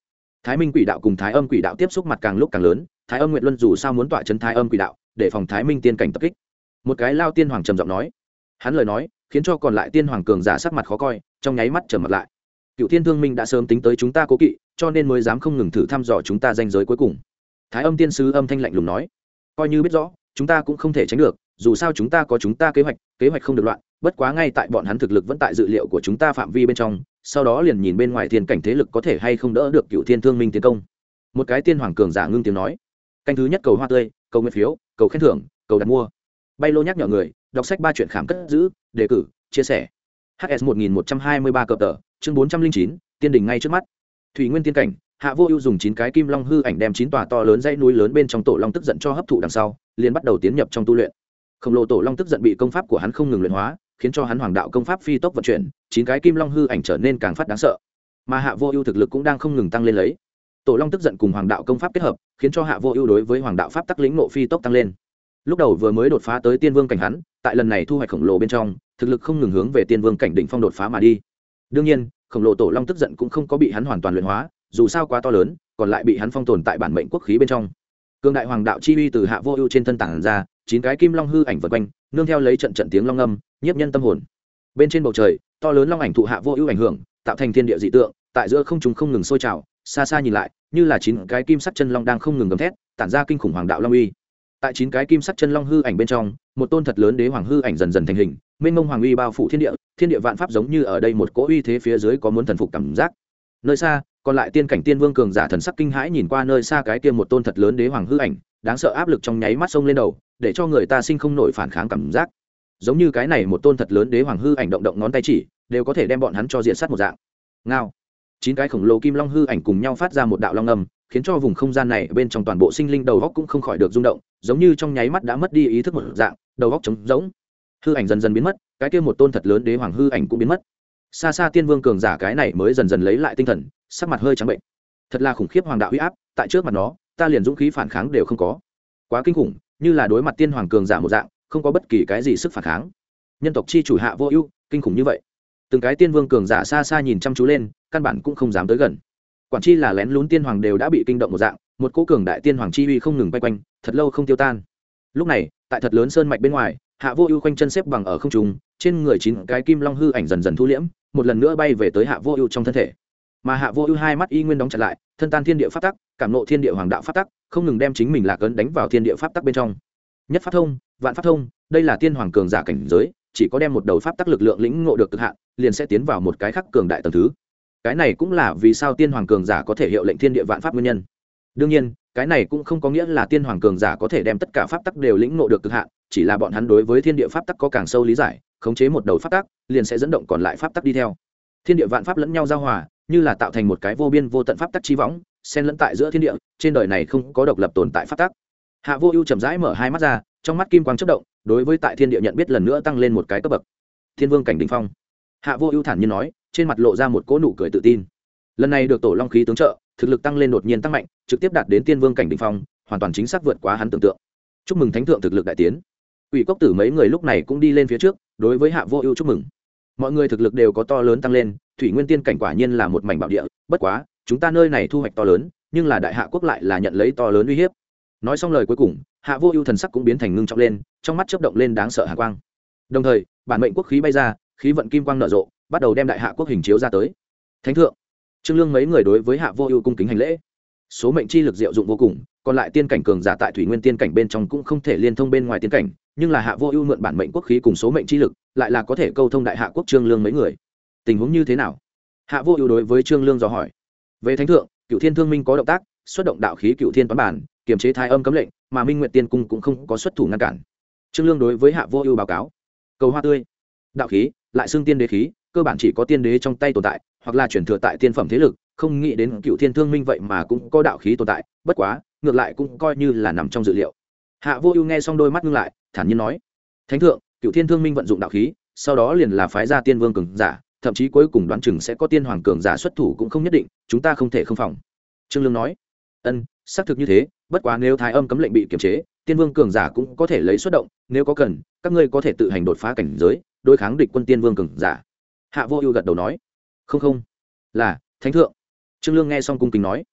Thái Minh quỷ đạo cùng Thái Âm quỷ đạo tiếp xúc mặt càng lúc càng lớn, Thái Âm Nguyệt Luân dù sao muốn tọa chấn Thái Âm quỷ đạo, để phòng Thái Minh tiên cảnh tập kích. Một cái lao tiên hoàng trầm giọng nói, hắn lời nói khiến cho còn lại tiên hoàng cường giả sắc mặt khó coi, trong nháy mắt trầm mặt lại. Cựu Thiên Thương Minh đã sớm tính tới chúng ta cố kỵ, cho nên mới dám không ngừng thử thăm dò chúng ta danh giới cuối cùng. Thái Âm tiên sứ âm thanh lạnh lùng nói, coi như biết rõ, chúng ta cũng không thể tránh được, dù sao chúng ta có chúng ta kế hoạch không được loạn, bất quá ngay tại bọn hắn thực lực vẫn tại dự liệu của chúng ta phạm vi bên trong, sau đó liền nhìn bên ngoài thiên cảnh thế lực có thể hay không đỡ được Cựu Thiên Thương Minh tiến công. Một cái tiên hoàng cường giả ngưng tiếng nói, canh thứ nhất cầu hoa tươi, cầu nguyện phiếu, cầu khen thưởng, cầu đặt mua. Bay lô nhắc nhở người, đọc sách 3 chuyện khám cất giữ, đề cử, chia sẻ. HS 1123 cờ tờ, chương 409, tiên đỉnh ngay trước mắt. Thủy Nguyên tiên cảnh, Hạ Vô Ưu dùng 9 cái kim long hư ảnh đem 9 tòa to lớn dãy núi lớn bên trong tổ long tức giận cho hấp thụ đằng sau, liền bắt đầu tiến nhập trong tu luyện. Khổng lồ tổ long tức giận bị công pháp của hắn không ngừng luyện hóa, khiến cho hắn hoàng đạo công pháp phi tốc vận chuyển, 9 cái kim long hư ảnh trở nên càng phát đáng sợ. Mà Hạ Vô Ưu thực lực cũng đang không ngừng tăng lên lấy. Tổ long tức giận cùng hoàng đạo công pháp kết hợp, khiến cho Hạ Vô Ưu đối với hoàng đạo pháp tắc lĩnh ngộ phi tốc tăng lên. Lúc đầu vừa mới đột phá tới tiên vương cảnh hắn, tại lần này thu hoạch khổng lồ bên trong, thực lực không ngừng hướng về tiên vương cảnh đỉnh phong đột phá mà đi. Đương nhiên, khổng lồ tổ long tức giận cũng không có bị hắn hoàn toàn luyện hóa, dù sao quá to lớn, còn lại bị hắn phong tồn tại bản mệnh quốc khí bên trong. Cương đại hoàng đạo chi uy từ Hạ Vô Ưu trên thân tản ra, 9 cái kim long hư ảnh vần quanh, nương theo lấy trận trận tiếng long ngâm, nhiếp nhân tâm hồn. Bên trên bầu trời, to lớn long ảnh thụ Hạ Vô Ưu ảnh hưởng, tạo thành thiên địa dị tượng, tại giữa không trung không ngừng sôi trào, xa xa nhìn lại, như là 9 cái kim sắc chân long đang không ngừng gầm thét, tản ra kinh khủng hoàng đạo long uy. Tại 9 cái kim sắc chân long hư ảnh bên trong, một tôn thật lớn đế hoàng hư ảnh dần dần thành hình, mênh mông hoàng uy bao phủ thiên địa vạn pháp giống như ở đây một cỗ uy thế phía dưới có muốn thần phục cảm giác. Nơi xa, còn lại tiên cảnh tiên vương cường giả thần sắc kinh hãi nhìn qua nơi xa cái kia một tôn thật lớn đế hoàng hư ảnh, đáng sợ áp lực trong nháy mắt xông lên đầu, để cho người ta sinh không nổi phản kháng cảm giác. Giống như cái này một tôn thật lớn đế hoàng hư ảnh động động ngón tay chỉ, đều có thể đem bọn hắn cho diện sát một dạng. Ngao. 9 cái khổng lồ kim long hư ảnh cùng nhau phát ra một đạo long ngầm, khiến cho vùng không gian này bên trong toàn bộ sinh linh đầu góc cũng không khỏi được rung động, giống như trong nháy mắt đã mất đi ý thức một dạng, đầu góc trống rỗng. Hư ảnh dần dần biến mất, cái kia một tôn thật lớn đế hoàng hư ảnh cũng biến mất. Xa xa tiên vương cường giả cái này mới dần dần lấy lại tinh thần, sắc mặt hơi trắng bệnh. Thật là khủng khiếp hoàng đạo uy áp, tại trước mặt nó, ta liền dũng khí phản kháng đều không có. Quá kinh khủng, như là đối mặt tiên hoàng cường giả một dạng, không có bất kỳ cái gì sức phản kháng. Nhân tộc chi chủ Hạ Vô Ưu, kinh khủng như vậy. Từng cái tiên vương cường giả xa xa nhìn chăm chú lên, căn bản cũng không dám tới gần. Quản chi là lén lún tiên hoàng đều đã bị kinh động một dạng, một cỗ cường đại tiên hoàng chi uy không ngừng quay quanh, thật lâu không tiêu tan. Lúc này, tại thật lớn sơn mạch bên ngoài, Hạ Vô Ưu khoanh chân xếp bằng ở không trung, trên người 9 cái kim long hư ảnh dần dần thu liễm, một lần nữa bay về tới Hạ Vô Ưu trong thân thể. Mà Hạ Vô Ưu hai mắt y nguyên đóng chặt lại, thân tan thiên địa pháp tắc, cảm ngộ thiên địa hoàng đạo pháp tắc, không ngừng đem chính mình lạc ấn đánh vào thiên địa pháp tắc bên trong. Nhất pháp thông, vạn pháp thông, đây là tiên hoàng cường giả cảnh giới, chỉ có đem một đầu pháp tắc lực lượng lĩnh ngộ được cực hạn, liền sẽ tiến vào một cái khác cường đại tầng thứ. Cái này cũng là vì sao tiên hoàng cường giả có thể hiệu lệnh thiên địa vạn pháp nguyên nhân. Đương nhiên, cái này cũng không có nghĩa là tiên hoàng cường giả có thể đem tất cả pháp tắc đều lĩnh ngộ được cực hạn, chỉ là bọn hắn đối với thiên địa pháp tắc có càng sâu lý giải, khống chế một đầu pháp tắc, liền sẽ dẫn động còn lại pháp tắc đi theo. Thiên địa vạn pháp lẫn nhau giao hòa, như là tạo thành một cái vô biên vô tận pháp tắc chi võng, xen lẫn tại giữa thiên địa, trên đời này không có độc lập tồn tại pháp tắc. Hạ Vô Ưu chậm rãi mở hai mắt ra, trong mắt kim quang chớp động, đối với tại thiên địa nhận biết lần nữa tăng lên một cái cấp bậc. Thiên vương cảnh đỉnh phong. Hạ Vô Ưu thản nhiên nói, trên mặt lộ ra một cỗ nụ cười tự tin. Lần này được tổ long khí tướng trợ, thực lực tăng lên đột nhiên tăng mạnh, trực tiếp đạt đến tiên vương cảnh đỉnh phong, hoàn toàn chính xác vượt quá hắn tưởng tượng. Chúc mừng thánh thượng thực lực đại tiến. Quỷ Cốc Tử mấy người lúc này cũng đi lên phía trước, đối với Hạ Vô Ưu chúc mừng. Mọi người thực lực đều có to lớn tăng lên, Thủy Nguyên tiên cảnh quả nhiên là một mảnh bảo địa, bất quá, chúng ta nơi này thu hoạch to lớn, nhưng là Đại Hạ quốc lại là nhận lấy to lớn uy hiếp. Nói xong lời cuối cùng, Hạ Vô Ưu thần sắc cũng biến thành ngưng trọng lên, trong mắt chớp động lên đáng sợ hàn quang. Đồng thời, bản mệnh quốc khí bay ra, khí vận kim quang nở rộ, bắt đầu đem Đại Hạ quốc hình chiếu ra tới. Thánh thượng, Trương Lương mấy người đối với Hạ Vô Ưu cung kính hành lễ. Số mệnh chi lực diệu dụng vô cùng, còn lại tiên cảnh cường giả tại Thủy Nguyên tiên cảnh bên trong cũng không thể liên thông bên ngoài tiên cảnh, nhưng là Hạ Vô Ưu mượn bản mệnh quốc khí cùng số mệnh chi lực, lại là có thể câu thông Đại Hạ quốc Trương Lương mấy người. Tình huống như thế nào? Hạ Vô Ưu đối với Trương Lương dò hỏi. Về thánh thượng, Cửu Thiên Thương Minh có động tác, xuất động đạo khí Cửu Thiên toán bản, kiềm chế Thái Âm cấm lệnh, mà Minh Nguyệt Tiên cung cũng không có xuất thủ ngăn cản. Trương Lương đối với Hạ Vô Ưu báo cáo. Cầu hoa tươi, đạo khí, lại xưng tiên đế khí, cơ bản chỉ có tiên đế trong tay tồn tại, hoặc là chuyển thừa tại tiên phẩm thế lực, không nghĩ đến Cửu Thiên Thương Minh vậy mà cũng có đạo khí tồn tại, bất quá, ngược lại cũng coi như là nằm trong dự liệu. Hạ Vô Ưu nghe xong đôi mắt ngưng lại, thản nhiên nói: "Thánh thượng, Cửu Thiên Thương Minh vận dụng đạo khí, sau đó liền là phái ra tiên vương cường giả, thậm chí cuối cùng đoán chừng sẽ có tiên hoàng cường giả xuất thủ cũng không nhất định, chúng ta không thể không phòng." Trương Lương nói: "Ân, xác thực như thế, bất quá nếu Thái Âm cấm lệnh bị kiềm chế, tiên vương cường giả cũng có thể lấy xuất động, nếu có cần, các ngươi có thể tự hành đột phá cảnh giới, đối kháng địch quân tiên vương cường giả." Hạ Vô Ưu gật đầu nói: "Không, là thánh thượng." Trương Lương nghe xong cung kính nói: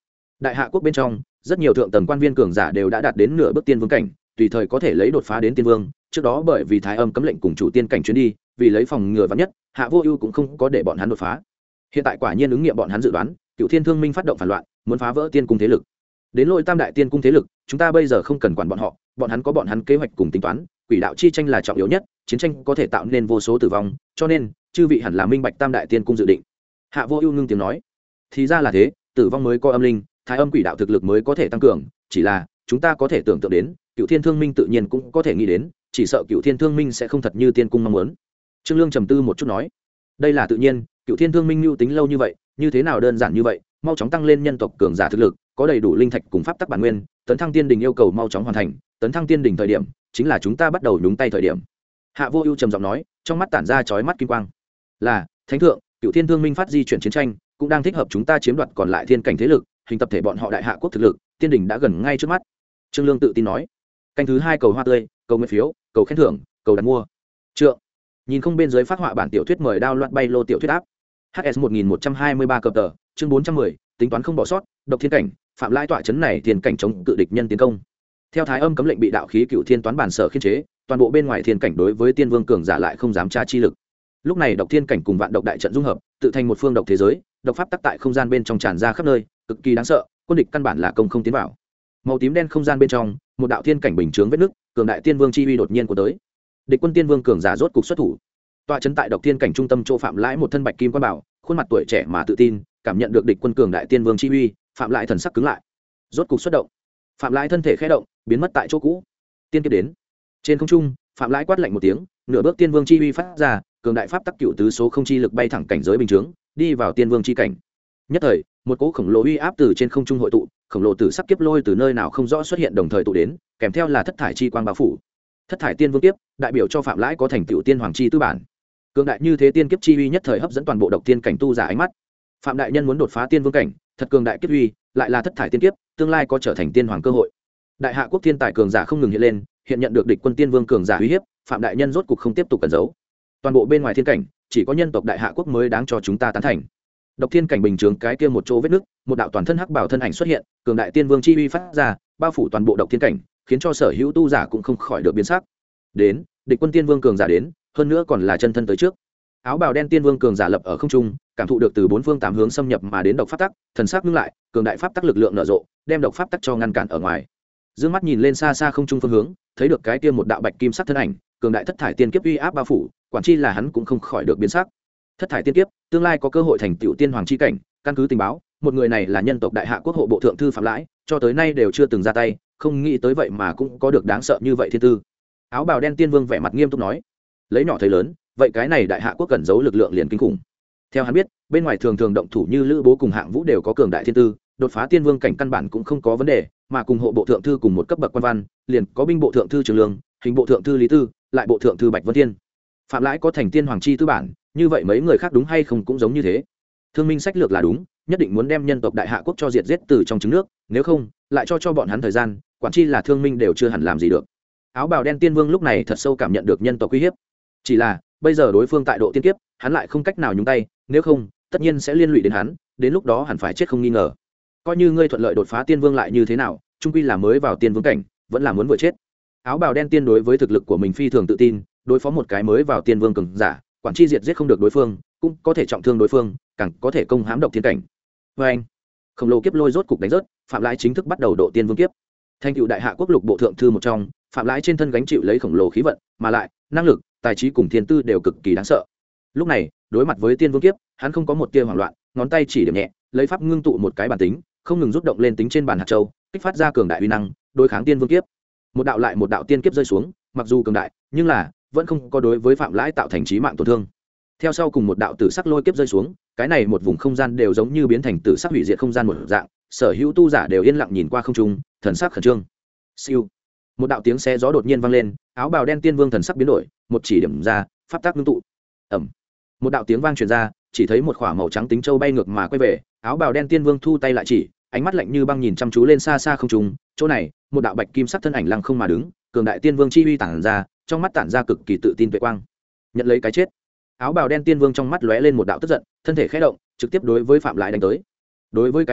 đại hạ quốc bên trong rất nhiều thượng tầng quan viên cường giả đều đã đạt đến nửa bước tiên vương cảnh, tùy thời có thể lấy đột phá đến tiên vương. Trước đó bởi vì thái âm cấm lệnh cùng chủ tiên cảnh chuyến đi, vì lấy phòng ngừa vắn nhất, Hạ Vô Ưu cũng không có để bọn hắn đột phá. Hiện tại quả nhiên ứng nghiệm bọn hắn dự đoán, Cựu Thiên Thương Minh phát động phản loạn, muốn phá vỡ tiên cung thế lực. Đến lôi tam đại tiên cung thế lực, chúng ta bây giờ không cần quản bọn họ, bọn hắn có bọn hắn kế hoạch cùng tính toán, quỷ đạo chi tranh là trọng yếu nhất, chiến tranh có thể tạo nên vô số tử vong, cho nên chư vị hẳn là minh bạch tam đại tiên cung dự định. Hạ Vô Ưu ngưng tiếng nói, thì ra là thế, tử vong mới có âm linh, thái âm quỷ đạo thực lực mới có thể tăng cường, chỉ là chúng ta có thể tưởng tượng đến, Cựu Thiên Thương Minh tự nhiên cũng có thể nghĩ đến, chỉ sợ Cựu Thiên Thương Minh sẽ không thật như tiên cung mong muốn. Trương Lương trầm tư một chút nói, đây là tự nhiên, Cựu Thiên Thương Minh mưu tính lâu như vậy, như thế nào đơn giản như vậy, mau chóng tăng lên nhân tộc cường giả thực lực, có đầy đủ linh thạch cùng pháp tắc bản nguyên, tấn thăng tiên đỉnh yêu cầu mau chóng hoàn thành, tấn thăng tiên đỉnh thời điểm, chính là chúng ta bắt đầu nhúng tay thời điểm. Hạ Vô Ưu trầm giọng nói, trong mắt tản ra chói mắt kim quang. Là, thánh thượng, Cựu Thiên Thương Minh phát di chuyển chiến tranh, cũng đang thích hợp chúng ta chiếm đoạt còn lại thiên cảnh thế lực, hình tập thể bọn họ đại hạ quốc thực lực, tiên đỉnh đã gần ngay trước mắt. Trương Lương tự tin nói. Canh thứ 2 cầu hoa tươi, cầu nguyện phiếu, cầu khen thưởng, cầu đặt mua. Trượng. Nhìn không bên dưới phát họa bản tiểu thuyết mời download bay lô tiểu thuyết áp. HS 1123 cập tờ, chương 410, tính toán không bỏ sót, độc thiên cảnh, phạm lai tọa chấn này thiên cảnh chống cự địch nhân tiến công. Theo thái âm cấm lệnh bị đạo khí Cựu Thiên toán bản sở khiên chế, toàn bộ bên ngoài thiên cảnh đối với tiên vương cường giả lại không dám tra chi lực. Lúc này độc thiên cảnh cùng vạn độc đại trận dung hợp, tự thành một phương độc thế giới, độc pháp tắc tại không gian bên trong tràn ra khắp nơi, cực kỳ đáng sợ, quân địch căn bản là công không tiến vào. Màu tím đen không gian bên trong, một đạo thiên cảnh bình chướng vết nứt, cường đại tiên vương chi uy đột nhiên của tới. Địch quân tiên vương cường giả rốt cục xuất thủ. Tọa trấn tại độc thiên cảnh trung tâm chỗ Phạm Lãi một thân bạch kim quan bảo, khuôn mặt tuổi trẻ mà tự tin, cảm nhận được địch quân cường đại tiên vương chi uy, Phạm Lãi thần sắc cứng lại. Rốt cục xuất động. Phạm Lãi thân thể khẽ động, biến mất tại chỗ cũ. Tiên kiếp đến. Trên không trung, Phạm Lãi quát lạnh một tiếng, nửa bước tiên vương chi uy phát ra, cường đại pháp tắc cựu tứ số không chi lực bay thẳng cảnh giới bình chướng, đi vào tiên vương chi cảnh. Nhất thời, một cỗ khổng lồ uy áp từ trên không trung hội tụ, khổng lồ tử sắc kiếp lôi từ nơi nào không rõ xuất hiện đồng thời tụ đến, kèm theo là thất thải chi quang bao phủ. Thất thải tiên vương kiếp, đại biểu cho Phạm Lãi có thành tựu tiên hoàng chi tư bản. Cường đại như thế tiên kiếp chi uy nhất thời hấp dẫn toàn bộ độc tiên cảnh tu giả ánh mắt. Phạm đại nhân muốn đột phá tiên vương cảnh, thật cường đại kiếp uy, lại là thất thải tiên kiếp, tương lai có trở thành tiên hoàng cơ hội. Đại hạ quốc thiên tài cường giả không ngừng hiện lên, hiện nhận được địch quân tiên vương cường giả uy hiếp, Phạm đại nhân rốt cục không tiếp tục cẩn giấu. Toàn bộ bên ngoài thiên cảnh, chỉ có nhân tộc đại hạ quốc mới đáng cho chúng ta tán thành. Độc thiên cảnh bình chướng cái kia một chỗ vết nứt, một đạo toàn thân hắc bảo thân ảnh xuất hiện, cường đại tiên vương chi uy phát ra, bao phủ toàn bộ độc thiên cảnh, khiến cho sở hữu tu giả cũng không khỏi được biến sắc. Đến, địch quân tiên vương cường giả đến, hơn nữa còn là chân thân tới trước. Áo bào đen tiên vương cường giả lập ở không trung, cảm thụ được từ bốn phương tám hướng xâm nhập mà đến độc pháp tắc, thần sắc ngưng lại, cường đại pháp tắc lực lượng nở rộ, đem độc pháp tắc cho ngăn cản ở ngoài. Dương mắt nhìn lên xa xa không trung phương hướng, thấy được cái kia một đạo bạch kim sắc thân ảnh, cường đại thất thải tiên kiếp uy áp bao phủ, quản chi là hắn cũng không khỏi được biến sắc. Thất thải tiên kiếp, tương lai có cơ hội thành tựu tiên hoàng chi cảnh, căn cứ tình báo, một người này là nhân tộc đại hạ quốc hộ bộ thượng thư Phạm Lãi, cho tới nay đều chưa từng ra tay, không nghĩ tới vậy mà cũng có được đáng sợ như vậy thiên tư. Áo bào đen tiên vương vẻ mặt nghiêm túc nói, lấy nhỏ thấy lớn, vậy cái này đại hạ quốc cần giấu lực lượng liền kinh khủng. Theo hắn biết, bên ngoài thường thường động thủ như Lữ Bố cùng Hạng Vũ đều có cường đại thiên tư, đột phá tiên vương cảnh căn bản cũng không có vấn đề, mà cùng hộ bộ thượng thư cùng một cấp bậc quan văn, liền có binh bộ thượng thư Trường Lương, hình bộ thượng thư Lý Tư, lại bộ thượng thư Bạch Vân Thiên. Phạm Lãi có thành tiên hoàng chi tư bản, như vậy mấy người khác đúng hay không cũng giống như thế. Thương minh sách lược là đúng, nhất định muốn đem nhân tộc đại hạ quốc cho diệt giết từ trong trứng nước, nếu không, lại cho bọn hắn thời gian, quản chi là thương minh đều chưa hẳn làm gì được. Áo bào đen tiên vương lúc này thật sâu cảm nhận được nhân tộc uy hiếp. Chỉ là, bây giờ đối phương tại độ tiên kiếp, hắn lại không cách nào nhúng tay, nếu không, tất nhiên sẽ liên lụy đến hắn, đến lúc đó hẳn phải chết không nghi ngờ. Coi như ngươi thuận lợi đột phá tiên vương lại như thế nào, chung quy là mới vào tiên vương cảnh, vẫn là muốn vừa chết. Áo bào đen tiên đối với thực lực của mình phi thường tự tin, đối phó một cái mới vào tiên vương cường giả, quản chi diệt giết không được đối phương, cũng có thể trọng thương đối phương, càng có thể công hãm độc thiên cảnh. Và anh, khổng lồ kiếp lôi rốt cục đánh rớt, Phạm Lãi chính thức bắt đầu độ tiên vương kiếp. Thành tựu đại hạ quốc lục bộ thượng thư một trong, Phạm Lãi trên thân gánh chịu lấy khổng lồ khí vận, mà lại năng lực, tài trí cùng thiên tư đều cực kỳ đáng sợ. Lúc này, đối mặt với tiên vương kiếp, hắn không có một tia hoảng loạn, ngón tay chỉ điểm nhẹ, lấy pháp ngưng tụ một cái bản tính, không ngừng rút động lên tính trên bàn hạt châu, kích phát ra cường đại uy năng, đối kháng tiên vương kiếp. Một đạo lại một đạo tiên kiếp rơi xuống, mặc dù cường đại, nhưng là vẫn không có đối với Phạm Lãi tạo thành chí mạng tổn thương. Theo sau cùng một đạo tử sắc lôi kiếp rơi xuống, cái này một vùng không gian đều giống như biến thành tử sắc hủy diệt không gian một dạng, sở hữu tu giả đều yên lặng nhìn qua không trung, thần sắc khẩn trương. Siêu. Một đạo tiếng xé gió đột nhiên vang lên, áo bào đen tiên vương thần sắc biến đổi, một chỉ điểm ra, pháp tác ngưng tụ. Ầm. Một đạo tiếng vang truyền ra, chỉ thấy một khỏa màu trắng tính châu bay ngược mà quay về, áo bào đen tiên vương thu tay lại chỉ, ánh mắt lạnh như băng nhìn chăm chú lên xa xa không trung, chỗ này, một đạo bạch kim sắc thân ảnh lăng không mà đứng, cường đại tiên vương chi uy tản ra, trong mắt tản ra cực kỳ tự tin tuệ quang. Nhận lấy cái chết. Áo bào đen tiên vương trong mắt lóe lên một đạo tức giận, thân thể khẽ động, trực tiếp đối với Phạm Lãi đánh tới. Đối với cái này,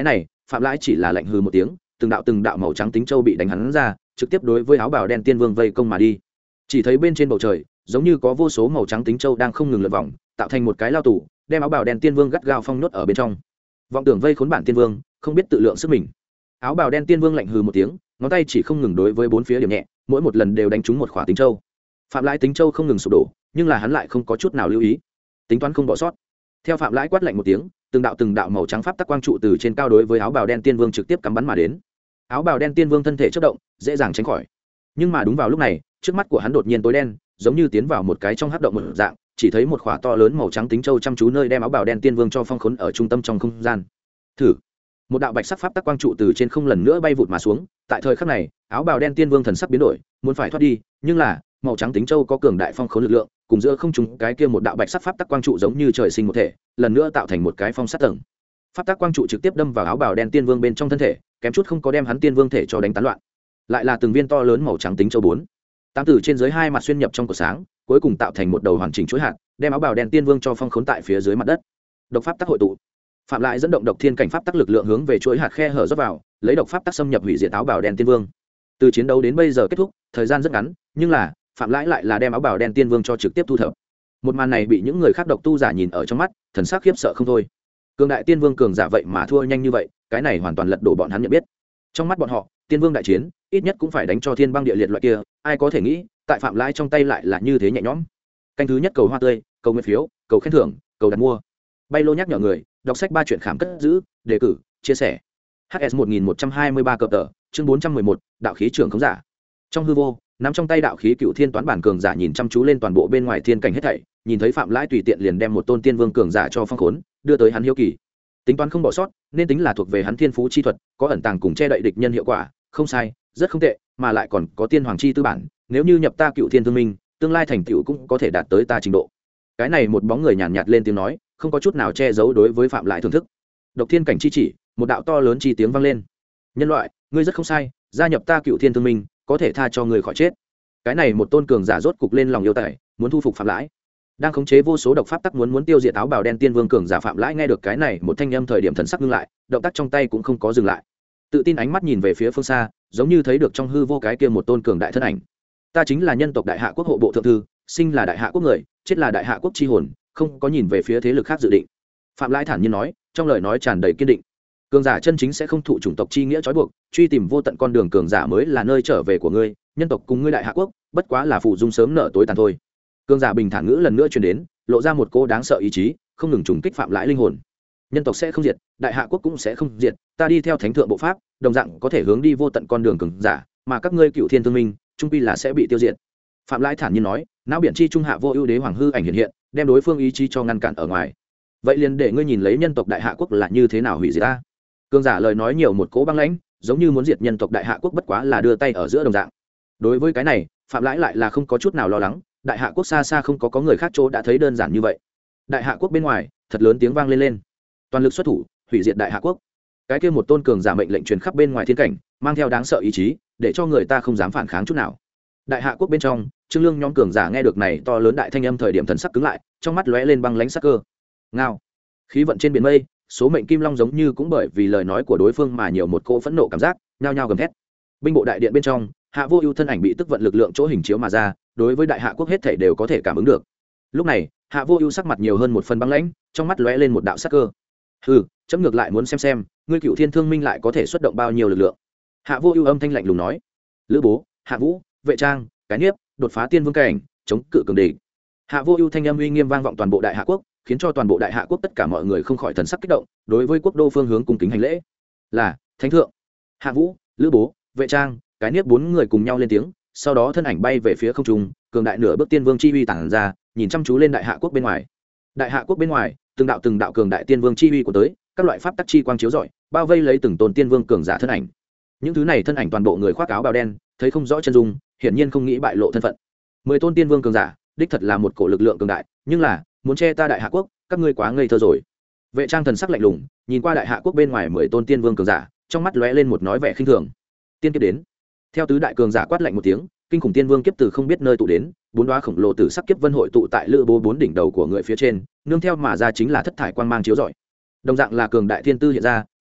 phạm lãi chỉ là lạnh hừ một tiếng, từng đạo màu trắng tính châu bị đánh hắn ra, trực tiếp đối với áo bào đen tiên vương vây công mà đi. Chỉ thấy bên trên bầu trời giống như có vô số màu trắng tính châu đang không ngừng lượn vòng, tạo thành một cái lao tù, đem áo bào đen tiên vương gắt gao phong nhốt ở bên trong. Vọng tưởng vây khốn bản tiên vương, không biết tự lượng sức mình. Áo bào đen tiên vương lạnh hừ một tiếng, ngón tay chỉ không ngừng đối với bốn phía điểm nhẹ, mỗi một lần đều đánh trúng một khỏa tính châu. Phạm lãi tính châu không ngừng sụp đổ, nhưng là hắn lại không có chút nào lưu ý, tính toán không bỏ sót. Theo phạm lãi quát lạnh một tiếng, từng đạo màu trắng pháp tắc quang trụ từ trên cao đối với áo bào đen tiên vương trực tiếp cắm bắn mà đến. Áo bào đen tiên vương thân thể chớp động, dễ dàng tránh khỏi. Nhưng mà đúng vào lúc này, trước mắt của hắn đột nhiên tối đen, giống như tiến vào một cái trong hắc động một dạng, chỉ thấy một khỏa to lớn màu trắng tính châu chăm chú nơi đem áo bào đen tiên vương cho phong khốn ở trung tâm trong không gian. Thử, một đạo bạch sắc pháp tắc quang trụ từ trên không lần nữa bay vụt mà xuống. Tại thời khắc này, áo bào đen tiên vương thần sắc biến đổi, muốn phải thoát đi, nhưng là màu trắng tính châu có cường đại phong khốn lực lượng, cùng giữa không trung cái kia một đạo bạch sắc pháp tắc quang trụ giống như trời sinh một thể, lần nữa tạo thành một cái phong sát tầng. Pháp tắc quang trụ trực tiếp đâm vào áo bào đen tiên vương bên trong thân thể, kém chút không có đem hắn tiên vương thể cho đánh tán loạn. Lại là từng viên to lớn màu trắng tính châu 4, 8 từ trên dưới hai mặt xuyên nhập trong cổ sáng, cuối cùng tạo thành một đầu hoàn chỉnh chuỗi hạt, đem áo bào đen tiên vương cho phong khốn tại phía dưới mặt đất. Độc pháp tắc hội tụ, phạm lại dẫn động độc thiên cảnh pháp tắc lực lượng hướng về chuỗi hạt khe hở rót vào, lấy độc pháp tắc xâm nhập hủy diệt áo bào đen tiên vương. Từ chiến đấu đến bây giờ kết thúc, thời gian rất ngắn, nhưng là phạm lãi lại là đem áo bào đen tiên vương cho trực tiếp thu thập. Một màn này bị những người khác độc tu giả nhìn ở trong mắt, thần sắc khiếp sợ không thôi. Cường đại tiên vương cường giả vậy mà thua nhanh như vậy, cái này hoàn toàn lật đổ bọn hắn nhận biết. Trong mắt bọn họ, tiên vương đại chiến ít nhất cũng phải đánh cho thiên băng địa liệt loại kia, ai có thể nghĩ tại phạm lãi trong tay lại là như thế nhẹ nhõm. Canh thứ nhất cầu hoa tươi, cầu nguyện phiếu, cầu khen thưởng, cầu đặt mua. Bay lô nhắc nhở người đọc sách 3 chuyện khám cất giữ, đề cử, chia sẻ. HS 1123 cập tờ, chương 411, đạo khí trưởng khống giả. Trong hư vô, nắm trong tay đạo khí cựu thiên toán bản cường giả nhìn chăm chú lên toàn bộ bên ngoài thiên cảnh hết thảy, nhìn thấy phạm lãi tùy tiện liền đem một tôn tiên vương cường giả cho phong khốn, đưa tới hắn hiếu kỳ. Tính toán không bỏ sót, nên tính là thuộc về hắn thiên phú chi thuật, có ẩn tàng cùng che đậy địch nhân hiệu quả, không sai, rất không tệ, mà lại còn có tiên hoàng chi tư bản, nếu như nhập ta cựu thiên thương minh, tương lai thành tựu cũng có thể đạt tới ta trình độ. Cái này một bóng người nhàn nhạt lên tiếng nói, không có chút nào che giấu đối với phạm lãi thưởng thức. Độc thiên cảnh chi chỉ, một đạo to lớn chi tiếng vang lên. Nhân loại, ngươi rất không sai, gia nhập ta cựu thiên thương minh, có thể tha cho ngươi khỏi chết. Cái này một tôn cường giả rốt cục lên lòng yêu tài, muốn thu phục phạm lãi. Đang khống chế vô số độc pháp tắc muốn tiêu diệt áo bào đen tiên vương cường giả phạm lãi nghe được cái này một thanh âm thời điểm thần sắc ngưng lại, động tác trong tay cũng không có dừng lại. Tự tin ánh mắt nhìn về phía phương xa, giống như thấy được trong hư vô cái kia một tôn cường đại thân ảnh. Ta chính là nhân tộc đại hạ quốc hộ bộ thượng thư, sinh là đại hạ quốc người, chết là đại hạ quốc chi hồn, không có nhìn về phía thế lực khác dự định. Phạm lãi thản nhiên nói, trong lời nói tràn đầy kiên định. Cường giả chân chính sẽ không thụ chủng tộc chi nghĩa trói buộc, truy tìm vô tận con đường cường giả mới là nơi trở về của ngươi, nhân tộc cùng ngươi đại hạ quốc bất quá là phụ dung sớm nợ tối tàn thôi. Cường giả bình thản ngữ lần nữa truyền đến, lộ ra một cô đáng sợ ý chí, không ngừng trùng kích phạm lãi linh hồn. Nhân tộc sẽ không diệt, đại hạ quốc cũng sẽ không diệt, ta đi theo thánh thượng bộ pháp, đồng dạng có thể hướng đi vô tận con đường cường giả, mà các ngươi cựu thiên thương minh trung quy là sẽ bị tiêu diệt. Phạm lãi thản nhiên nói, não biển chi trung hạ vô ưu đế hoàng hư ảnh hiện hiện, đem đối phương ý chí cho ngăn cản ở ngoài. Vậy liền để ngươi nhìn lấy nhân tộc đại hạ quốc là như thế nào hủy diệt ta. Cường giả lời nói nhiều một cỗ băng lãnh, giống như muốn diệt nhân tộc đại hạ quốc bất quá là đưa tay ở giữa đồng dạng. Đối với cái này, phạm lãi lại là không có chút nào lo lắng, đại hạ quốc xa xa không có người khác chỗ đã thấy đơn giản như vậy. Đại hạ quốc bên ngoài thật lớn tiếng vang lên, toàn lực xuất thủ hủy diệt đại hạ quốc. Cái kia một tôn cường giả mệnh lệnh truyền khắp bên ngoài thiên cảnh, mang theo đáng sợ ý chí, để cho người ta không dám phản kháng chút nào. Đại hạ quốc bên trong, Trương Lương nhóm cường giả nghe được này to lớn đại thanh âm thời điểm thần sắc cứng lại, trong mắt lóe lên băng lãnh sắc cơ. Ngao, khí vận trên biển mây, số mệnh kim long giống như cũng bởi vì lời nói của đối phương mà nhiều một cỗ phẫn nộ cảm giác, nhao nhao gầm thét. Binh bộ đại điện bên trong, Hạ Vô Ưu thân ảnh bị tức vận lực lượng chỗ hình chiếu mà ra, đối với đại hạ quốc hết thảy đều có thể cảm ứng được. Lúc này, Hạ Vô Ưu sắc mặt nhiều hơn một phần băng lãnh, trong mắt lóe lên một đạo sắc cơ. Hừ, chấm ngược lại muốn xem, ngươi Cựu Thiên Thương Minh lại có thể xuất động bao nhiêu lực lượng. Hạ Vô Ưu âm thanh lạnh lùng nói. Lữ Bố, Hạ Vũ, Vệ Trang, Cái Niếp, đột phá tiên vương cảnh, chống cự cường địch. Hạ Vô Ưu thanh âm uy nghiêm vang vọng toàn bộ đại hạ quốc, khiến cho toàn bộ đại hạ quốc tất cả mọi người không khỏi thần sắc kích động, đối với quốc đô phương hướng cung kính hành lễ. Là thánh thượng. Hạ Vũ, Lữ Bố, Vệ Trang, Cái Niếp bốn người cùng nhau lên tiếng, sau đó thân ảnh bay về phía không trung, cường đại nửa bước tiên vương chi uy tản ra, nhìn chăm chú lên đại hạ quốc bên ngoài. Đại hạ quốc bên ngoài, từng đạo cường đại tiên vương chi uy của tới, các loại pháp tắc chi quang chiếu rọi, bao vây lấy từng tôn tiên vương cường giả thân ảnh. Những thứ này thân ảnh toàn bộ người khoác áo bào đen, thấy không rõ chân dung, hiển nhiên không nghĩ bại lộ thân phận. 10 tôn tiên vương cường giả, đích thật là một cổ lực lượng cường đại, nhưng là muốn che ta đại hạ quốc, các ngươi quá ngây thơ rồi. Vệ Trang thần sắc lạnh lùng, nhìn qua đại hạ quốc bên ngoài 10 tôn tiên vương cường giả, trong mắt lóe lên một nói vẻ khinh thường. Tiên kiếp đến. Theo tứ đại cường giả quát lạnh một tiếng, kinh khủng tiên vương kiếp từ không biết nơi tụ đến, bốn đóa khổng lồ tử sắc kiếp vân hội tụ tại Lữ Bố bốn đỉnh đầu của người phía trên, nương theo mà ra chính là thất thải quang mang chiếu rọi. Đồng dạng là cường đại thiên tư hiện ra,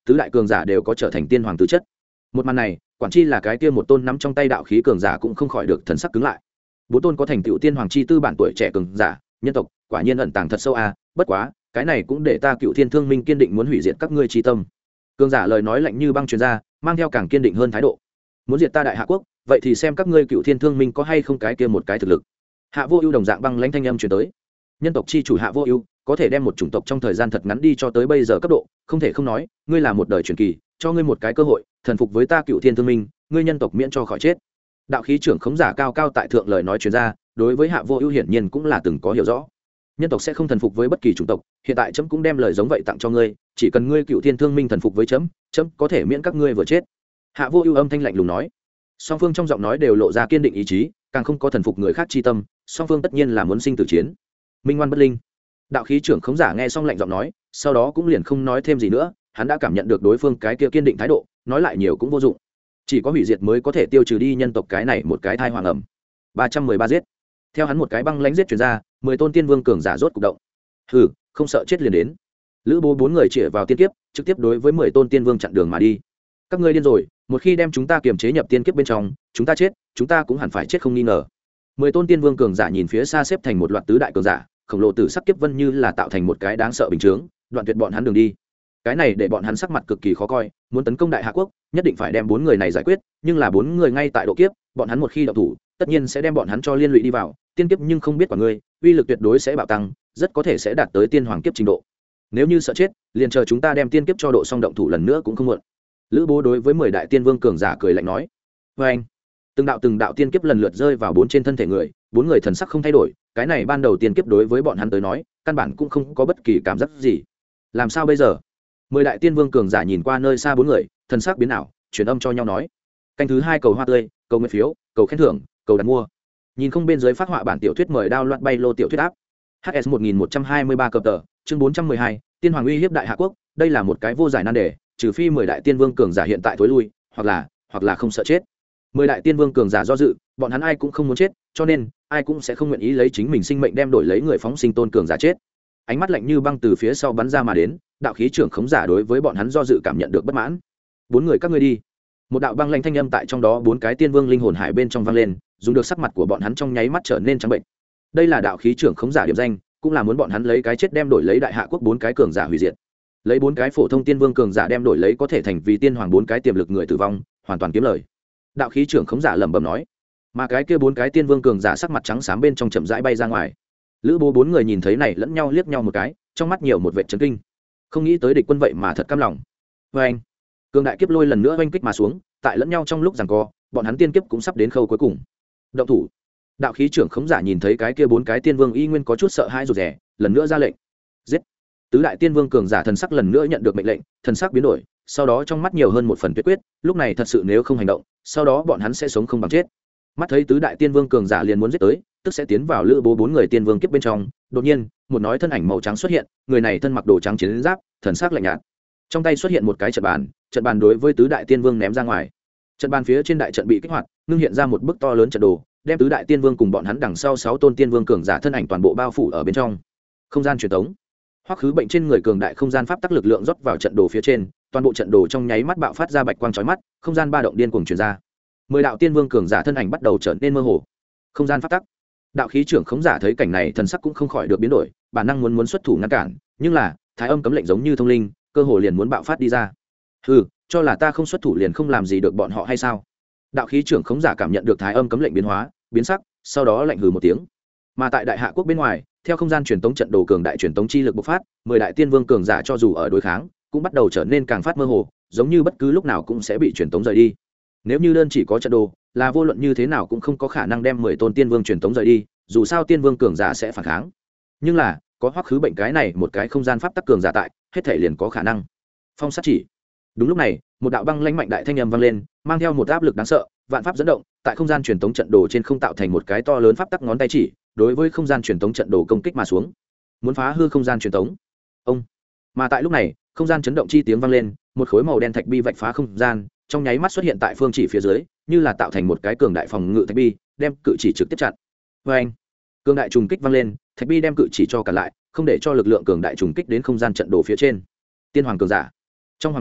tứ đại cường giả đều có trở thành tiên hoàng tứ chất. Một màn này, quản chi là cái kia một tôn nắm trong tay đạo khí cường giả cũng không khỏi được thần sắc cứng lại. Bốn tôn có thành tựu tiên hoàng chi tư bản tuổi trẻ cường giả, nhân tộc, quả nhiên ẩn tàng thật sâu a, bất quá, cái này cũng để ta Cựu Thiên Thương Minh kiên định muốn hủy diệt các ngươi chi tâm. Cường giả lời nói lạnh như băng truyền ra, mang theo càng kiên định hơn thái độ. Muốn diệt ta Đại Hạ quốc, vậy thì xem các ngươi Cựu Thiên Thương Minh có hay không cái kia một cái thực lực. Hạ Vô Ưu đồng dạng băng lãnh thanh âm truyền tới. Nhân tộc chi chủ Hạ Vô Ưu, có thể đem một chủng tộc trong thời gian thật ngắn đi cho tới bây giờ cấp độ, không thể không nói, ngươi là một đời truyền kỳ, cho ngươi một cái cơ hội, thần phục với ta Cựu Thiên Thương Minh, ngươi nhân tộc miễn cho khỏi chết. Đạo khí trưởng khống giả cao cao tại thượng lời nói truyền ra, đối với Hạ Vô Ưu hiển nhiên cũng là từng có hiểu rõ. Nhân tộc sẽ không thần phục với bất kỳ chủng tộc, hiện tại chấm cũng đem lời giống vậy tặng cho ngươi, chỉ cần ngươi Cựu Thiên Thương Minh thần phục với chấm, chấm có thể miễn các ngươi vừa chết. Hạ Vô Ưu âm thanh lạnh lùng nói. Song phương trong giọng nói đều lộ ra kiên định ý chí, càng không có thần phục người khác chi tâm, song phương tất nhiên là muốn sinh tử chiến. Minh ngoan bất linh. Đạo khí trưởng khống giả nghe xong lạnh giọng nói, sau đó cũng liền không nói thêm gì nữa, hắn đã cảm nhận được đối phương cái kia kiên định thái độ, nói lại nhiều cũng vô dụng. Chỉ có hủy diệt mới có thể tiêu trừ đi nhân tộc cái này một cái thai hoàng ẩm. 313 giết. Theo hắn một cái băng lãnh giết truyền ra, 10 tôn tiên vương cường giả rốt cục động. Hừ, không sợ chết liền đến. Lữ Bố bốn người chĩa vào tiên kiếp, trực tiếp đối với 10 tôn tiên vương chặn đường mà đi. Các ngươi điên rồi, một khi đem chúng ta kiềm chế nhập tiên kiếp bên trong, chúng ta chết, chúng ta cũng hẳn phải chết không nghi ngờ. 10 tôn tiên vương cường giả nhìn phía xa xếp thành một loạt tứ đại cường giả, khổng lồ tử sắc kiếp vân như là tạo thành một cái đáng sợ bình chướng, đoạn tuyệt bọn hắn đường đi. Cái này để bọn hắn sắc mặt cực kỳ khó coi, muốn tấn công Đại Hạ quốc, nhất định phải đem 4 người này giải quyết, nhưng là 4 người ngay tại độ kiếp, bọn hắn một khi động thủ, tất nhiên sẽ đem bọn hắn cho liên lụy đi vào, tiên kiếp nhưng không biết quả ngươi, uy lực tuyệt đối sẽ bạo tăng, rất có thể sẽ đạt tới tiên hoàng kiếp trình độ. Nếu như sợ chết, liền chờ chúng ta đem tiên kiếp cho độ xong động thủ lần nữa cũng không muộn. Lữ Bố đối với 10 đại tiên vương cường giả cười lạnh nói. Và anh, từng đạo tiên kiếp lần lượt rơi vào 4 trên thân thể người, 4 người thần sắc không thay đổi, cái này ban đầu tiên kiếp đối với bọn hắn tới nói, căn bản cũng không có bất kỳ cảm giác gì. Làm sao bây giờ? 10 đại tiên vương cường giả nhìn qua nơi xa 4 người, thần sắc biến ảo, truyền âm cho nhau nói. Canh thứ 2 cầu hoa tươi, cầu nguyện phiếu, cầu khen thưởng, cầu đặt mua. Nhìn không bên dưới phát họa bản tiểu thuyết mời download bay lô tiểu thuyết áp. HS 1123 cập tờ, chương 412, tiên hoàng uy hiếp Đại Hạ quốc, đây là một cái vô giải nan đề, trừ phi 10 đại tiên vương cường giả hiện tại thối lui, hoặc là không sợ chết. 10 đại tiên vương cường giả do dự, bọn hắn ai cũng không muốn chết, cho nên ai cũng sẽ không nguyện ý lấy chính mình sinh mệnh đem đổi lấy người phóng sinh tôn cường giả chết. Ánh mắt lạnh như băng từ phía sau bắn ra mà đến, đạo khí trưởng khống giả đối với bọn hắn do dự cảm nhận được bất mãn. 4 người các ngươi đi. Một đạo băng lanh thanh âm tại trong đó 4 cái tiên vương linh hồn hải bên trong vang lên, dùng được sắc mặt của bọn hắn trong nháy mắt trở nên trắng bệnh. Đây là đạo khí trưởng khống giả điểm danh, cũng là muốn bọn hắn lấy cái chết đem đổi lấy Đại Hạ quốc 4 cái cường giả hủy diệt. Lấy 4 cái phổ thông tiên vương cường giả đem đổi lấy có thể thành vì tiên hoàng 4 cái tiềm lực người tử vong, hoàn toàn kiếm lời. Đạo khí trưởng khống giả lẩm bẩm nói. Mà cái kia 4 cái tiên vương cường giả sắc mặt trắng xám bên trong chậm rãi bay ra ngoài. Lữ Bố 4 người nhìn thấy này lẫn nhau liếc nhau một cái, trong mắt nhiều một vẻ chấn kinh. Không nghĩ tới địch quân vậy mà thật cam lòng. Và anh, cường đại kiếp lôi lần nữa oanh kích mà xuống, tại lẫn nhau trong lúc giằng co, bọn hắn tiên kiếp cũng sắp đến khâu cuối cùng. Động thủ. Đạo khí trưởng khống giả nhìn thấy cái kia 4 cái tiên vương y nguyên có chút sợ hãi rụt rè, lần nữa ra lệnh. Giết. Tứ đại tiên vương cường giả thần sắc lần nữa nhận được mệnh lệnh, thần sắc biến đổi, sau đó trong mắt nhiều hơn một phần tuyệt quyết, lúc này thật sự nếu không hành động, sau đó bọn hắn sẽ sống không bằng chết. Mắt thấy tứ đại tiên vương cường giả liền muốn giết tới, tức sẽ tiến vào Lữ Bố 4 người tiên vương kiếp bên trong, đột nhiên, một nói thân ảnh màu trắng xuất hiện, người này thân mặc đồ trắng chiến giáp, thần sắc lạnh nhạt. Trong tay xuất hiện một cái trận bàn đối với tứ đại tiên vương ném ra ngoài. Trận bàn phía trên đại trận bị kích hoạt, ngưng hiện ra một bức to lớn trận đồ, đem tứ đại tiên vương cùng bọn hắn đằng sau 6 tôn tiên vương cường giả thân ảnh toàn bộ bao phủ ở bên trong. Không gian truyền tống. Hoắc Khứ Bệnh trên người cường đại không gian pháp tắc lực lượng rót vào trận đồ phía trên, toàn bộ trận đồ trong nháy mắt bạo phát ra bạch quang chói mắt, không gian ba động điên cuồng truyền ra. 10 đạo tiên vương cường giả thân ảnh bắt đầu trở nên mơ hồ. Không gian pháp tắc. Đạo khí trưởng khống giả thấy cảnh này thần sắc cũng không khỏi được biến đổi, bản năng muốn xuất thủ ngăn cản, nhưng là Thái Âm cấm lệnh giống như thông linh, cơ hồ liền muốn bạo phát đi ra. Hừ, cho là ta không xuất thủ liền không làm gì được bọn họ hay sao? Đạo khí trưởng khống giả cảm nhận được Thái Âm cấm lệnh biến hóa, biến sắc, sau đó lạnh hừ một tiếng. Mà tại Đại Hạ quốc bên ngoài, theo không gian truyền tống trận đồ cường đại truyền tống chi lực bộc phát, 10 đại tiên vương cường giả cho dù ở đối kháng, cũng bắt đầu trở nên càng phát mơ hồ, giống như bất cứ lúc nào cũng sẽ bị truyền tống rời đi. Nếu như đơn chỉ có trận đồ, là vô luận như thế nào cũng không có khả năng đem 10 tôn tiên vương truyền tống rời đi, dù sao tiên vương cường giả sẽ phản kháng. Nhưng là, có Hoắc Khứ Bệnh cái này một cái không gian pháp tắc cường giả tại, hết thảy liền có khả năng. Phong sát chỉ. Đúng lúc này, một đạo băng lãnh mạnh đại thanh âm vang lên, mang theo một áp lực đáng sợ, vạn pháp dẫn động, tại không gian truyền tống trận đồ trên không tạo thành một cái to lớn pháp tắc ngón tay chỉ, đối với không gian truyền tống trận đồ công kích mà xuống, muốn phá hư không gian truyền tống. Ông. Mà tại lúc này, không gian chấn động chi tiếng vang lên, một khối màu đen thạch bi vạch phá không gian, trong nháy mắt xuất hiện tại phương chỉ phía dưới, như là tạo thành một cái cường đại phòng ngự thạch bi, đem cự chỉ trực tiếp chặn. Và anh, cường đại trùng kích vang lên, thạch bi đem cự chỉ cho cả lại, không để cho lực lượng cường đại trùng kích đến không gian trận đồ phía trên. Tiên hoàng cường giả. Trong hoàng cung,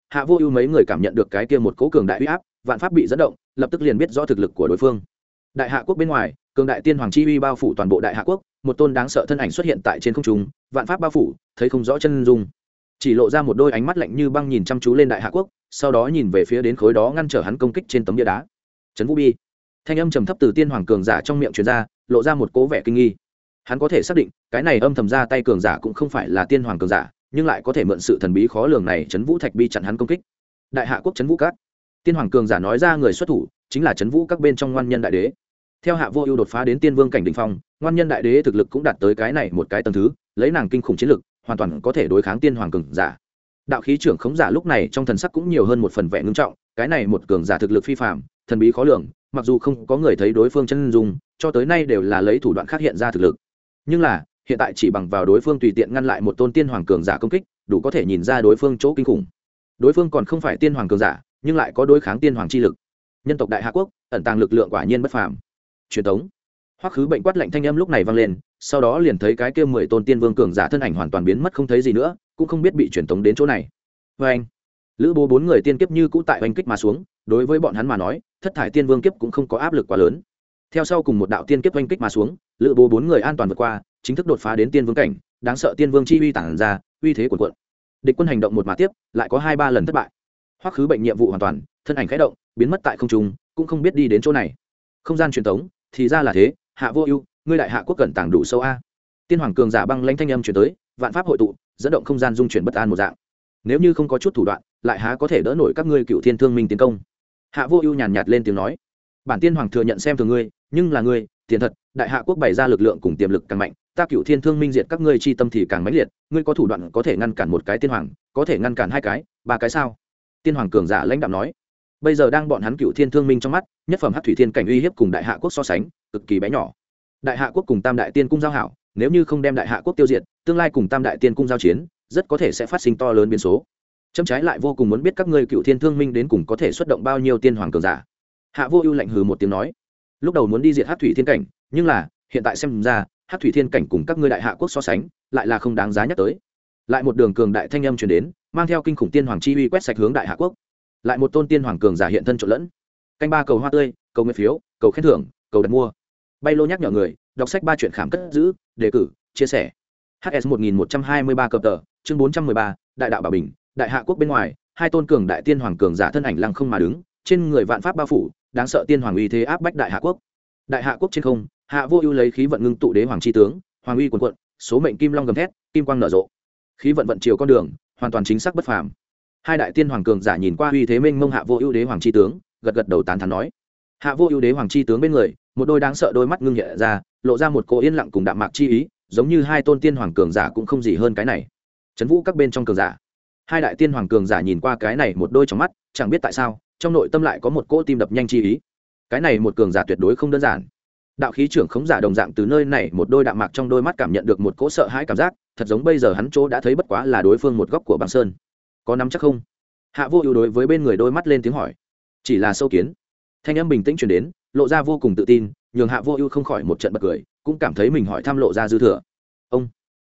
Hạ Vô Ưu mấy người cảm nhận được cái kia một cỗ cường đại uy áp, vạn pháp bị dẫn động, lập tức liền biết rõ thực lực của đối phương. Đại Hạ quốc bên ngoài, cường đại tiên hoàng chi uy bao phủ toàn bộ Đại Hạ quốc, một tôn đáng sợ thân ảnh xuất hiện tại trên không trung, vạn pháp bao phủ, thấy không rõ chân dung, chỉ lộ ra một đôi ánh mắt lạnh như băng nhìn chăm chú lên Đại Hạ quốc, sau đó nhìn về phía đến khối đó ngăn trở hắn công kích trên tấm bia đá. Trấn Vũ Bi. Thanh âm trầm thấp từ tiên hoàng cường giả trong miệng truyền ra, lộ ra một cố vẻ kinh nghi. Hắn có thể xác định, cái này âm thầm ra tay cường giả cũng không phải là tiên hoàng cường giả, nhưng lại có thể mượn sự thần bí khó lường này Trấn Vũ Thạch Bi chặn hắn công kích. Đại Hạ quốc Trấn Vũ Các. Tiên hoàng cường giả nói ra người xuất thủ chính là Trấn Vũ Các bên trong Ngoan Nhân Đại Đế. Theo Hạ Vô Ưu đột phá đến tiên vương cảnh đỉnh phong, Ngoan Nhân Đại Đế thực lực cũng đạt tới cái này một cái tầng thứ, lấy nàng kinh khủng chiến lực, hoàn toàn có thể đối kháng tiên hoàng cường giả. Đạo khí trưởng khống giả lúc này trong thần sắc cũng nhiều hơn một phần vẻ ngưng trọng, cái này một cường giả thực lực phi phàm, thần bí khó lường, mặc dù không có người thấy đối phương chân dung, cho tới nay đều là lấy thủ đoạn khác hiện ra thực lực. Nhưng là, hiện tại chỉ bằng vào đối phương tùy tiện ngăn lại một tôn tiên hoàng cường giả công kích, đủ có thể nhìn ra đối phương chỗ kinh khủng. Đối phương còn không phải tiên hoàng cường giả, nhưng lại có đối kháng tiên hoàng chi lực. Nhân tộc Đại Hạ quốc, ẩn tàng lực lượng quả nhiên bất phàm. Truyền tống. Hoắc Khứ Bệnh quát lạnh thanh âm lúc này vang lên, sau đó liền thấy cái kia 10 tôn tiên vương cường giả thân ảnh hoàn toàn biến mất không thấy gì nữa, cũng không biết bị truyền tống đến chỗ này. Oeng. Lữ Bố 4 người tiên kiếp như cũ tại oanh kích mà xuống, đối với bọn hắn mà nói, thất thải tiên vương kiếp cũng không có áp lực quá lớn. Theo sau cùng một đạo tiên kiếp oanh kích mà xuống, Lữ Bố 4 người an toàn vượt qua, chính thức đột phá đến tiên vương cảnh, đáng sợ tiên vương chi uy tản ra, uy thế cuồn cuộn. Địch quân hành động một mà tiếp, lại có 2-3 lần thất bại. Hoắc Khứ Bệnh nhiệm vụ hoàn toàn, thân ảnh khẽ động, biến mất tại không trung, cũng không biết đi đến chỗ này. Không gian truyền tống, thì ra là thế, Hạ Vô Ưu, ngươi Đại Hạ quốc cẩn tàng đủ sâu a. Tiên hoàng cường giả băng lãnh thanh âm truyền tới, vạn pháp hội tụ, dẫn động không gian dung chuyển bất an một dạng. Nếu như không có chút thủ đoạn, lại há có thể đỡ nổi các ngươi Cựu Thiên Thương Minh tiến công. Hạ Vô Ưu nhàn nhạt lên tiếng nói, bản tiên hoàng thừa nhận xem thường ngươi, nhưng là ngươi, tiền thật, Đại Hạ quốc bày ra lực lượng cùng tiềm lực càng mạnh, ta Cựu Thiên Thương Minh diệt các ngươi chi tâm thì càng mãnh liệt, ngươi có thủ đoạn có thể ngăn cản một cái tiên hoàng, có thể ngăn cản 2 cái, 3 cái sao? Tiên hoàng cường giả lãnh đạm nói, bây giờ đang bọn hắn Cựu Thiên Thương Minh trong mắt, nhất phẩm Hắc Thủy Thiên cảnh uy hiếp cùng Đại Hạ quốc so sánh, cực kỳ bé nhỏ. Đại Hạ quốc cùng Tam Đại Tiên cung giao hảo, nếu như không đem Đại Hạ quốc tiêu diệt, tương lai cùng Tam Đại Tiên cung giao chiến, rất có thể sẽ phát sinh to lớn biến số. Chấm trái lại vô cùng muốn biết các ngươi Cựu Thiên Thương Minh đến cùng có thể xuất động bao nhiêu tiên hoàng cường giả. Hạ Vô Ưu lạnh hừ một tiếng nói, lúc đầu muốn đi diệt Hắc Thủy Thiên cảnh, nhưng là hiện tại xem ra, Hắc Thủy Thiên cảnh cùng các ngươi Đại Hạ quốc so sánh, lại là không đáng giá nhắc tới. Lại một đường cường đại thanh âm truyền đến, mang theo kinh khủng tiên hoàng chi uy quét sạch hướng Đại Hạ quốc. Lại một tôn tiên hoàng cường giả hiện thân trộn lẫn. Canh ba cầu hoa tươi, cầu nguyện phiếu, cầu khen thưởng, cầu đặt mua. Bay lô nhắc nhở người, đọc sách 3 truyện khám cất giữ, đề cử, chia sẻ. HS 1123 cập tờ, chương 413, Đại đạo bảo bình, Đại Hạ quốc bên ngoài, 2 tôn cường đại tiên hoàng cường giả thân ảnh lăng không mà đứng, trên người vạn pháp bao phủ, đáng sợ tiên hoàng uy thế áp bách Đại Hạ quốc. Đại Hạ quốc trên không, Hạ Vô Ưu lấy khí vận ngưng tụ đế hoàng chi tướng, hoàng uy cuồn cuộn, số mệnh kim long gầm thét, kim quang nở rộ. Khí vận vận chiều con đường, hoàn toàn chính xác bất phàm. 2 đại tiên hoàng cường giả nhìn qua uy thế mênh mông Hạ Vô Ưu đế hoàng chi tướng, gật gật đầu tán thán nói. Hạ Vô Ưu đế hoàng chi tướng bên người, một đôi đáng sợ đôi mắt ngưng hiện ra, lộ ra một cô yên lặng cùng đạm mạc chi ý, giống như 2 tôn tiên hoàng cường giả cũng không gì hơn cái này. Trấn Vũ các bên trong cường giả, 2 đại tiên hoàng cường giả nhìn qua cái này một đôi trong mắt, chẳng biết tại sao, trong nội tâm lại có một cỗ tim đập nhanh chi ý. Cái này một cường giả tuyệt đối không đơn giản. Đạo khí trưởng khống giả đồng dạng từ nơi này một đôi đạm mạc trong đôi mắt cảm nhận được một cỗ sợ hãi cảm giác, thật giống bây giờ hắn chỗ đã thấy bất quá là đối phương một góc của băng sơn. Có nắm chắc không? Hạ Vô Ưu đối với bên người đôi mắt lên tiếng hỏi. Chỉ là sâu kiến. Thanh âm bình tĩnh truyền đến, lộ ra vô cùng tự tin, nhường Hạ Vô Ưu không khỏi một trận bật cười, cũng cảm thấy mình hỏi thăm lộ ra dư thừa. Ông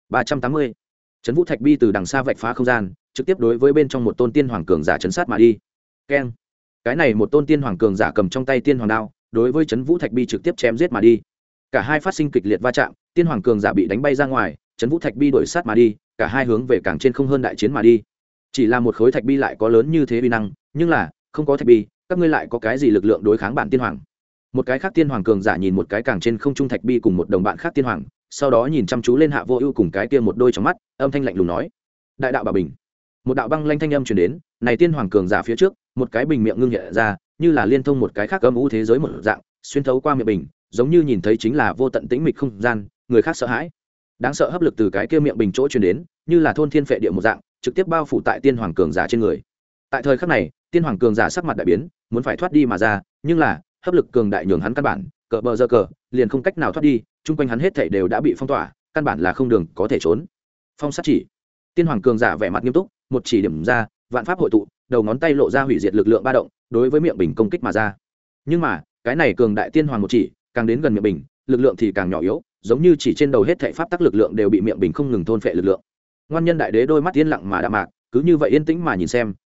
380. Trấn Vũ Thạch Bi từ đằng xa vạch phá không gian, trực tiếp đối với bên trong một tôn tiên hoàng cường giả chấn sát mà đi. Keng. Cái này một tôn tiên hoàng cường giả cầm trong tay tiên hoàng đao, đối với Trấn Vũ Thạch Bi trực tiếp chém giết mà đi. Cả hai phát sinh kịch liệt va chạm, tiên hoàng cường giả bị đánh bay ra ngoài, Trấn Vũ Thạch Bi đuổi sát mà đi, cả hai hướng về càng trên không hơn đại chiến mà đi. Chỉ là một khối thạch bi lại có lớn như thế uy năng, nhưng là không có thạch bi, các ngươi lại có cái gì lực lượng đối kháng bản tiên hoàng? Một cái khác tiên hoàng cường giả nhìn một cái càng trên không trung thạch bi cùng một đồng bạn khác tiên hoàng, sau đó nhìn chăm chú lên Hạ Vô Ưu cùng cái kia một đôi trong mắt, âm thanh lạnh lùng nói: Đại đạo bảo bình. Một đạo băng lanh thanh âm truyền đến, này tiên hoàng cường giả phía trước, một cái bình miệng ngưng hiện ra, như là liên thông một cái khác âm u thế giới một dạng, xuyên thấu qua miệng bình, giống như nhìn thấy chính là vô tận tĩnh mịch không gian, người khác sợ hãi. Đáng sợ hấp lực từ cái kia miệng bình chỗ truyền đến, như là thôn thiên phệ địa một dạng, trực tiếp bao phủ tại tiên hoàng cường giả trên người. Tại thời khắc này, tiên hoàng cường giả sắc mặt đại biến, muốn phải thoát đi mà ra, nhưng là hấp lực cường đại nhường hắn căn bản cờ bờ giờ cờ liền không cách nào thoát đi, chung quanh hắn hết thảy đều đã bị phong tỏa, căn bản là không đường có thể trốn. Phong sát chỉ. Tiên hoàng cường giả vẻ mặt nghiêm túc, một chỉ điểm ra, vạn pháp hội tụ, đầu ngón tay lộ ra hủy diệt lực lượng ba động, đối với miệng bình công kích mà ra. Nhưng mà, cái này cường đại tiên hoàng một chỉ, càng đến gần miệng bình, lực lượng thì càng nhỏ yếu, giống như chỉ trên đầu hết thảy pháp tắc lực lượng đều bị miệng bình không ngừng thôn phệ lực lượng. Ngoan Nhân Đại Đế đôi mắt yên lặng mà đạm mạc, cứ như vậy yên tĩnh mà nhìn xem,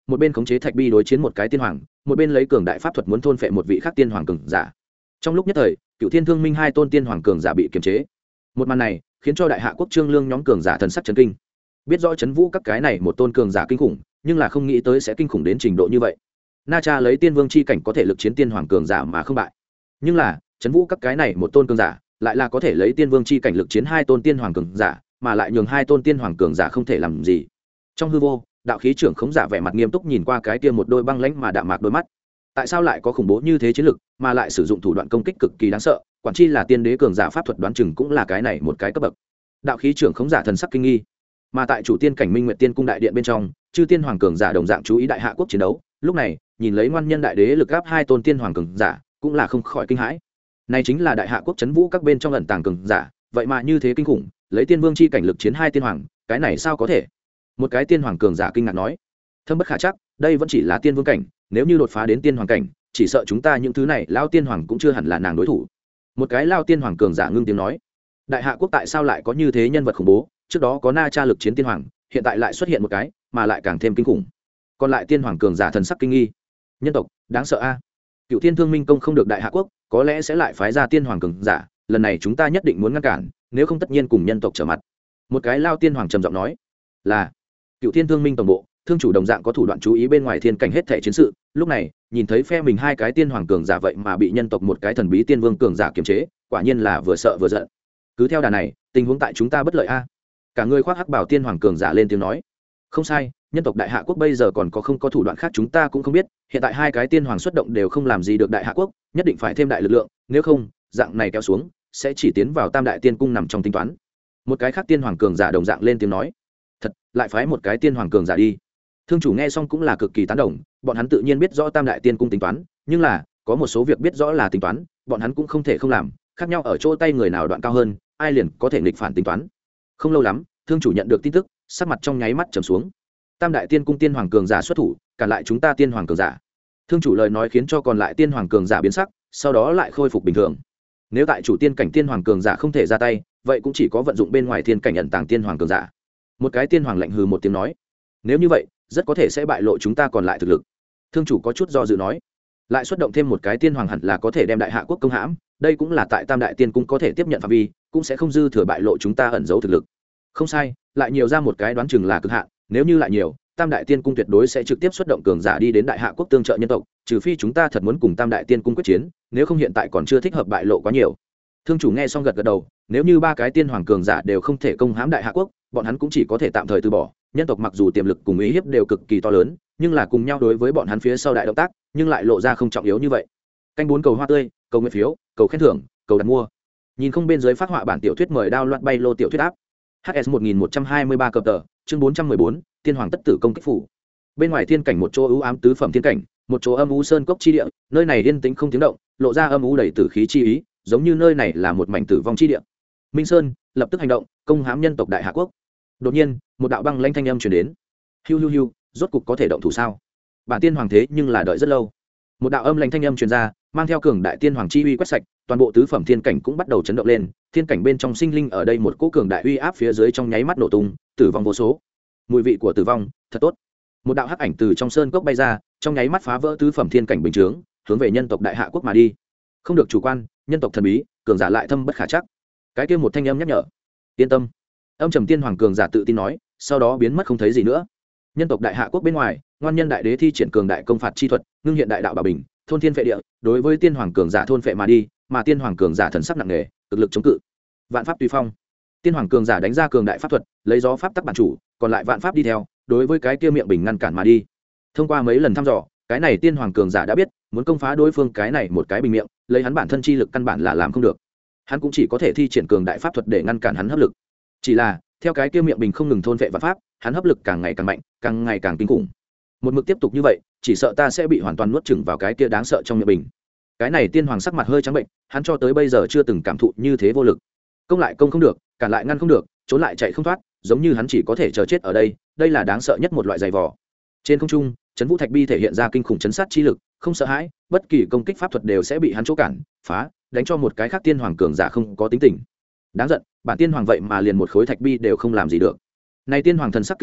một bên khống chế thạch bi đối chiến một cái tiên hoàng, một bên lấy cường đại pháp thuật muốn thôn phệ một vị khác tiên hoàng cường giả. Trong lúc nhất thời, Cựu Thiên Thương Minh hai tôn tiên hoàng cường giả bị kiềm chế. Một màn này khiến cho đại hạ quốc Trương Lương nhóm cường giả thần sắc chấn kinh. Biết rõ chấn vũ các cái này một tôn cường giả kinh khủng, nhưng là không nghĩ tới sẽ kinh khủng đến trình độ như vậy. Na Cha lấy tiên vương chi cảnh có thể lực chiến tiên hoàng cường giả mà không bại, nhưng là chấn vũ các cái này một tôn cường giả lại là có thể lấy tiên vương chi cảnh lực chiến hai tôn tiên hoàng cường giả, mà lại nhường hai tôn tiên hoàng cường giả không thể làm gì. Trong hư vô, đạo khí trưởng khống giả vẻ mặt nghiêm túc nhìn qua cái kia một đôi băng lãnh mà đạm mạc đôi mắt. Tại sao lại có khủng bố như thế chiến lực, mà lại sử dụng thủ đoạn công kích cực kỳ đáng sợ, quản chi là tiên đế cường giả pháp thuật đoán chừng cũng là cái này một cái cấp bậc. Đạo khí trưởng khống giả thần sắc kinh nghi. Mà tại chủ tiên cảnh Minh Nguyệt Tiên cung đại điện bên trong, chư tiên hoàng cường giả đồng dạng chú ý đại hạ quốc chiến đấu, lúc này, nhìn lấy ngoan nhân đại đế lực áp hai tôn tiên hoàng cường giả, cũng là không khỏi kinh hãi. Này chính là đại hạ quốc trấn vũ các bên trong ẩn tàng cường giả, vậy mà như thế kinh khủng, lấy tiên vương chi cảnh lực chiến hai tiên hoàng, cái này sao có thể? Một cái tiên hoàng cường giả kinh ngạc nói, thâm bất khả chắc, đây vẫn chỉ là tiên vương cảnh, nếu như đột phá đến tiên hoàng cảnh, chỉ sợ chúng ta những thứ này lao tiên hoàng cũng chưa hẳn là nàng đối thủ. Một cái lao tiên hoàng cường giả ngưng tiếng nói, đại hạ quốc tại sao lại có như thế nhân vật khủng bố, trước đó có Na Cha lực chiến tiên hoàng, hiện tại lại xuất hiện một cái, mà lại càng thêm kinh khủng. Còn lại tiên hoàng cường giả thần sắc kinh nghi, nhân tộc đáng sợ a. Cựu Thiên Thương Minh công không được đại hạ quốc, có lẽ sẽ lại phái ra tiên hoàng cường giả, lần này chúng ta nhất định muốn ngăn cản, nếu không tất nhiên cùng nhân tộc trở mặt. Một cái lao tiên hoàng trầm giọng nói, là Cựu Thiên Thương Minh tổng bộ thương chủ đồng dạng có thủ đoạn chú ý bên ngoài thiên cảnh hết thể chiến sự, lúc này nhìn thấy phe mình hai cái tiên hoàng cường giả vậy mà bị nhân tộc một cái thần bí tiên vương cường giả kiềm chế, quả nhiên là vừa sợ vừa giận. Cứ theo đà này, tình huống tại chúng ta bất lợi a. Cả người khoác hắc bảo tiên hoàng cường giả lên tiếng nói, không sai, nhân tộc đại hạ quốc bây giờ còn có không có thủ đoạn khác chúng ta cũng không biết, hiện tại hai cái tiên hoàng xuất động đều không làm gì được đại hạ quốc, nhất định phải thêm đại lực lượng, nếu không dạng này kéo xuống sẽ chỉ tiến vào tam đại tiên cung nằm trong tính toán. Một cái khác tiên hoàng cường giả đồng dạng lên tiếng nói, thật, lại phái một cái tiên hoàng cường giả đi. Thương chủ nghe xong cũng là cực kỳ tán đồng, bọn hắn tự nhiên biết rõ tam đại tiên cung tính toán, nhưng là có một số việc biết rõ là tính toán, bọn hắn cũng không thể không làm, khác nhau ở chỗ tay người nào đoạn cao hơn, ai liền có thể nghịch phản tính toán. Không lâu lắm, thương chủ nhận được tin tức, sắc mặt trong nháy mắt trầm xuống. Tam đại tiên cung tiên hoàng cường giả xuất thủ, cản lại chúng ta tiên hoàng cường giả. Thương chủ lời nói khiến cho còn lại tiên hoàng cường giả biến sắc, sau đó lại khôi phục bình thường. Nếu tại chủ tiên cảnh tiên hoàng cường giả không thể ra tay, vậy cũng chỉ có vận dụng bên ngoài thiên cảnh ẩn tàng tiên hoàng cường giả. Một cái tiên hoàng lạnh hừ một tiếng nói, nếu như vậy rất có thể sẽ bại lộ chúng ta còn lại thực lực. Thương chủ có chút do dự nói, lại xuất động thêm một cái tiên hoàng hẳn là có thể đem đại hạ quốc công hãm, đây cũng là tại tam đại tiên cung có thể tiếp nhận phạm vi, cũng sẽ không dư thừa bại lộ chúng ta ẩn giấu thực lực. Không sai, lại nhiều ra một cái đoán chừng là cực hạn, nếu như lại nhiều, tam đại tiên cung tuyệt đối sẽ trực tiếp xuất động cường giả đi đến đại hạ quốc tương trợ nhân tộc, trừ phi chúng ta thật muốn cùng tam đại tiên cung quyết chiến, nếu không hiện tại còn chưa thích hợp bại lộ quá nhiều. Thương chủ nghe xong gật gật đầu, nếu như ba cái tiên hoàng cường giả đều không thể công hãm đại hạ quốc, bọn hắn cũng chỉ có thể tạm thời từ bỏ. Nhân tộc mặc dù tiềm lực cùng ý hiếp đều cực kỳ to lớn, nhưng là cùng nhau đối với bọn hắn phía sau đại động tác, nhưng lại lộ ra không trọng yếu như vậy. Canh 4 cầu hoa tươi, cầu nguyện phiếu, cầu khen thưởng, cầu đặt mua. Nhìn không bên dưới phát họa bản tiểu thuyết mời download bay lô tiểu thuyết áp. HS 1123 cập tờ, chương 414, tiên hoàng tất tử công kích phủ. Bên ngoài thiên cảnh một chỗ ưu ám tứ phẩm thiên cảnh, một chỗ âm u sơn cốc chi địa, nơi này yên tĩnh không tiếng động, lộ ra âm u đầy tử khí chi ý, giống như nơi này là một mảnh tử vong chi địa. Minh Sơn lập tức hành động, công hãm nhân tộc đại hạ quốc. Đột nhiên, một đạo băng lãnh thanh âm truyền đến. Hiu hiu hiu, rốt cục có thể động thủ sao? Bản tiên hoàng thế nhưng là đợi rất lâu. Một đạo âm lãnh thanh âm truyền ra, mang theo cường đại tiên hoàng chi uy quét sạch, toàn bộ tứ phẩm thiên cảnh cũng bắt đầu chấn động lên, thiên cảnh bên trong sinh linh ở đây một cỗ cường đại uy áp phía dưới trong nháy mắt nổ tung, tử vong vô số. Mùi vị của tử vong, thật tốt. Một đạo hắc ảnh từ trong sơn cốc bay ra, trong nháy mắt phá vỡ tứ phẩm thiên cảnh bình chướng, hướng về nhân tộc đại hạ quốc mà đi. Không được chủ quan, nhân tộc thần bí, cường giả lại thâm bất khả chắc. Cái kia một thanh âm nhắc nhở. Yên tâm. Âm trầm tiên hoàng cường giả tự tin nói, sau đó biến mất không thấy gì nữa. Nhân tộc đại hạ quốc bên ngoài, ngoan nhân đại đế thi triển cường đại công phạt chi thuật, ngưng hiện đại đạo bảo bình, thôn thiên phệ địa, đối với tiên hoàng cường giả thôn phệ mà đi, mà tiên hoàng cường giả thần sắc nặng nề, cực lực chống cự. Vạn pháp tùy phong. Tiên hoàng cường giả đánh ra cường đại pháp thuật, lấy gió pháp tắc bản chủ, còn lại vạn pháp đi theo, đối với cái kia miệng bình ngăn cản mà đi. Thông qua mấy lần thăm dò, cái này tiên hoàng cường giả đã biết, muốn công phá đối phương cái này một cái bình miệng, lấy hắn bản thân chi lực căn bản là làm không được. Hắn cũng chỉ có thể thi triển cường đại pháp thuật để ngăn cản hắn hấp lực. Chỉ là, theo cái kia miệng bình không ngừng thôn vệ vạn pháp, hắn hấp lực càng ngày càng mạnh, càng ngày càng kinh khủng. Một mực tiếp tục như vậy, chỉ sợ ta sẽ bị hoàn toàn nuốt chửng vào cái kia đáng sợ trong miệng bình. Cái này tiên hoàng sắc mặt hơi trắng bệnh, hắn cho tới bây giờ chưa từng cảm thụ như thế vô lực. Công lại công không được, cản lại ngăn không được, trốn lại chạy không thoát, giống như hắn chỉ có thể chờ chết ở đây, đây là đáng sợ nhất một loại dày vò. Trên không trung, Trấn Vũ Thạch Bi thể hiện ra kinh khủng chấn sát chi lực, không sợ hãi, bất kỳ công kích pháp thuật đều sẽ bị hắn chỗ cản, phá, đánh cho một cái khác tiên hoàng cường giả không có tính tình. Đáng giận, bản tiên hoàng vậy mà liền một khối thạch bi đều không làm gì được. Này tiên hoàng thần sắc kinh sợ,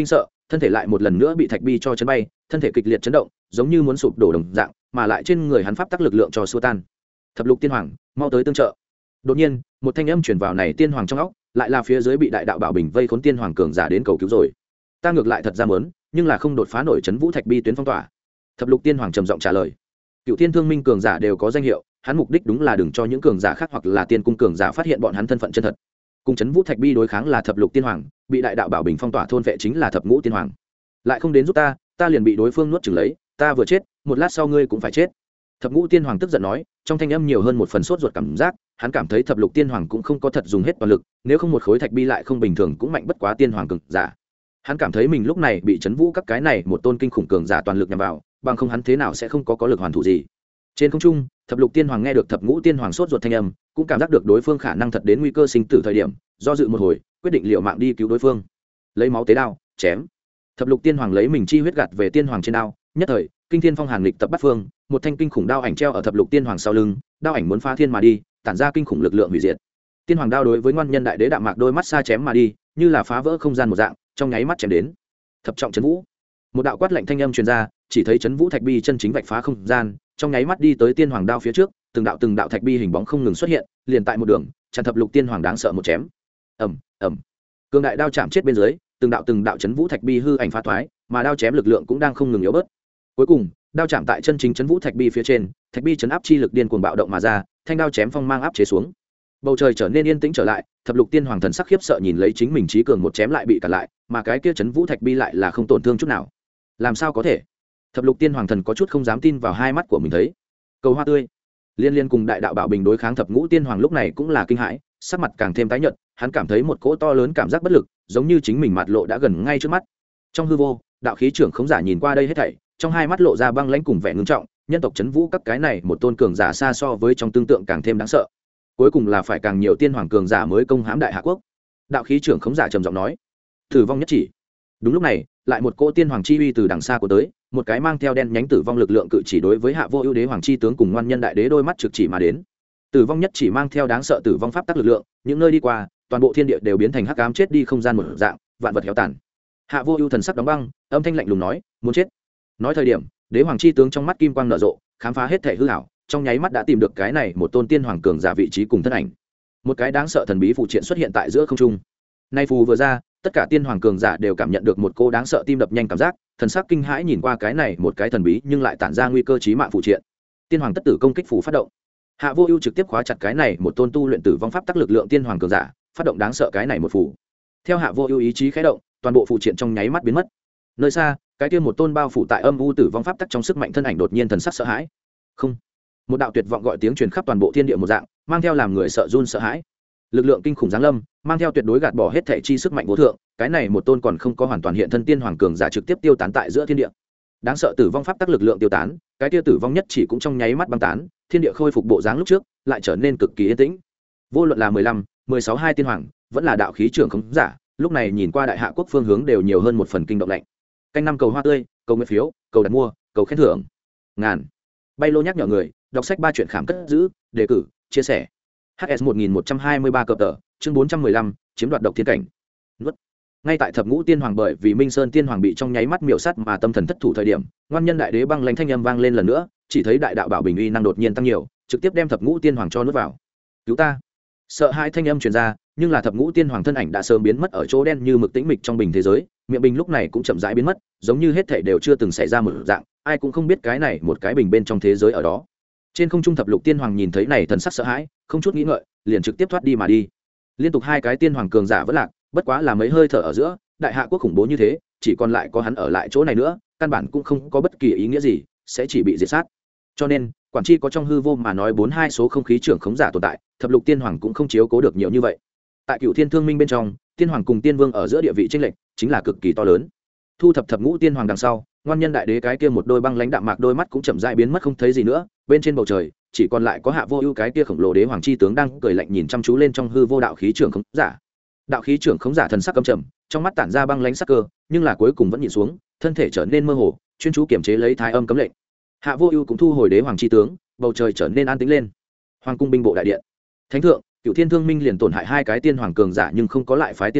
thân thể lại một lần nữa bị thạch bi cho chấn bay, thân thể kịch liệt chấn động giống như muốn sụp đổ đồng dạng, mà lại trên người hắn pháp tắc lực lượng cho xua tan. Thập lục tiên hoàng, mau tới tương trợ. Đột nhiên một thanh âm truyền vào này tiên hoàng trong óc, lại là phía dưới bị đại đạo bảo bình vây khốn tiên hoàng cường giả đến cầu cứu rồi. Ta ngược lại thật ra muốn, nhưng là không đột phá nổi chấn vũ thạch bi tuyến phong tỏa. Thập lục tiên hoàng trầm giọng trả lời. Cựu thiên thương minh cường giả đều có danh hiệu, hắn mục đích đúng là đừng cho những cường giả khác hoặc là tiên cung cường giả phát hiện bọn hắn thân phận chân thật. Cùng chấn vũ thạch bi đối kháng là thập lục tiên hoàng, bị đại đạo bảo bình phong tỏa thôn vệ chính là thập ngũ tiên hoàng. Lại không đến giúp ta, ta liền bị đối phương nuốt chửng lấy, ta vừa chết, một lát sau ngươi cũng phải chết. Thập ngũ tiên hoàng tức giận nói, trong thanh âm nhiều hơn một phần sốt ruột cảm giác, hắn cảm thấy thập lục tiên hoàng cũng không có thật dùng hết toàn lực, nếu không một khối thạch bi lại không bình thường cũng mạnh bất quá tiên hoàng cường giả. Hắn cảm thấy mình lúc này bị chấn vũ các cái này một tôn kinh khủng cường giả toàn lực nhằm vào, bằng không hắn thế nào sẽ không có lực hoàn thủ gì. Trên không trung, thập lục tiên hoàng nghe được thập ngũ tiên hoàng sốt ruột thanh âm, cũng cảm giác được đối phương khả năng thật đến nguy cơ sinh tử thời điểm, do dự một hồi, quyết định liều mạng đi cứu đối phương. Lấy máu tế đao, chém. Thập lục tiên hoàng lấy mình chi huyết gạt về tiên hoàng trên đao, nhất thời, kinh thiên phong hàn lịch tập bắt phương, một thanh kinh khủng đao ảnh treo ở thập lục tiên hoàng sau lưng, đao ảnh muốn phá thiên mà đi, tản ra kinh khủng lực lượng hủy diệt. Tiên hoàng đao đối với ngoan nhân đại đế đạm mạc đôi mắt xa chém mà đi, như là phá vỡ không gian một dạng, trong nháy mắt chém đến. Thập trọng chấn vũ. Một đạo quát lạnh thanh âm truyền ra, chỉ thấy chấn vũ thạch bi chân chính vạch phá không gian, trong nháy mắt đi tới tiên hoàng đao phía trước, từng đạo thạch bi hình bóng không ngừng xuất hiện, liền tại một đường, chặn thập lục tiên hoàng đáng sợ một chém. Ầm ầm. Cường đại đao chạm chết bên dưới, từng đạo chấn vũ thạch bi hư ảnh phá thoái, mà đao chém lực lượng cũng đang không ngừng yếu bớt. Cuối cùng, đao chạm tại chân chính chấn vũ thạch bi phía trên, thạch bi chấn áp chi lực điên cuồng bạo động mà ra, thanh đao chém phong mang áp chế xuống. Bầu trời trở nên yên tĩnh trở lại, thập lục tiên hoàng thần sắc khiếp sợ nhìn lấy chính mình trí cường một chém lại bị cản lại, mà cái kia chấn vũ thạch bi lại là không tổn thương chút nào. Làm sao có thể? Thập lục tiên hoàng thần có chút không dám tin vào hai mắt của mình thấy. Cầu hoa tươi. Liên cùng đại đạo bảo bình đối kháng thập ngũ tiên hoàng lúc này cũng là kinh hãi, sắc mặt càng thêm tái nhợt, hắn cảm thấy một cỗ to lớn cảm giác bất lực, giống như chính mình mạt lộ đã gần ngay trước mắt. Trong hư vô, đạo khí trưởng khống giả nhìn qua đây hết thảy, trong hai mắt lộ ra băng lãnh cùng vẻ ngưng trọng, nhân tộc chấn vũ các cái này một tôn cường giả xa so với trong tương tượng càng thêm đáng sợ. Cuối cùng là phải càng nhiều tiên hoàng cường giả mới công hãm đại hạ quốc. Đạo khí trưởng khống giả trầm giọng nói, tử vong nhất chỉ. Đúng lúc này, lại một cỗ tiên hoàng chi uy từ đằng xa của tới, một cái mang theo đen nhánh tử vong lực lượng cự chỉ đối với hạ vô ưu đế hoàng chi tướng cùng ngoan nhân đại đế đôi mắt trực chỉ mà đến. Tử vong nhất chỉ mang theo đáng sợ tử vong pháp tắc lực lượng, những nơi đi qua, toàn bộ thiên địa đều biến thành hắc ám chết đi không gian một dạng, vạn vật héo tàn. Hạ vô ưu thần sắc đóng băng, âm thanh lạnh lùng nói, muốn chết. Nói thời điểm, đế hoàng chi tướng trong mắt kim quang nở rộ, khám phá hết thể hư ảo, trong nháy mắt đã tìm được cái này một tôn tiên hoàng cường giả vị trí cùng thân ảnh. Một cái đáng sợ thần bí phụ triện xuất hiện tại giữa không trung. Nay phù vừa ra, tất cả tiên hoàng cường giả đều cảm nhận được một cô đáng sợ tim đập nhanh cảm giác, thần sắc kinh hãi nhìn qua cái này một cái thần bí nhưng lại tản ra nguy cơ chí mạng phụ triện. Tiên hoàng tất tử công kích phù phát động. Hạ vô ưu trực tiếp khóa chặt cái này một tôn tu luyện tử vong pháp tắc lực lượng tiên hoàng cường giả, phát động đáng sợ cái này một phù. Theo hạ vô ưu ý chí khẽ động, toàn bộ phụ triện trong nháy mắt biến mất. Nơi xa, cái kia một tôn bao phủ tại âm u tử vong pháp tắc trong sức mạnh thân ảnh đột nhiên thần sắc sợ hãi. Không. Một đạo tuyệt vọng gọi tiếng truyền khắp toàn bộ thiên địa một dạng, mang theo làm người sợ run sợ hãi. Lực lượng kinh khủng giáng lâm, mang theo tuyệt đối gạt bỏ hết thể chi sức mạnh vô thượng, cái này một tôn còn không có hoàn toàn hiện thân tiên hoàng cường giả trực tiếp tiêu tán tại giữa thiên địa. Đáng sợ tử vong pháp tắc lực lượng tiêu tán, cái kia tử vong nhất chỉ cũng trong nháy mắt băng tán, thiên địa khôi phục bộ dáng lúc trước, lại trở nên cực kỳ yên tĩnh. Vô luận là 15, 16 hai tiên hoàng, vẫn là đạo khí trưởng khống giả, lúc này nhìn qua đại hạ quốc phương hướng đều nhiều hơn một phần kinh động lạnh. Canh năm cầu hoa tươi, cầu nguyện phiếu, cầu đặt mua, cầu khen thưởng. Ngàn. Bay lô nhắc nhở người, đọc sách 3 chuyện khám cất giữ, đề cử, chia sẻ. HS 1123 cập tờ, chương 415, chiếm đoạt độc thiên cảnh. Nuốt. Ngay tại thập ngũ tiên hoàng bởi vì Minh Sơn tiên hoàng bị trong nháy mắt miểu sát mà tâm thần thất thủ thời điểm, ngoan nhân đại đế băng lãnh thanh âm vang lên lần nữa, chỉ thấy đại đạo bảo bình uy năng đột nhiên tăng nhiều, trực tiếp đem thập ngũ tiên hoàng cho nuốt vào. Cứu ta! Sợ hai thanh âm truyền ra, nhưng là thập ngũ tiên hoàng thân ảnh đã sớm biến mất ở chỗ đen như mực tĩnh mịch trong bình thế giới, miệng bình lúc này cũng chậm rãi biến mất, giống như hết thảy đều chưa từng xảy ra một dạng, ai cũng không biết cái này một cái bình bên trong thế giới ở đó. Trên không trung thập lục tiên hoàng nhìn thấy này thần sắc sợ hãi, không chút nghĩ ngợi, liền trực tiếp thoát đi mà đi. Liên tục hai cái tiên hoàng cường giả vẫn lạc, bất quá là mấy hơi thở ở giữa, đại hạ quốc khủng bố như thế, chỉ còn lại có hắn ở lại chỗ này nữa, căn bản cũng không có bất kỳ ý nghĩa gì, sẽ chỉ bị diệt sát. Cho nên, quản chi có trong hư vô mà nói 42 số không khí trưởng khống giả tồn tại, thập lục tiên hoàng cũng không chiếu cố được nhiều như vậy. Tại Cửu Thiên Thương Minh bên trong, tiên hoàng cùng tiên vương ở giữa địa vị chênh lệch chính là cực kỳ to lớn. Thu thập thập ngũ tiên hoàng đằng sau, ngoan nhân đại đế cái kia một đôi băng lãnh đạm mạc đôi mắt cũng chậm rãi biến mất không thấy gì nữa, bên trên bầu trời chỉ còn lại có hạ vô ưu cái kia khổng lồ đế hoàng chi tướng đang cười lạnh nhìn chăm chú lên trong hư vô đạo khí trưởng khống giả. Đạo khí trưởng khống giả thần sắc căm trầm, trong mắt tản ra băng lãnh sắc cơ, nhưng là cuối cùng vẫn nhìn xuống, thân thể trở nên mơ hồ, chuyên chú kiểm chế lấy thái âm cấm lệnh. Hạ vô ưu cũng thu hồi đế hoàng chi tướng, bầu trời trở nên an tĩnh lên. Hoàng cung binh bộ đại điện, thánh thượng, Cửu Thiên Thương Minh liền tổn hại hai cái tiên hoàng cường giả nhưng không có lại phái tiên hoàng,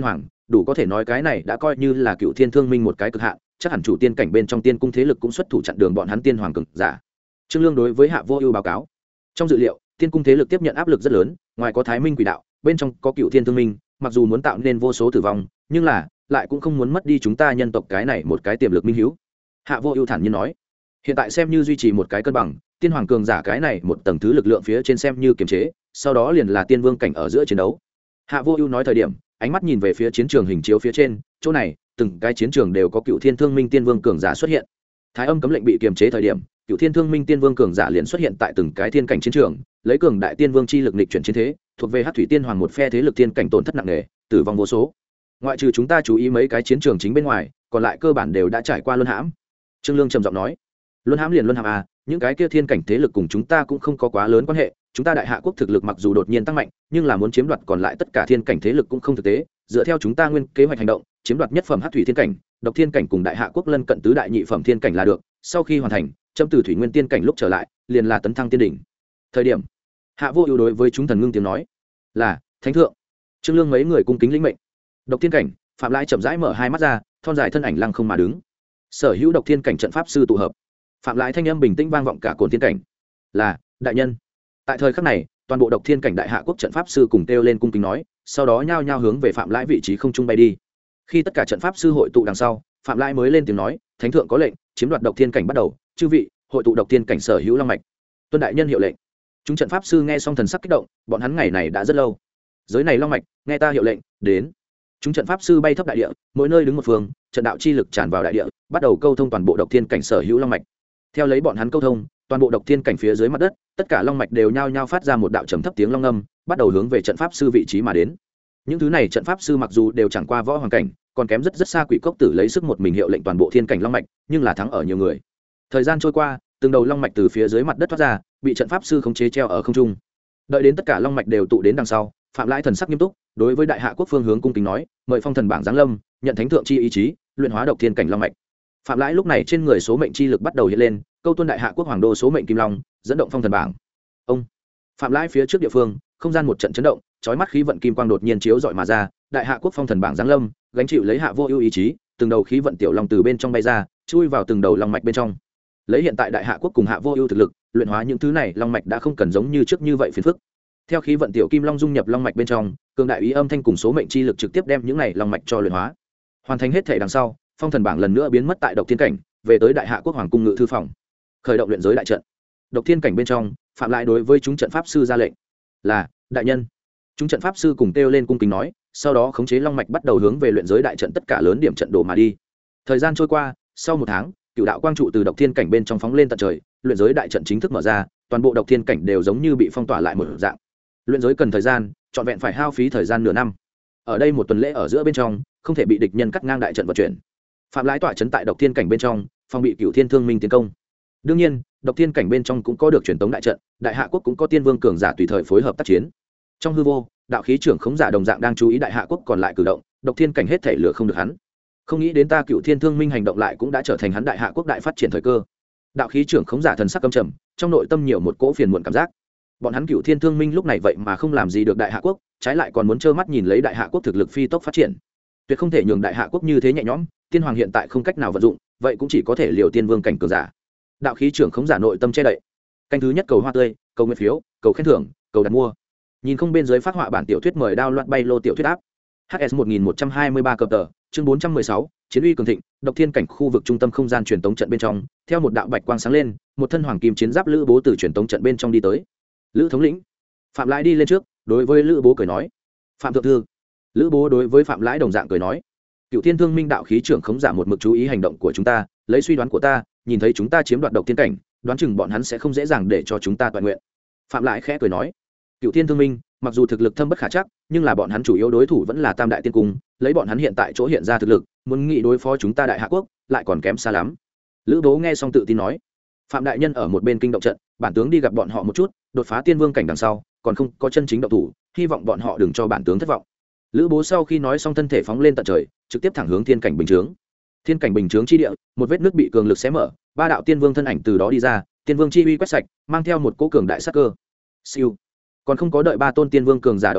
đủ có thể nói cái này đã coi như là Cựu Thiên Thương Minh một cái cực hạn, chắc hẳn chủ tiên cảnh bên trong tiên cung thế lực cũng xuất thủ chặn đường bọn hắn tiên hoàng cường giả. Trương Lương đối với Hạ Vô Ưu báo cáo, trong dự liệu, tiên cung thế lực tiếp nhận áp lực rất lớn, ngoài có Thái Minh Quỷ Đạo, bên trong có Cựu Thiên Thương Minh, mặc dù muốn tạo nên vô số tử vong, nhưng là lại cũng không muốn mất đi chúng ta nhân tộc cái này một cái tiềm lực minh hữu. Hạ Vô Ưu thản nhiên nói, hiện tại xem như duy trì một cái cân bằng, tiên hoàng cường giả cái này một tầng thứ lực lượng phía trên xem như kiềm chế, sau đó liền là tiên vương cảnh ở giữa chiến đấu. Hạ Vô Ưu nói thời điểm, ánh mắt nhìn về phía chiến trường hình chiếu phía trên, chỗ này, từng cái chiến trường đều có Cựu Thiên Thương Minh tiên vương cường giả xuất hiện. Thái Âm cấm lệnh bị kiềm chế thời điểm, Cựu Thiên Thương Minh tiên vương cường giả liền xuất hiện tại từng cái thiên cảnh chiến trường, lấy cường đại tiên vương chi lực nghịch chuyển chiến thế, thuộc về Hắc Thủy Tiên Hoàng một phe thế lực thiên cảnh tổn thất nặng nề, tử vong vô số. Ngoại trừ chúng ta chú ý mấy cái chiến trường chính bên ngoài, còn lại cơ bản đều đã trải qua luân hãm. Trương Lương trầm giọng nói, luân hãm liền luân hãm à, những cái kia thiên cảnh thế lực cùng chúng ta cũng không có quá lớn quan hệ, chúng ta Đại Hạ quốc thực lực mặc dù đột nhiên tăng mạnh, nhưng là muốn chiếm đoạt còn lại tất cả thiên cảnh thế lực cũng không thực tế, dựa theo chúng ta nguyên kế hoạch hành động, chiếm đoạt nhất phẩm Hắc Thủy Thiên cảnh, Độc Thiên cảnh cùng Đại Hạ quốc lân cận tứ đại nhị phẩm thiên cảnh là được, sau khi hoàn thành, châm từ thủy nguyên tiên cảnh lúc trở lại, liền là tấn thăng tiên đỉnh. Thời điểm, Hạ Vô Ưu đối với chúng thần ngưng tiếng nói, là thánh thượng. Trương Lương mấy người cung kính lĩnh mệnh. Độc Thiên cảnh, Phạm Lai chậm rãi mở hai mắt ra, thon dài thân ảnh lăng không mà đứng. Sở hữu Độc Thiên cảnh trận pháp sư tụ hợp. Phạm Lai thanh âm bình tĩnh vang vọng cả cồn thiên cảnh. Là đại nhân. Tại thời khắc này, toàn bộ Độc Thiên cảnh Đại Hạ quốc trận pháp sư cùng kêu lên cung kính nói, sau đó nhao nhao hướng về Phạm Lai vị trí không trung bay đi. Khi tất cả trận pháp sư hội tụ đằng sau, Phạm Lai mới lên tiếng nói, thánh thượng có lệnh, chiếm đoạt Độc Thiên cảnh bắt đầu, chư vị, hội tụ Độc Thiên cảnh sở hữu long mạch. Tuân đại nhân hiệu lệnh. Chúng trận pháp sư nghe xong thần sắc kích động, bọn hắn ngày này đã rất lâu. Giới này long mạch, nghe ta hiệu lệnh, đến. Chúng trận pháp sư bay thấp đại địa, mỗi nơi đứng một phương, trận đạo chi lực tràn vào đại địa, bắt đầu câu thông toàn bộ Độc Thiên cảnh sở hữu long mạch. Theo lấy bọn hắn câu thông, toàn bộ Độc Thiên cảnh phía dưới mặt đất, tất cả long mạch đều nhao nhao phát ra một đạo trầm thấp tiếng long ngâm, bắt đầu hướng về trận pháp sư vị trí mà đến. Những thứ này trận pháp sư mặc dù đều chẳng qua võ hoàng cảnh, còn kém rất rất xa Quỷ Cốc Tử lấy sức một mình hiệu lệnh toàn bộ thiên cảnh long mạch, nhưng là thắng ở nhiều người. Thời gian trôi qua, từng đầu long mạch từ phía dưới mặt đất thoát ra, bị trận pháp sư khống chế treo ở không trung. Đợi đến tất cả long mạch đều tụ đến đằng sau, Phạm Lai thần sắc nghiêm túc, đối với Đại Hạ quốc phương hướng cung kính nói, mời phong thần bảng giáng lâm, nhận thánh thượng chi ý chí, luyện hóa Độc Thiên cảnh long mạch. Phạm Lai lúc này trên người số mệnh chi lực bắt đầu hiện lên, câu tuân Đại Hạ quốc hoàng đô số mệnh kim long, dẫn động phong thần bảng. Ông Phạm Lai phía trước địa phương, không gian một trận chấn động, chói mắt khí vận kim quang đột nhiên chiếu rọi mà ra, Đại Hạ quốc phong thần bảng giáng lâm, gánh chịu lấy Hạ Vô Ưu ý chí, từng đầu khí vận tiểu long từ bên trong bay ra, chui vào từng đầu long mạch bên trong. Lấy hiện tại Đại Hạ quốc cùng Hạ Vô Ưu thực lực, luyện hóa những thứ này long mạch đã không cần giống như trước như vậy phiền phức. Theo khí vận tiểu kim long dung nhập long mạch bên trong, cường đại ý âm thanh cùng số mệnh chi lực trực tiếp đem những này long mạch cho luyện hóa. Hoàn thành hết thể đằng sau, phong thần bảng lần nữa biến mất tại Độc Thiên cảnh, về tới Đại Hạ quốc hoàng cung ngự thư phòng, khởi động luyện giới đại trận. Độc Thiên cảnh bên trong, Phạm Lại đối với chúng trận pháp sư ra lệnh, là đại nhân. Chúng trận pháp sư cùng kêu lên cung kính nói, sau đó khống chế long mạch bắt đầu hướng về luyện giới đại trận tất cả lớn điểm trận đồ mà đi. Thời gian trôi qua, sau một tháng, cựu đạo quang trụ từ Độc Thiên cảnh bên trong phóng lên tận trời, luyện giới đại trận chính thức mở ra, toàn bộ Độc Thiên cảnh đều giống như bị phong tỏa lại một dạng. Luyện giới cần thời gian, trọn vẹn phải hao phí thời gian nửa năm. Ở đây một tuần lễ ở giữa bên trong, không thể bị địch nhân cắt ngang đại trận vận chuyển. Phạm Lãi tọa trấn tại Độc Thiên cảnh bên trong, phòng bị Cửu Thiên Thương Minh tiến công. Đương nhiên, Độc Thiên cảnh bên trong cũng có được truyền tống đại trận, Đại Hạ quốc cũng có tiên vương cường giả tùy thời phối hợp tác chiến. Trong hư vô, đạo khí trưởng khống giả đồng dạng đang chú ý Đại Hạ quốc còn lại cử động, Độc Thiên cảnh hết thể lửa không được hắn. Không nghĩ đến ta Cửu Thiên Thương Minh hành động lại cũng đã trở thành hắn Đại Hạ quốc đại phát triển thời cơ. Đạo khí trưởng khống giả thần sắc căm trầm, trong nội tâm nhiều một cỗ phiền muộn cảm giác. Bọn hắn Cửu Thiên Thương Minh lúc này vậy mà không làm gì được Đại Hạ quốc, trái lại còn muốn trơ mắt nhìn lấy Đại Hạ quốc thực lực phi tốc phát triển. Tuyệt không thể nhường Đại Hạ quốc như thế nhẹ nhõm, tiên hoàng hiện tại không cách nào vận dụng, vậy cũng chỉ có thể liều tiên vương cảnh cường giả. Đạo khí trưởng khống giả nội tâm che đậy. Canh thứ nhất cầu hoa tươi, cầu nguyện phiếu, cầu khen thưởng, cầu đặt mua. Nhìn không bên dưới phát họa bản tiểu thuyết mời đao loạt bay lô tiểu thuyết áp. HS 1123 cập tờ, chương 416, chiến uy cường thịnh, Độc Thiên cảnh khu vực trung tâm không gian truyền tống trận bên trong, theo một đạo bạch quang sáng lên, một thân hoàng kim chiến giáp Lữ Bố từ truyền tống trận bên trong đi tới. Lữ thống lĩnh. Phạm Lãi đi lên trước, đối với Lữ Bố cười nói: "Phạm thượng thư." Lữ Bố đối với Phạm Lãi đồng dạng cười nói: "Cửu Thiên Thương Minh đạo khí trưởng khống giả một mực chú ý hành động của chúng ta, lấy suy đoán của ta, nhìn thấy chúng ta chiếm đoạt Độc Thiên cảnh, đoán chừng bọn hắn sẽ không dễ dàng để cho chúng ta toàn nguyện." Phạm Lãi khẽ cười nói: "Cửu Thiên Thương Minh, mặc dù thực lực thâm bất khả trắc, nhưng là bọn hắn chủ yếu đối thủ vẫn là Tam đại tiên cung, lấy bọn hắn hiện tại chỗ hiện ra thực lực, muốn nghị đối phó chúng ta Đại Hạ quốc, lại còn kém xa lắm." Lữ Bố nghe xong tự tin nói: "Phạm đại nhân ở một bên kinh động trận, bản tướng đi gặp bọn họ một chút, đột phá tiên vương cảnh đằng sau, còn không có chân chính động thủ, hy vọng bọn họ đừng cho bản tướng thất vọng." Lữ Bố sau khi nói xong thân thể phóng lên tận trời, trực tiếp thẳng hướng thiên cảnh bình chướng. Thiên cảnh bình chướng chi địa, một vết nước bị cường lực xé mở, ba đạo tiên vương thân ảnh từ đó đi ra, tiên vương chi uy quét sạch, mang theo một cỗ cường đại sát cơ. Siêu. Còn không có đợi ba tôn tiên vương cường giả động thủ,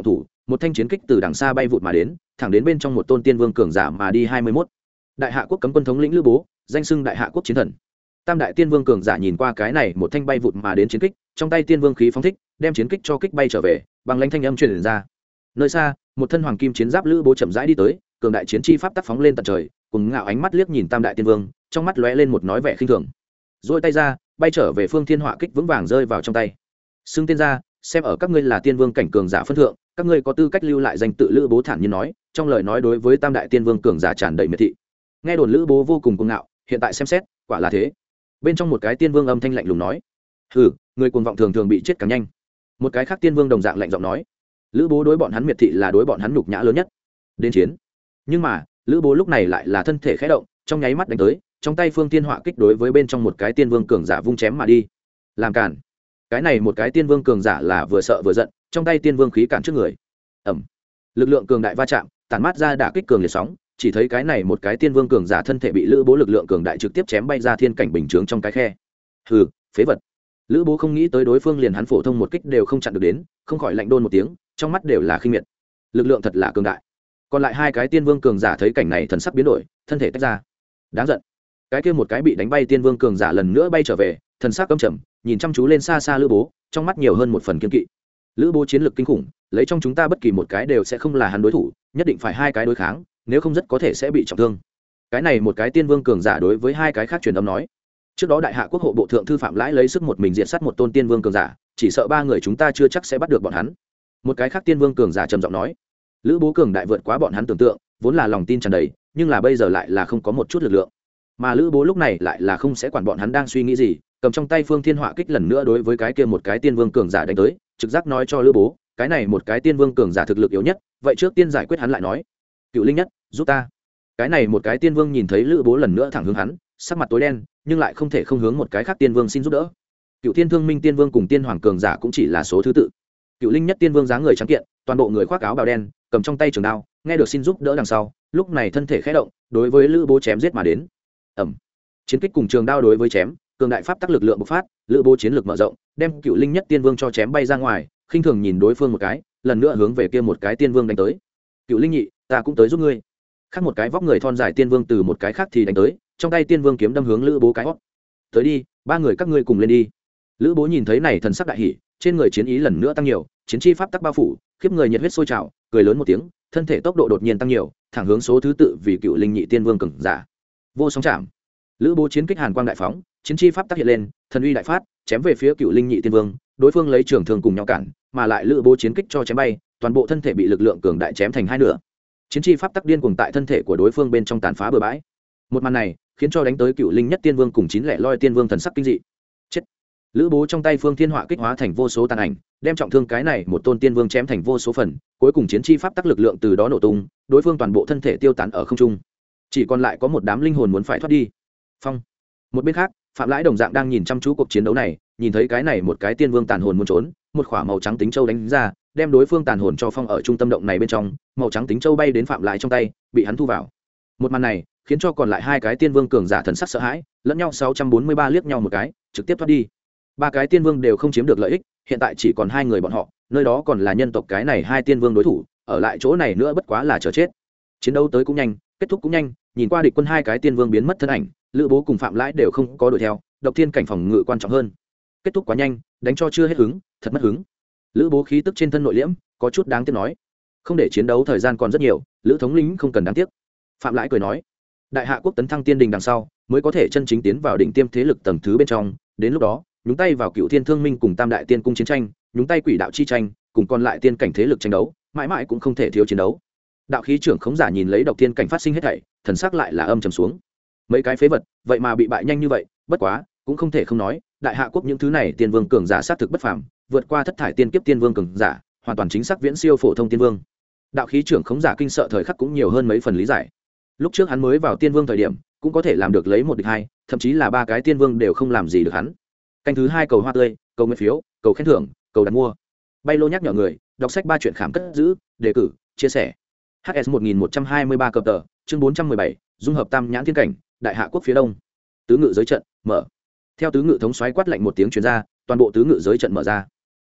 một thanh chiến kích từ đằng xa bay vụt mà đến, thẳng đến bên trong một tôn tiên vương cường giả mà đi 21. Đại hạ quốc cấm quân thống lĩnh Lữ Bố, danh xưng đại hạ quốc chiến thần. Tam đại tiên vương cường giả nhìn qua cái này một thanh bay vụt mà đến chiến kích, trong tay tiên vương khí phóng thích, đem chiến kích cho kích bay trở về, bằng lãnh thanh âm truyền ra. Nơi xa, một thân hoàng kim chiến giáp Lữ Bố chậm rãi đi tới, cường đại chiến chi pháp tác phóng lên tận trời, cùng ngạo ánh mắt liếc nhìn tam đại tiên vương, trong mắt lóe lên một nói vẻ khinh thường. Duỗi tay ra, bay trở về phương thiên họa kích vững vàng rơi vào trong tay. Xưng tên ra, xem ở các ngươi là tiên vương cảnh cường giả phân thượng, các ngươi có tư cách lưu lại danh tự. Lữ Bố thản nhiên nói, trong lời nói đối với tam đại tiên vương cường giả tràn đầy miệt thị. Nghe đồn Lữ Bố vô cùng cuồng ngạo, hiện tại xem xét, quả là thế. Bên trong một cái tiên vương âm thanh lạnh lùng nói, hừ, người cuồng vọng thường thường bị chết càng nhanh. Một cái khác tiên vương đồng dạng lạnh giọng nói, Lữ Bố đối bọn hắn miệt thị là đối bọn hắn nhục nhã lớn nhất. Đến chiến. Nhưng mà Lữ Bố lúc này lại là thân thể khẽ động, trong nháy mắt đánh tới, trong tay phương tiên họa kích đối với bên trong một cái tiên vương cường giả vung chém mà đi. Làm cản. Cái này một cái tiên vương cường giả là vừa sợ vừa giận, trong tay tiên vương khí cản trước người. Ầm. Lực lượng cường đại va chạm, tản mát ra đả kích cường liệt sóng, chỉ thấy cái này một cái tiên vương cường giả thân thể bị Lữ Bố lực lượng cường đại trực tiếp chém bay ra thiên cảnh bình chướng trong cái khe. Hừ, phế vật. Lữ Bố không nghĩ tới đối phương liền hắn phổ thông một kích đều không chặn được đến, không khỏi lạnh đôn một tiếng, trong mắt đều là khinh miệt. Lực lượng thật là cường đại. Còn lại hai cái tiên vương cường giả thấy cảnh này thần sắc biến đổi, thân thể tách ra. Đáng giận. Cái kia một cái bị đánh bay tiên vương cường giả lần nữa bay trở về, thần sắc căm trầm, nhìn chăm chú lên xa xa Lữ Bố, trong mắt nhiều hơn một phần kiên kỵ. Lữ Bố chiến lược kinh khủng, lấy trong chúng ta bất kỳ một cái đều sẽ không là hắn đối thủ, nhất định phải hai cái đối kháng, nếu không rất có thể sẽ bị trọng thương. Cái này một cái tiên vương cường giả đối với hai cái khác truyền âm nói. Trước đó đại hạ quốc hộ bộ thượng thư Phạm Lãi lấy sức một mình diện sát một tôn tiên vương cường giả, chỉ sợ ba người chúng ta chưa chắc sẽ bắt được bọn hắn. Một cái khác tiên vương cường giả trầm giọng nói. Lữ Bố cường đại vượt quá bọn hắn tưởng tượng, vốn là lòng tin tràn đầy, nhưng là bây giờ lại là không có một chút lực lượng. Mà Lữ Bố lúc này lại là không sẽ quản bọn hắn đang suy nghĩ gì, cầm trong tay phương thiên họa kích lần nữa đối với cái kia một cái tiên vương cường giả đánh tới, trực giác nói cho Lữ Bố, cái này một cái tiên vương cường giả thực lực yếu nhất, vậy trước tiên giải quyết hắn lại nói. Cựu Linh Nhất, giúp ta. Cái này một cái tiên vương nhìn thấy Lữ Bố lần nữa thẳng hướng hắn, sắc mặt tối đen, nhưng lại không thể không hướng một cái khác tiên vương xin giúp đỡ. Cựu Thiên Thương Minh tiên vương cùng tiên hoàng cường giả cũng chỉ là số thứ tự. Cựu Linh Nhất tiên vương dáng người trắng kiện, toàn bộ người khoác áo bào đen, cầm trong tay trường đao, nghe được xin giúp đỡ đằng sau, lúc này thân thể khẽ động, đối với Lữ Bố chém giết mà đến. Ầm. Chiến kích cùng trường đao đối với chém, cường đại pháp tắc lực lượng bộc phát, Lữ Bố chiến lực mở rộng, đem Cựu Linh Nhất tiên vương cho chém bay ra ngoài, khinh thường nhìn đối phương một cái, lần nữa hướng về kia một cái tiên vương đánh tới. Cựu Linh Nhị, ta cũng tới giúp ngươi. Khác một cái vóc người thon dài tiên vương từ một cái khác thì đánh tới, trong tay tiên vương kiếm đâm hướng Lữ Bố cái hót. Tới đi, ba người các ngươi cùng lên đi. Lữ Bố nhìn thấy này thần sắc đại hỉ, trên người chiến ý lần nữa tăng nhiều, chiến chi pháp tắc bao phủ, khiếp người nhiệt huyết sôi trào, cười lớn một tiếng, thân thể tốc độ đột nhiên tăng nhiều, thẳng hướng số thứ tự vì Cựu Linh Nhị tiên vương cường giả. Vô song chạm. Lữ Bố chiến kích hàn quang đại phóng, chiến chi pháp tắc hiện lên, thần uy đại phát, chém về phía Cựu Linh Nhị tiên vương, đối phương lấy trường thương cùng nhau cản, mà lại Lữ Bố chiến kích cho chém bay, toàn bộ thân thể bị lực lượng cường đại chém thành hai nửa. Chiến chi pháp tắc điên cuồng tại thân thể của đối phương bên trong tàn phá bừa bãi. Một màn này khiến cho đánh tới Cựu Linh Nhất tiên vương cùng chín lẻ loi tiên vương thần sắc kinh dị. Chết. Lữ Bố trong tay phương thiên họa kích hóa thành vô số tàn ảnh, đem trọng thương cái này một tôn tiên vương chém thành vô số phần, cuối cùng chiến chi pháp tắc lực lượng từ đó nổ tung, đối phương toàn bộ thân thể tiêu tán ở không trung, chỉ còn lại có một đám linh hồn muốn phải thoát đi. Phong. Một bên khác, Phạm Lãi đồng dạng đang nhìn chăm chú cuộc chiến đấu này, nhìn thấy cái này một cái tiên vương tàn hồn muốn trốn, một khỏa màu trắng tính châu đánh ra, đem đối phương tàn hồn cho phong ở trung tâm động này bên trong, màu trắng tính châu bay đến Phạm Lãi trong tay, bị hắn thu vào. Một màn này khiến cho còn lại hai cái tiên vương cường giả thần sắc sợ hãi, lẫn nhau 643 liếc nhau một cái, trực tiếp thoát đi. Ba cái tiên vương đều không chiếm được lợi ích, hiện tại chỉ còn hai người bọn họ, nơi đó còn là nhân tộc cái này hai tiên vương đối thủ, ở lại chỗ này nữa bất quá là chờ chết. Chiến đấu tới cũng nhanh, kết thúc cũng nhanh, nhìn qua địch quân hai cái tiên vương biến mất thân ảnh, Lữ Bố cùng Phạm Lãi đều không có đuổi theo, độc thiên cảnh phòng ngự quan trọng hơn. Kết thúc quá nhanh, đánh cho chưa hết hứng, thật mất hứng. Lữ Bố khí tức trên thân nội liễm, có chút đáng tiếc nói, không để chiến đấu thời gian còn rất nhiều, Lữ thống lĩnh không cần đáng tiếc. Phạm Lãi cười nói, đại hạ quốc tấn thăng tiên đình đằng sau, mới có thể chân chính tiến vào đỉnh tiêm thế lực tầng thứ bên trong, đến lúc đó, nhúng tay vào Cựu Thiên Thương Minh cùng Tam Đại Tiên cung chiến tranh, nhúng tay quỷ đạo chi tranh, cùng còn lại tiên cảnh thế lực tranh đấu, mãi mãi cũng không thể thiếu chiến đấu. Đạo khí trưởng khống giả nhìn lấy độc thiên cảnh phát sinh hết thảy, thần sắc lại là âm trầm xuống. Mấy cái phế vật, vậy mà bị bại nhanh như vậy, bất quá, cũng không thể không nói, đại hạ quốc những thứ này tiên vương cường giả sát thực bất phàm, vượt qua thất thải tiên kiếp tiên vương cường giả, hoàn toàn chính xác viễn siêu phổ thông tiên vương. Đạo khí trưởng khống giả kinh sợ thời khắc cũng nhiều hơn mấy phần lý giải. Lúc trước hắn mới vào tiên vương thời điểm, cũng có thể làm được lấy một địch hai, thậm chí là ba cái tiên vương đều không làm gì được hắn. Canh thứ hai cầu hoa tươi, cầu nguyện phiếu, cầu khen thưởng, cầu đặt mua. Bay lô nhắc nhở người, đọc sách ba chuyện khám cất giữ, đề cử, chia sẻ. HS 1123 cập tờ, chương 417, dung hợp tam nhãn thiên cảnh, đại hạ quốc phía đông. Tứ ngự giới trận, mở. Theo tứ ngự thống soái quát lạnh một tiếng truyền ra, toàn bộ tứ ngự giới trận mở ra.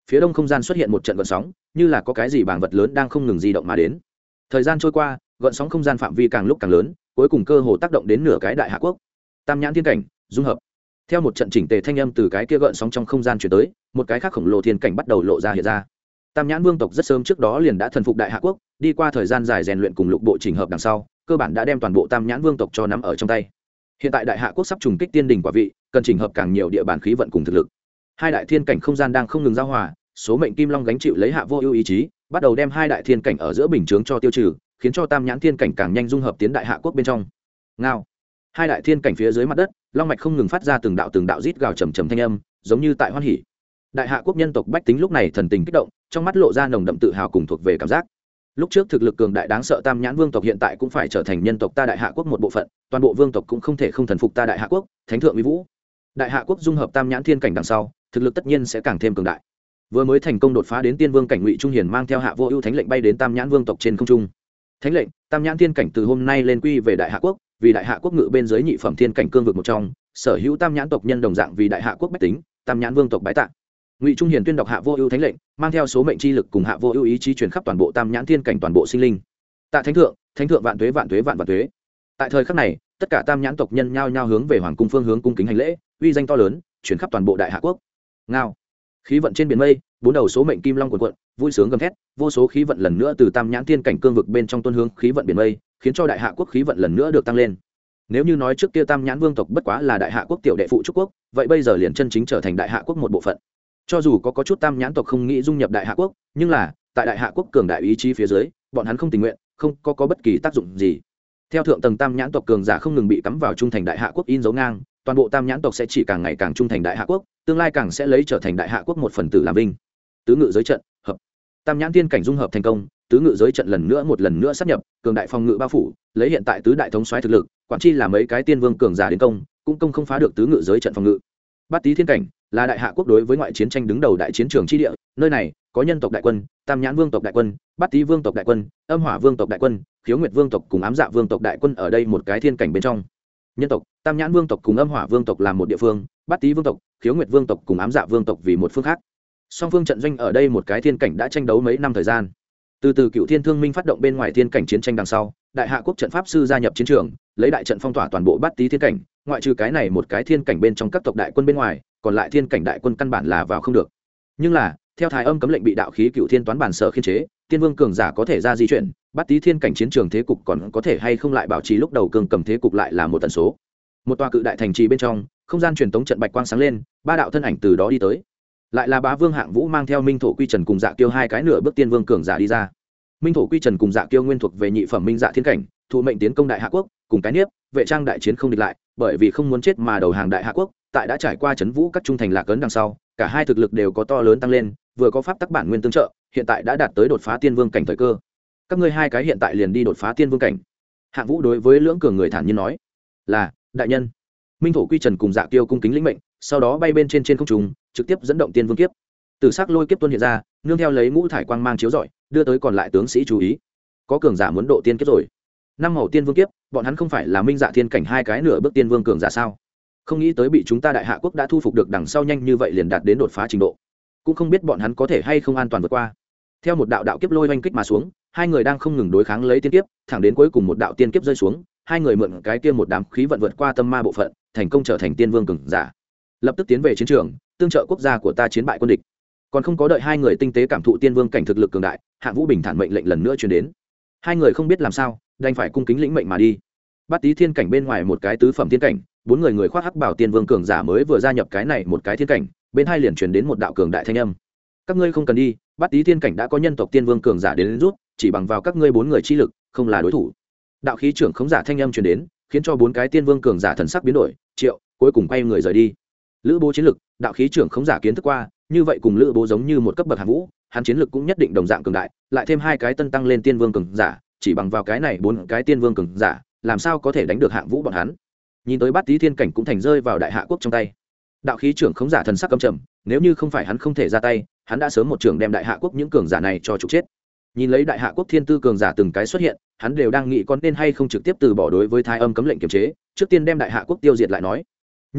phía đông không gian xuất hiện một trận gợn sóng, như là có cái gì bảng vật lớn đang không ngừng di động mà đến. Thời gian trôi qua, gợn sóng không gian phạm vi càng lúc càng lớn, cuối cùng cơ hồ tác động đến nửa cái đại hạ quốc. Tam nhãn thiên cảnh dung hợp. Theo một trận chỉnh tề thanh âm từ cái kia gợn sóng trong không gian chuyển tới, một cái khác khổng lồ thiên cảnh bắt đầu lộ ra hiện ra. Tam nhãn vương tộc rất sớm trước đó liền đã thần phục đại hạ quốc, đi qua thời gian dài rèn luyện cùng lục bộ chỉnh hợp đằng sau, cơ bản đã đem toàn bộ tam nhãn vương tộc cho nắm ở trong tay. Hiện tại đại hạ quốc sắp trùng kích tiên đỉnh quả vị, cần chỉnh hợp càng nhiều địa bàn khí vận cùng thực lực. Hai đại thiên cảnh không gian đang không ngừng giao hòa, số mệnh kim long gánh chịu lấy hạ vô ưu ý chí, bắt đầu đem hai đại thiên cảnh ở giữa bình chướng cho tiêu trừ, khiến cho tam nhãn thiên cảnh càng nhanh dung hợp tiến đại hạ quốc bên trong. Ngao. Hai đại thiên cảnh phía dưới mặt đất, long mạch không ngừng phát ra từng đạo rít gào trầm trầm thanh âm, giống như tại hoan hỉ. Đại hạ quốc nhân tộc bách tính lúc này thần tình kích động, trong mắt lộ ra nồng đậm tự hào cùng thuộc về cảm giác. Lúc trước thực lực cường đại đáng sợ tam nhãn vương tộc hiện tại cũng phải trở thành nhân tộc ta đại hạ quốc một bộ phận, toàn bộ vương tộc cũng không thể không thần phục ta đại hạ quốc, thánh thượng uy vũ. Đại hạ quốc dung hợp tam nhãn thiên cảnh đằng sau, thực lực tất nhiên sẽ càng thêm cường đại. Vừa mới thành công đột phá đến tiên vương cảnh, Ngụy Trung Hiền mang theo hạ vô ưu thánh lệnh bay đến tam nhãn vương tộc trên không trung. Thánh lệnh, tam nhãn thiên cảnh từ hôm nay lên quy về đại hạ quốc, vì đại hạ quốc ngự bên dưới nhị phẩm thiên cảnh cương vực một trong, sở hữu tam nhãn tộc nhân đồng dạng vì đại hạ quốc bách tính, tam nhãn vương tộc bái tạ. Ngụy Trung Hiền tuyên đọc hạ vô ưu thánh lệnh, mang theo số mệnh chi lực cùng hạ vô ưu ý chí truyền khắp toàn bộ tam nhãn thiên cảnh toàn bộ sinh linh. Tạ thánh thượng vạn tuế vạn tuế vạn vạn tuế. Tại thời khắc này, tất cả tam nhãn tộc nhân nhao nhao hướng về hoàng cung phương hướng cung kính hành lễ, uy danh to lớn truyền khắp toàn bộ đại hạ quốc. Ngao. Khí vận trên biển mây, bốn đầu số mệnh kim long cuộn cuộn, vui sướng gầm thét, vô số khí vận lần nữa từ tam nhãn thiên cảnh cương vực bên trong tuôn hướng khí vận biển mây, khiến cho đại hạ quốc khí vận lần nữa được tăng lên. Nếu như nói trước kia tam nhãn vương tộc bất quá là đại hạ quốc tiểu đệ phụ trúc quốc, vậy bây giờ liền chân chính trở thành đại hạ quốc một bộ phận. Cho dù có chút tam nhãn tộc không nghĩ dung nhập đại hạ quốc, nhưng là tại đại hạ quốc cường đại ý chí phía dưới, bọn hắn không tình nguyện, không có bất kỳ tác dụng gì. Theo thượng tầng tam nhãn tộc cường giả không ngừng bị cắm vào trung thành đại hạ quốc in dấu ngang, toàn bộ tam nhãn tộc sẽ chỉ càng ngày càng trung thành đại hạ quốc, tương lai càng sẽ lấy trở thành đại hạ quốc một phần tử làm vinh. Tứ ngự giới trận hợp, tam nhãn thiên cảnh dung hợp thành công, tứ ngự giới trận một lần nữa sáp nhập, cường đại phòng ngự bao phủ, lấy hiện tại tứ đại thống soái thực lực, quản chi là mấy cái tiên vương cường giả đến công, cũng công không phá được tứ ngự giới trận phòng ngự. Bát tý thiên cảnh là đại hạ quốc đối với ngoại chiến tranh đứng đầu đại chiến trường chi địa, nơi này có nhân tộc đại quân, tam nhãn vương tộc đại quân, bát tý vương tộc đại quân, âm hỏa vương tộc đại quân, khiếu nguyệt vương tộc cùng ám dạ vương tộc đại quân ở đây một cái thiên cảnh bên trong. Nhân tộc, tam nhãn vương tộc cùng âm hỏa vương tộc làm một địa phương, bát tý vương tộc, khiếu nguyệt vương tộc cùng ám dạ vương tộc vì một phương khác. Song phương trận doanh ở đây một cái thiên cảnh đã tranh đấu mấy năm thời gian. Từ cựu thiên thương minh phát động bên ngoài thiên cảnh chiến tranh đằng sau, đại hạ quốc trận pháp sư gia nhập chiến trường, lấy đại trận phong tỏa toàn bộ bát tý thiên cảnh, ngoại trừ cái này một cái thiên cảnh bên trong các tộc đại quân bên ngoài, còn lại thiên cảnh đại quân căn bản là vào không được. Nhưng là theo thái âm cấm lệnh bị đạo khí cựu thiên toán bản sở khiên chế, tiên vương cường giả có thể ra di chuyển, bát tý thiên cảnh chiến trường thế cục còn có thể hay không lại bảo trì lúc đầu cường cầm thế cục lại là một tần số. Một tòa cự đại thành trì bên trong, không gian truyền tống trận bạch quang sáng lên, ba đạo thân ảnh từ đó đi tới. Lại là Bá Vương Hạng Vũ mang theo Minh Thổ Quy Trần cùng Dạ Kiêu hai cái nửa bước tiên vương cường giả đi ra. Minh Thổ Quy Trần cùng Dạ Kiêu nguyên thuộc về nhị phẩm minh dạ thiên cảnh, thụ mệnh tiến công đại hạ quốc, cùng cái niếp vệ trang đại chiến không địch lại, bởi vì không muốn chết mà đầu hàng đại hạ quốc. Tại đã trải qua chấn vũ các trung thành lạc ấn đằng sau, cả hai thực lực đều có to lớn tăng lên, vừa có pháp tắc bản nguyên tương trợ, hiện tại đã đạt tới đột phá tiên vương cảnh thời cơ. Các ngươi hai cái hiện tại liền đi đột phá tiên vương cảnh. Hạng Vũ đối với lưỡng cường người thản nhiên nói. Là đại nhân. Minh Thổ Quy Trần cùng Dạ Kiêu cung kính lĩnh mệnh, sau đó bay bên trên không trung, trực tiếp dẫn động tiên vương kiếp. Từ sắc lôi kiếp tuôn hiện ra, nương theo lấy ngũ thải quang mang chiếu rọi, đưa tới còn lại tướng sĩ chú ý. Có cường giả muốn độ tiên kiếp rồi. Năm màu tiên vương kiếp, bọn hắn không phải là minh dạ thiên cảnh hai cái nửa bước tiên vương cường giả sao? Không nghĩ tới bị chúng ta đại hạ quốc đã thu phục được, đằng sau nhanh như vậy liền đạt đến đột phá trình độ. Cũng không biết bọn hắn có thể hay không an toàn vượt qua. Theo một đạo kiếp lôi oanh kích mà xuống, hai người đang không ngừng đối kháng lấy tiên kiếp, thẳng đến cuối cùng một đạo tiên kiếp rơi xuống, hai người mượn cái kia một đám khí vận vượt qua tâm ma bộ phận, thành công trở thành tiên vương cường giả. Lập tức tiến về chiến trường, tương trợ quốc gia của ta chiến bại quân địch. Còn không có đợi hai người tinh tế cảm thụ tiên vương cảnh thực lực cường đại, Hạng Vũ bình thản mệnh lệnh lần nữa truyền đến. Hai người không biết làm sao, đành phải cung kính lĩnh mệnh mà đi. Bát tý thiên cảnh bên ngoài một cái tứ phẩm thiên cảnh, bốn người khoác hắc bảo tiên vương cường giả mới vừa gia nhập cái này một cái thiên cảnh, bên hai liền truyền đến một đạo cường đại thanh âm. Các ngươi không cần đi, Bát tý thiên cảnh đã có nhân tộc tiên vương cường giả đến rút, chỉ bằng vào các ngươi bốn người chi lực, không là đối thủ. Đạo khí trưởng khống giả thanh âm truyền đến, khiến cho bốn cái tiên vương cường giả thần sắc biến đổi, Triệu, cuối cùng quay người rời đi. Lữ Bố chiến lực, đạo khí trưởng khống giả kiến thức qua, như vậy cùng Lữ Bố giống như một cấp bậc Hạng Vũ, hắn chiến lực cũng nhất định đồng dạng cường đại, lại thêm hai cái tân tăng lên tiên vương cường giả, chỉ bằng vào cái này bốn cái tiên vương cường giả, làm sao có thể đánh được Hạng Vũ bọn hắn. Nhìn tới Bát tý thiên cảnh cũng thành rơi vào đại hạ quốc trong tay. Đạo khí trưởng khống giả thần sắc căm trầm, nếu như không phải hắn không thể ra tay, hắn đã sớm một trưởng đem đại hạ quốc những cường giả này cho trục chết. Nhìn lấy đại hạ quốc thiên tư cường giả từng cái xuất hiện, hắn đều đang nghĩ có nên hay không trực tiếp từ bỏ đối với thái âm cấm lệnh kiềm chế, trước tiên đem đại hạ quốc tiêu diệt lại nói. Nhưng là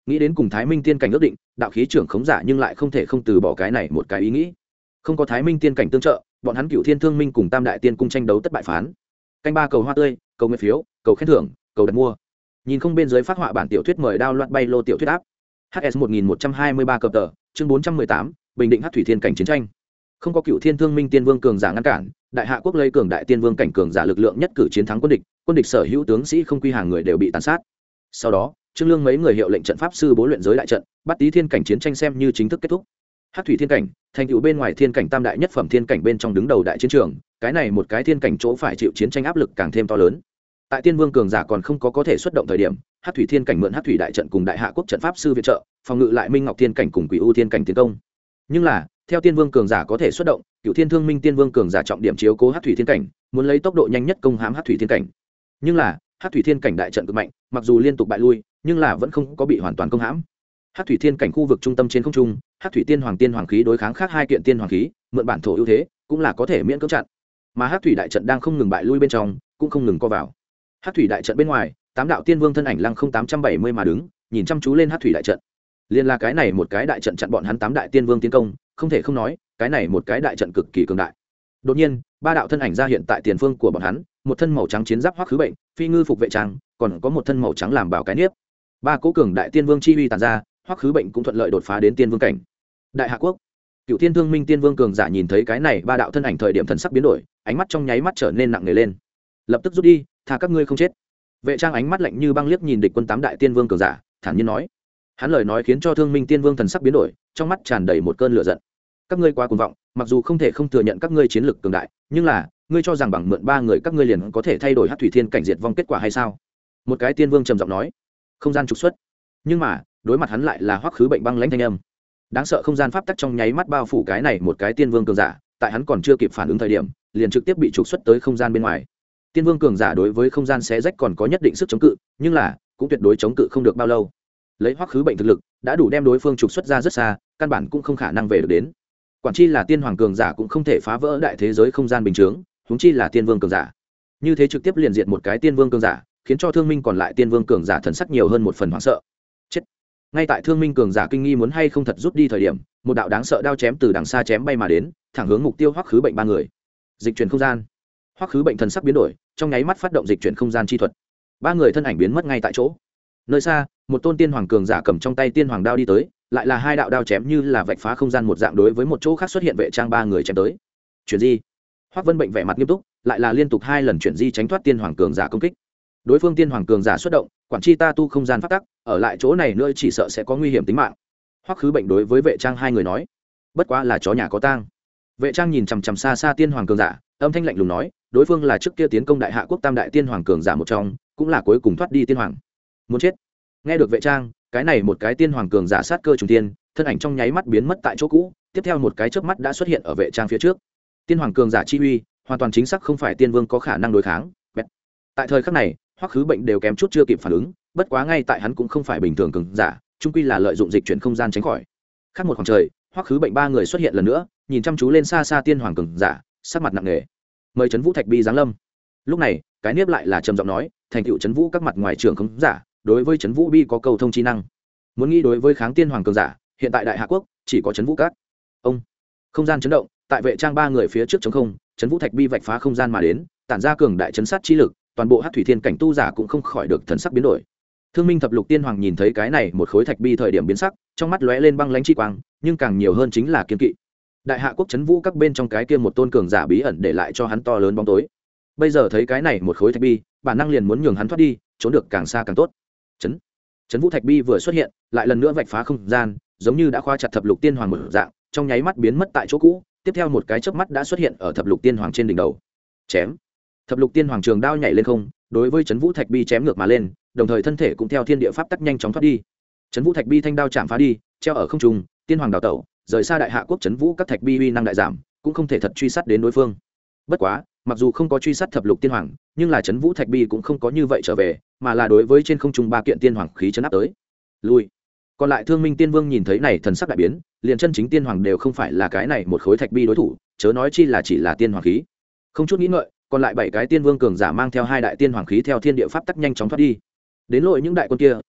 nghĩ đến cùng thái minh tiên cảnh ước định, đạo khí trưởng khống giả nhưng lại không thể không từ bỏ cái này một cái ý nghĩ. Không có thái minh tiên cảnh tương trợ, bọn hắn Cựu Thiên Thương Minh cùng Tam Đại Tiên Cung tranh đấu tất bại phán. Canh ba cầu hoa tươi, cầu nguyện phiếu, cầu khen thưởng, cầu đặt mua. Nhìn không bên dưới phát họa bản tiểu thuyết mời đao loạt bay lô tiểu thuyết áp. HS 1123 cập tờ, chương 418, Bình Định Hắc Thủy Thiên cảnh chiến tranh. Không có Cựu Thiên Thương Minh Tiên Vương cường giả ngăn cản, Đại Hạ quốc lấy cường đại tiên vương cảnh cường giả lực lượng nhất cử chiến thắng quân địch sở hữu tướng sĩ không quy hàng người đều bị tàn sát. Sau đó, Trương Lương mấy người hiệu lệnh trận pháp sư bố luyện giới đại trận, bắt Tý Thiên cảnh chiến tranh xem như chính thức kết thúc. Hắc Thủy Thiên cảnh, thành tựu bên ngoài thiên cảnh tam đại nhất phẩm thiên cảnh bên trong đứng đầu đại chiến trường, cái này một cái thiên cảnh chỗ phải chịu chiến tranh áp lực càng thêm to lớn. Tại tiên vương cường giả còn không có thể xuất động thời điểm, Hắc Thủy Thiên cảnh mượn Hắc Thủy đại trận cùng Đại Hạ quốc trận pháp sư viện trợ, phòng ngự lại Minh Ngọc Thiên cảnh cùng Quỷ U Thiên cảnh tiến công. Nhưng là, theo tiên vương cường giả có thể xuất động, Cựu Thiên Thương Minh tiên vương cường giả trọng điểm chiếu cố Hắc Thủy Thiên cảnh, muốn lấy tốc độ nhanh nhất công hãm Hắc Thủy Thiên cảnh. Nhưng là, Hắc Thủy Thiên cảnh đại trận cực mạnh, mặc dù liên tục bại lui, nhưng là vẫn không có bị hoàn toàn công hãm. Hắc Thủy Thiên cảnh khu vực trung tâm trên không trung, Hắc Thủy Tiên Hoàng khí đối kháng khác hai kiện tiên hoàng khí, mượn bản thổ ưu thế, cũng là có thể miễn cưỡng chặn. Mà Hắc Thủy đại trận đang không ngừng bại lui bên trong, cũng không ngừng co vào. Hắc Thủy đại trận bên ngoài, tám đạo tiên vương thân ảnh lăng không 870 mà đứng, nhìn chăm chú lên Hắc Thủy đại trận. Liên là cái này một cái đại trận chặn bọn hắn tám đại tiên vương tiến công, không thể không nói, cái này một cái đại trận cực kỳ cường đại. Đột nhiên, ba đạo thân ảnh ra hiện tại tiền phương của bọn hắn, một thân màu trắng chiến giáp Hoắc Khứ Bệnh, phi ngư phục vệ trang, còn có một thân màu trắng làm bảo cái niếp. Ba cố cường đại tiên vương chi uy tàn ra, Hoắc Khứ Bệnh cũng thuận lợi đột phá đến tiên vương cảnh. Đại Hạ quốc, Cựu Thiên Thương Minh tiên vương cường giả nhìn thấy cái này ba đạo thân ảnh thời điểm thần sắc biến đổi, ánh mắt trong nháy mắt trở nên nặng nề lên. Lập tức rút đi, thà các ngươi không chết. Vệ trang ánh mắt lạnh như băng liếc nhìn địch quân tám đại tiên vương cường giả, thản nhiên nói. Hắn lời nói khiến cho Thương Minh tiên vương thần sắc biến đổi, trong mắt tràn đầy một cơn lửa giận. Các ngươi quá cuồng vọng, mặc dù không thể không thừa nhận các ngươi chiến lực cường đại, nhưng là, ngươi cho rằng bằng mượn ba người các ngươi liền có thể thay đổi Hắc Thủy Thiên cảnh diệt vong kết quả hay sao? Một cái tiên vương trầm giọng nói. Không gian trục xuất. Nhưng mà, đối mặt hắn lại là Hoắc Khứ Bệnh băng lãnh thanh âm. Đáng sợ không gian pháp tắc trong nháy mắt bao phủ cái này một cái tiên vương cường giả, tại hắn còn chưa kịp phản ứng thời điểm, liền trực tiếp bị trục xuất tới không gian bên ngoài. Tiên vương cường giả đối với không gian xé rách còn có nhất định sức chống cự, nhưng là cũng tuyệt đối chống cự không được bao lâu. Lấy Hoắc Khứ Bệnh thực lực, đã đủ đem đối phương trục xuất ra rất xa, căn bản cũng không khả năng về được đến. Quản chi là tiên hoàng cường giả cũng không thể phá vỡ đại thế giới không gian bình thường, huống chi là tiên vương cường giả. Như thế trực tiếp liền diệt một cái tiên vương cường giả, khiến cho Thương Minh còn lại tiên vương cường giả thần sắc nhiều hơn một phần hoảng sợ. Chết. Ngay tại Thương Minh cường giả kinh nghi muốn hay không thật rút đi thời điểm, một đạo đáng sợ đao chém từ đằng xa chém bay mà đến, thẳng hướng mục tiêu Hoắc Khứ Bệnh ba người. Dịch chuyển không gian. Hoắc Khứ Bệnh thần sắc biến đổi, trong nháy mắt phát động dịch chuyển không gian chi thuật. Ba người thân ảnh biến mất ngay tại chỗ. Nơi xa, một tôn tiên hoàng cường giả cầm trong tay tiên hoàng đao đi tới, lại là hai đạo đao chém như là vạch phá không gian một dạng đối với một chỗ khác xuất hiện vệ trang ba người chém tới. Chuyển di. Hoắc Vân Bệnh vẻ mặt nghiêm túc, lại là liên tục hai lần chuyển di tránh thoát tiên hoàng cường giả công kích. Đối phương tiên hoàng cường giả xuất động, quản chi ta tu không gian phát tắc, ở lại chỗ này nữa chỉ sợ sẽ có nguy hiểm tính mạng. Hoắc Khứ Bệnh đối với vệ trang hai người nói. Bất quá là chó nhà có tang. Vệ trang nhìn chằm chằm xa xa tiên hoàng cường giả, âm thanh lạnh lùng nói, đối phương là trước kia tiến công Đại Hạ quốc tam đại tiên hoàng cường giả một trong, cũng là cuối cùng thoát đi tiên hoàng. Muốn chết. Nghe được vệ trang, cái này một cái tiên hoàng cường giả sát cơ trùng tiên, thân ảnh trong nháy mắt biến mất tại chỗ cũ, tiếp theo một cái chớp mắt đã xuất hiện ở vệ trang phía trước. Tiên hoàng cường giả chi uy, hoàn toàn chính xác không phải tiên vương có khả năng đối kháng. Tại thời khắc này, Hoắc Khứ Bệnh đều kém chút chưa kịp phản ứng, bất quá ngay tại hắn cũng không phải bình thường cường giả, chung quy là lợi dụng dịch chuyển không gian tránh khỏi. Khác một khoảng trời, Hoắc Khứ Bệnh ba người xuất hiện lần nữa, nhìn chăm chú lên xa xa tiên hoàng cường giả, sắc mặt nặng nề. Mời Trấn Vũ Thạch Bi giáng lâm. Lúc này, cái niếp lại là trầm giọng nói, thành tựu Trấn Vũ các mặt ngoài trưởng không giả, đối với Trấn Vũ Bi có cầu thông chi năng. Muốn nghĩ đối với kháng tiên hoàng cường giả, hiện tại Đại Hạ quốc chỉ có Trấn Vũ các. Ông. Không gian chấn động, tại vệ trang ba người phía trước trống không, Trấn Vũ Thạch Bi vạch phá không gian mà đến, tản ra cường đại chấn sát chi lực, toàn bộ Hắc Thủy Thiên cảnh tu giả cũng không khỏi được thần sắc biến đổi. Thương Minh thập lục tiên hoàng nhìn thấy cái này một khối thạch bi thời điểm biến sắc, trong mắt lóe lên băng lãnh chi quang, nhưng càng nhiều hơn chính là kiên kỵ. Đại Hạ quốc Trấn Vũ các bên trong cái kia một tôn cường giả bí ẩn để lại cho hắn to lớn bóng tối. Bây giờ thấy cái này một khối thạch bi, bản năng liền muốn nhường hắn thoát đi, trốn được càng xa càng tốt. Trấn Vũ thạch bi vừa xuất hiện, lại lần nữa vạch phá không gian, giống như đã khóa chặt thập lục tiên hoàng một dạng, trong nháy mắt biến mất tại chỗ cũ, tiếp theo một cái chớp mắt đã xuất hiện ở thập lục tiên hoàng trên đỉnh đầu. Chém. Thập lục tiên hoàng trường đao nhảy lên không, đối với Trấn Vũ thạch bi chém ngược mà lên, đồng thời thân thể cũng theo thiên địa pháp tắc nhanh chóng thoát đi. Trấn Vũ thạch bi thanh đao chạm phá đi, treo ở không trung, tiên hoàng đào tẩu, rời xa Đại Hạ quốc Trấn Vũ các thạch bi uy năng đại giảm, cũng không thể thật truy sát đến đối phương. Bất quá, mặc dù không có truy sát thập lục tiên hoàng, nhưng là Trấn Vũ thạch bi cũng không có như vậy trở về, mà là đối với trên không trung ba kiện tiên hoàng khí chấn áp tới. Lui. Còn lại Thương Minh tiên vương nhìn thấy này thần sắc đại biến, liền chân chính tiên hoàng đều không phải là cái này một khối thạch bi đối thủ, chớ nói chi là chỉ là tiên hoàng khí. Không chút nghĩ ngợi, còn lại bảy cái tiên vương cường giả mang theo hai đại tiên hoàng khí theo thiên địa pháp tắc nhanh chóng thoát đi. Đến lội những đại quân kia,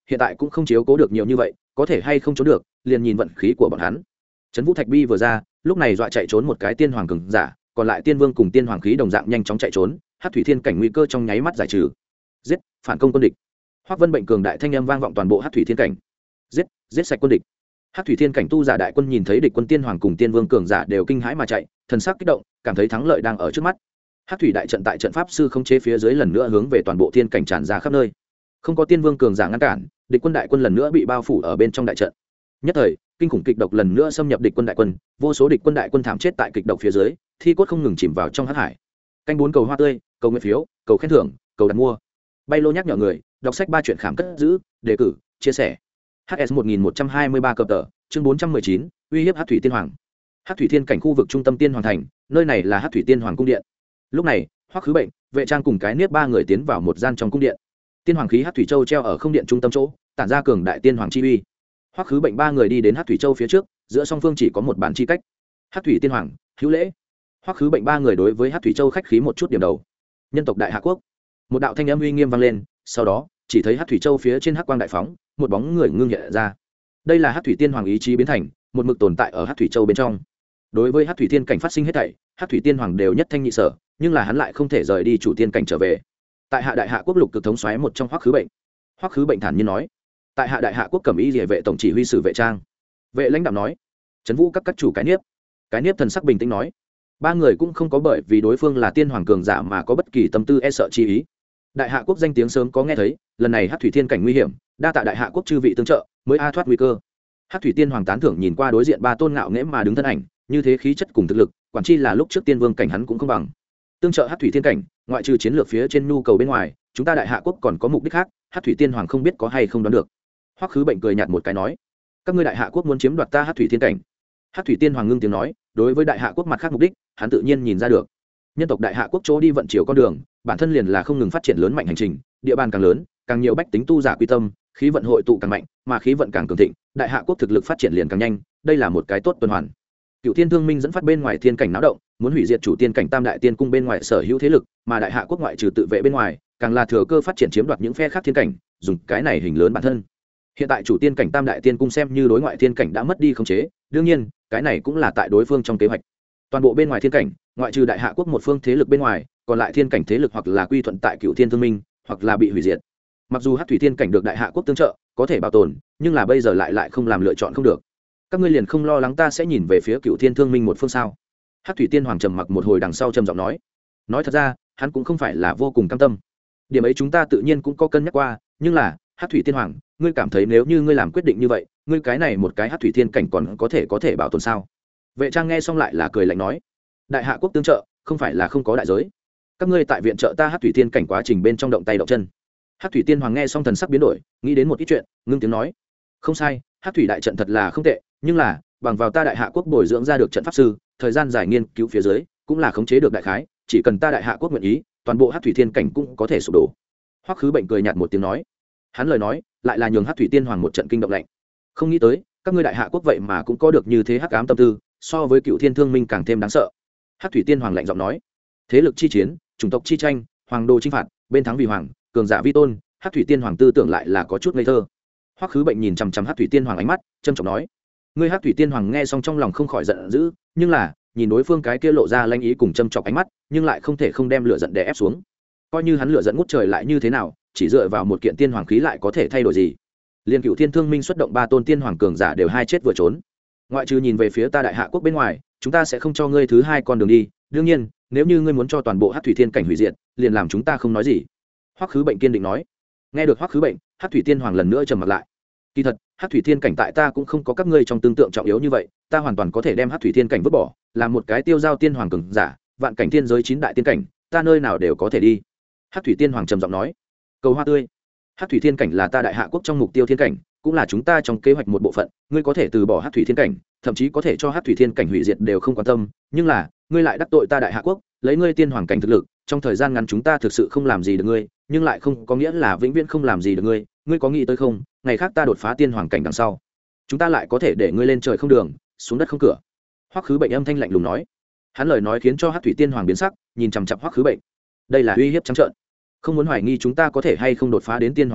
hiện tại cũng không chiếu cố được nhiều như vậy, có thể hay không trốn được liền nhìn vận khí của bọn hắn. Trấn Vũ Thạch Bi vừa ra, lúc này dọa chạy trốn một cái tiên hoàng cường giả, còn lại tiên vương cùng tiên hoàng khí đồng dạng nhanh chóng chạy trốn. Hắc thủy thiên cảnh nguy cơ trong nháy mắt giải trừ. Giết, phản công quân địch. Hoắc Vân Bệnh cường đại thanh âm vang vọng toàn bộ Hắc thủy thiên cảnh. Giết, giết sạch quân địch. Hắc thủy thiên cảnh tu giả đại quân nhìn thấy địch quân tiên hoàng cùng tiên vương cường giả đều kinh hãi mà chạy, thần sắc kích động, cảm thấy thắng lợi đang ở trước mắt. Hắc thủy đại trận tại trận pháp sư không chế phía dưới lần nữa hướng về toàn bộ thiên cảnh tràn ra khắp nơi. Không có tiên vương cường giả ngăn cản, địch quân đại quân lần nữa bị bao phủ ở bên trong đại trận. Nhất thời, kinh khủng kịch độc lần nữa xâm nhập địch quân đại quân, vô số địch quân đại quân thảm chết tại kịch độc phía dưới, thi cốt không ngừng chìm vào trong hắc hải. Canh 4 cầu hoa tươi, cầu nguyện phiếu, cầu khen thưởng, cầu đặt mua. Bay lô nhắc nhở người, đọc sách 3 truyện khám cất giữ, đề cử, chia sẻ. HS 1123 cập tờ, chương 419, uy hiếp Hắc thủy tiên hoàng. Hắc thủy thiên cảnh khu vực trung tâm tiên hoàng thành, nơi này là Hắc thủy tiên hoàng cung điện. Lúc này, Hoắc Khứ Bệnh, Vệ Trang cùng cái niếp ba người tiến vào một gian trong cung điện. Tiên hoàng khí Hắc thủy châu treo ở không điện trung tâm chỗ, tản ra cường đại tiên hoàng chi uy. Hoắc Khứ Bệnh ba người đi đến Hắc thủy châu phía trước, giữa song phương chỉ có một bản chi cách. Hắc thủy tiên hoàng, hữu lễ. Hoắc Khứ Bệnh ba người đối với Hắc thủy châu khách khí một chút điểm đầu. Nhân tộc Đại Hạ quốc. Một đạo thanh âm uy nghiêm vang lên, sau đó, chỉ thấy Hắc thủy châu phía trên hắc quang đại phóng, một bóng người ngưng hiện ra. Đây là Hắc thủy tiên hoàng ý chí biến thành, một mực tồn tại ở Hắc thủy châu bên trong. Đối với Hắc thủy thiên cảnh phát sinh hết thảy, Hắc thủy tiên hoàng đều nhất thanh nhị sở, nhưng là hắn lại không thể rời đi chủ tiên cảnh trở về. Tại Hạ Đại Hạ quốc lục cực thống soái một trong Hoắc Khứ Bệnh. Hoắc Khứ Bệnh thản nhiên nói. Tại Hạ Đại Hạ quốc cẩm y liề vệ tổng chỉ huy sử Vệ Trang. Vệ lãnh đạo nói. Trấn Vũ các chủ cái niếp thần sắc bình tĩnh nói. Ba người cũng không có bởi vì đối phương là tiên hoàng cường giả mà có bất kỳ tâm tư e sợ chi ý. Đại Hạ quốc danh tiếng sớm có nghe thấy, lần này Hắc thủy thiên cảnh nguy hiểm, đa tạ Đại Hạ quốc chư vị tương trợ, mới a thoát nguy cơ. Hắc thủy tiên hoàng tán thưởng nhìn qua đối diện ba tôn ngạo nghễ mà đứng thân ảnh, như thế khí chất cùng thực lực, quản chi là lúc trước tiên vương cảnh hắn cũng không bằng. Tương trợ Hắc thủy thiên cảnh, ngoại trừ chiến lược phía trên nhu cầu bên ngoài, chúng ta Đại Hạ quốc còn có mục đích khác, Hắc thủy tiên hoàng không biết có hay không đoán được. Hoắc Khứ Bệnh cười nhạt một cái nói, các ngươi Đại Hạ quốc muốn chiếm đoạt ta Hắc thủy thiên cảnh. Hắc thủy tiên hoàng ngưng tiếng nói, đối với Đại Hạ quốc mặt khác mục đích, hắn tự nhiên nhìn ra được. Nhân tộc Đại Hạ quốc chỗ đi vận chiều con đường, bản thân liền là không ngừng phát triển lớn mạnh hành trình, địa bàn càng lớn, càng nhiều bách tính tu giả quy tâm, khí vận hội tụ càng mạnh, mà khí vận càng cường thịnh, Đại Hạ quốc thực lực phát triển liền càng nhanh, đây là một cái tốt tuần hoàn. Cựu Thiên Thương Minh dẫn phát bên ngoài thiên cảnh náo động, muốn hủy diệt chủ tiên cảnh Tam đại tiên cung bên ngoài sở hữu thế lực, mà Đại Hạ quốc ngoại trừ tự vệ bên ngoài, càng là thừa cơ phát triển chiếm đoạt những phe khác thiên cảnh, dùng cái này hình lớn bản thân. Hiện tại chủ tiên cảnh Tam đại tiên cung xem như đối ngoại thiên cảnh đã mất đi khống chế, đương nhiên, cái này cũng là tại đối phương trong kế hoạch. Toàn bộ bên ngoài thiên cảnh, ngoại trừ Đại Hạ quốc một phương thế lực bên ngoài, còn lại thiên cảnh thế lực hoặc là quy thuận tại Cựu Thiên Thương Minh, hoặc là bị hủy diệt. Mặc dù Hắc thủy thiên cảnh được Đại Hạ quốc tương trợ, có thể bảo tồn, nhưng là bây giờ lại không làm lựa chọn không được. Các ngươi liền không lo lắng ta sẽ nhìn về phía Cựu Thiên Thương Minh một phương sao? Hắc thủy tiên hoàng trầm mặc một hồi đằng sau trầm giọng nói. Nói thật ra, hắn cũng không phải là vô cùng cam tâm. Điểm ấy chúng ta tự nhiên cũng có cân nhắc qua, nhưng là, Hắc thủy tiên hoàng, ngươi cảm thấy nếu như ngươi làm quyết định như vậy, ngươi cái này một cái Hắc thủy thiên cảnh còn có thể bảo tồn sao? Vệ Trang nghe xong lại là cười lạnh nói. Đại Hạ quốc tương trợ, không phải là không có đại giới. Các ngươi tại viện trợ ta Hắc thủy thiên cảnh quá trình bên trong động tay động chân. Hắc thủy tiên hoàng nghe xong thần sắc biến đổi, nghĩ đến một ít chuyện, ngưng tiếng nói. Không sai, Hắc thủy đại trận thật là không tệ, nhưng là bằng vào ta Đại Hạ quốc bồi dưỡng ra được trận pháp sư, thời gian dài nghiên cứu phía dưới, cũng là khống chế được đại khái, chỉ cần ta Đại Hạ quốc nguyện ý, toàn bộ Hắc thủy thiên cảnh cũng có thể sụp đổ. Hoắc Khứ Bệnh cười nhạt một tiếng nói. Hắn lời nói, lại là nhường Hắc thủy tiên hoàng một trận kinh động lạnh. Không nghĩ tới, các ngươi Đại Hạ quốc vậy mà cũng có được như thế hắc ám tâm tư, so với Cựu Thiên Thương Minh càng thêm đáng sợ. Hắc thủy tiên hoàng lạnh giọng nói. Thế lực chi chiến, chủng tộc chi tranh, hoàng đô chinh phạt, bên thắng vì hoàng, cường giả vi tôn, Hắc thủy tiên hoàng tư tưởng lại là có chút ngây thơ. Hoắc Khứ Bệnh nhìn chằm chằm Hắc thủy tiên hoàng ánh mắt, trầm trọng nói. Ngươi Hắc thủy tiên hoàng nghe xong trong lòng không khỏi giận dữ, nhưng là nhìn đối phương cái kia lộ ra lanh ý cùng châm chọc ánh mắt, nhưng lại không thể không đem lửa giận đè ép xuống. Coi như hắn lửa giận ngút trời lại như thế nào, chỉ dựa vào một kiện tiên hoàng khí lại có thể thay đổi gì? Liên Cựu Thiên Thương Minh xuất động ba tôn tiên hoàng cường giả đều hai chết vừa trốn. Ngoại trừ nhìn về phía ta Đại Hạ quốc bên ngoài, chúng ta sẽ không cho ngươi thứ hai con đường đi. Đương nhiên, nếu như ngươi muốn cho toàn bộ Hắc thủy thiên cảnh hủy diệt, liền làm chúng ta không nói gì. Hoắc Khứ Bệnh kiên định nói. Nghe được Hoắc Khứ Bệnh, Hắc thủy tiên hoàng lần nữa trầm mặt lại. Kỳ thật, Hắc thủy thiên cảnh tại ta cũng không có các ngươi trong tương tượng trọng yếu như vậy, ta hoàn toàn có thể đem Hắc thủy thiên cảnh vứt bỏ, làm một cái tiêu giao tiên hoàng cường giả, vạn cảnh thiên giới 9 đại tiên cảnh, ta nơi nào đều có thể đi. Hắc thủy tiên hoàng trầm giọng nói. Cầu hoa tươi. Hắc thủy thiên cảnh là ta Đại Hạ quốc trong mục tiêu thiên cảnh, cũng là chúng ta trong kế hoạch một bộ phận, ngươi có thể từ bỏ Hắc thủy thiên cảnh, thậm chí có thể cho Hắc thủy thiên cảnh hủy diệt đều không quan tâm, nhưng là, ngươi lại đắc tội ta Đại Hạ quốc, lấy ngươi tiên hoàng cảnh thực lực, trong thời gian ngắn chúng ta thực sự không làm gì được ngươi, nhưng lại không có nghĩa là vĩnh viễn không làm gì được ngươi, ngươi có nghĩ tới không, ngày khác ta đột phá tiên hoàng cảnh đằng sau, chúng ta lại có thể để ngươi lên trời không đường, xuống đất không cửa. Hoắc Khứ Bệnh âm thanh lạnh lùng nói. Hắn lời nói khiến cho Hắc thủy tiên hoàng biến sắc, nhìn chằm chằm Hoắc Khứ Bệnh. Đây là uy hiếp trắng trợn. Không muốn hoài nghi chúng ta có thể hay không đột phá đến tiên hoàng cảnh,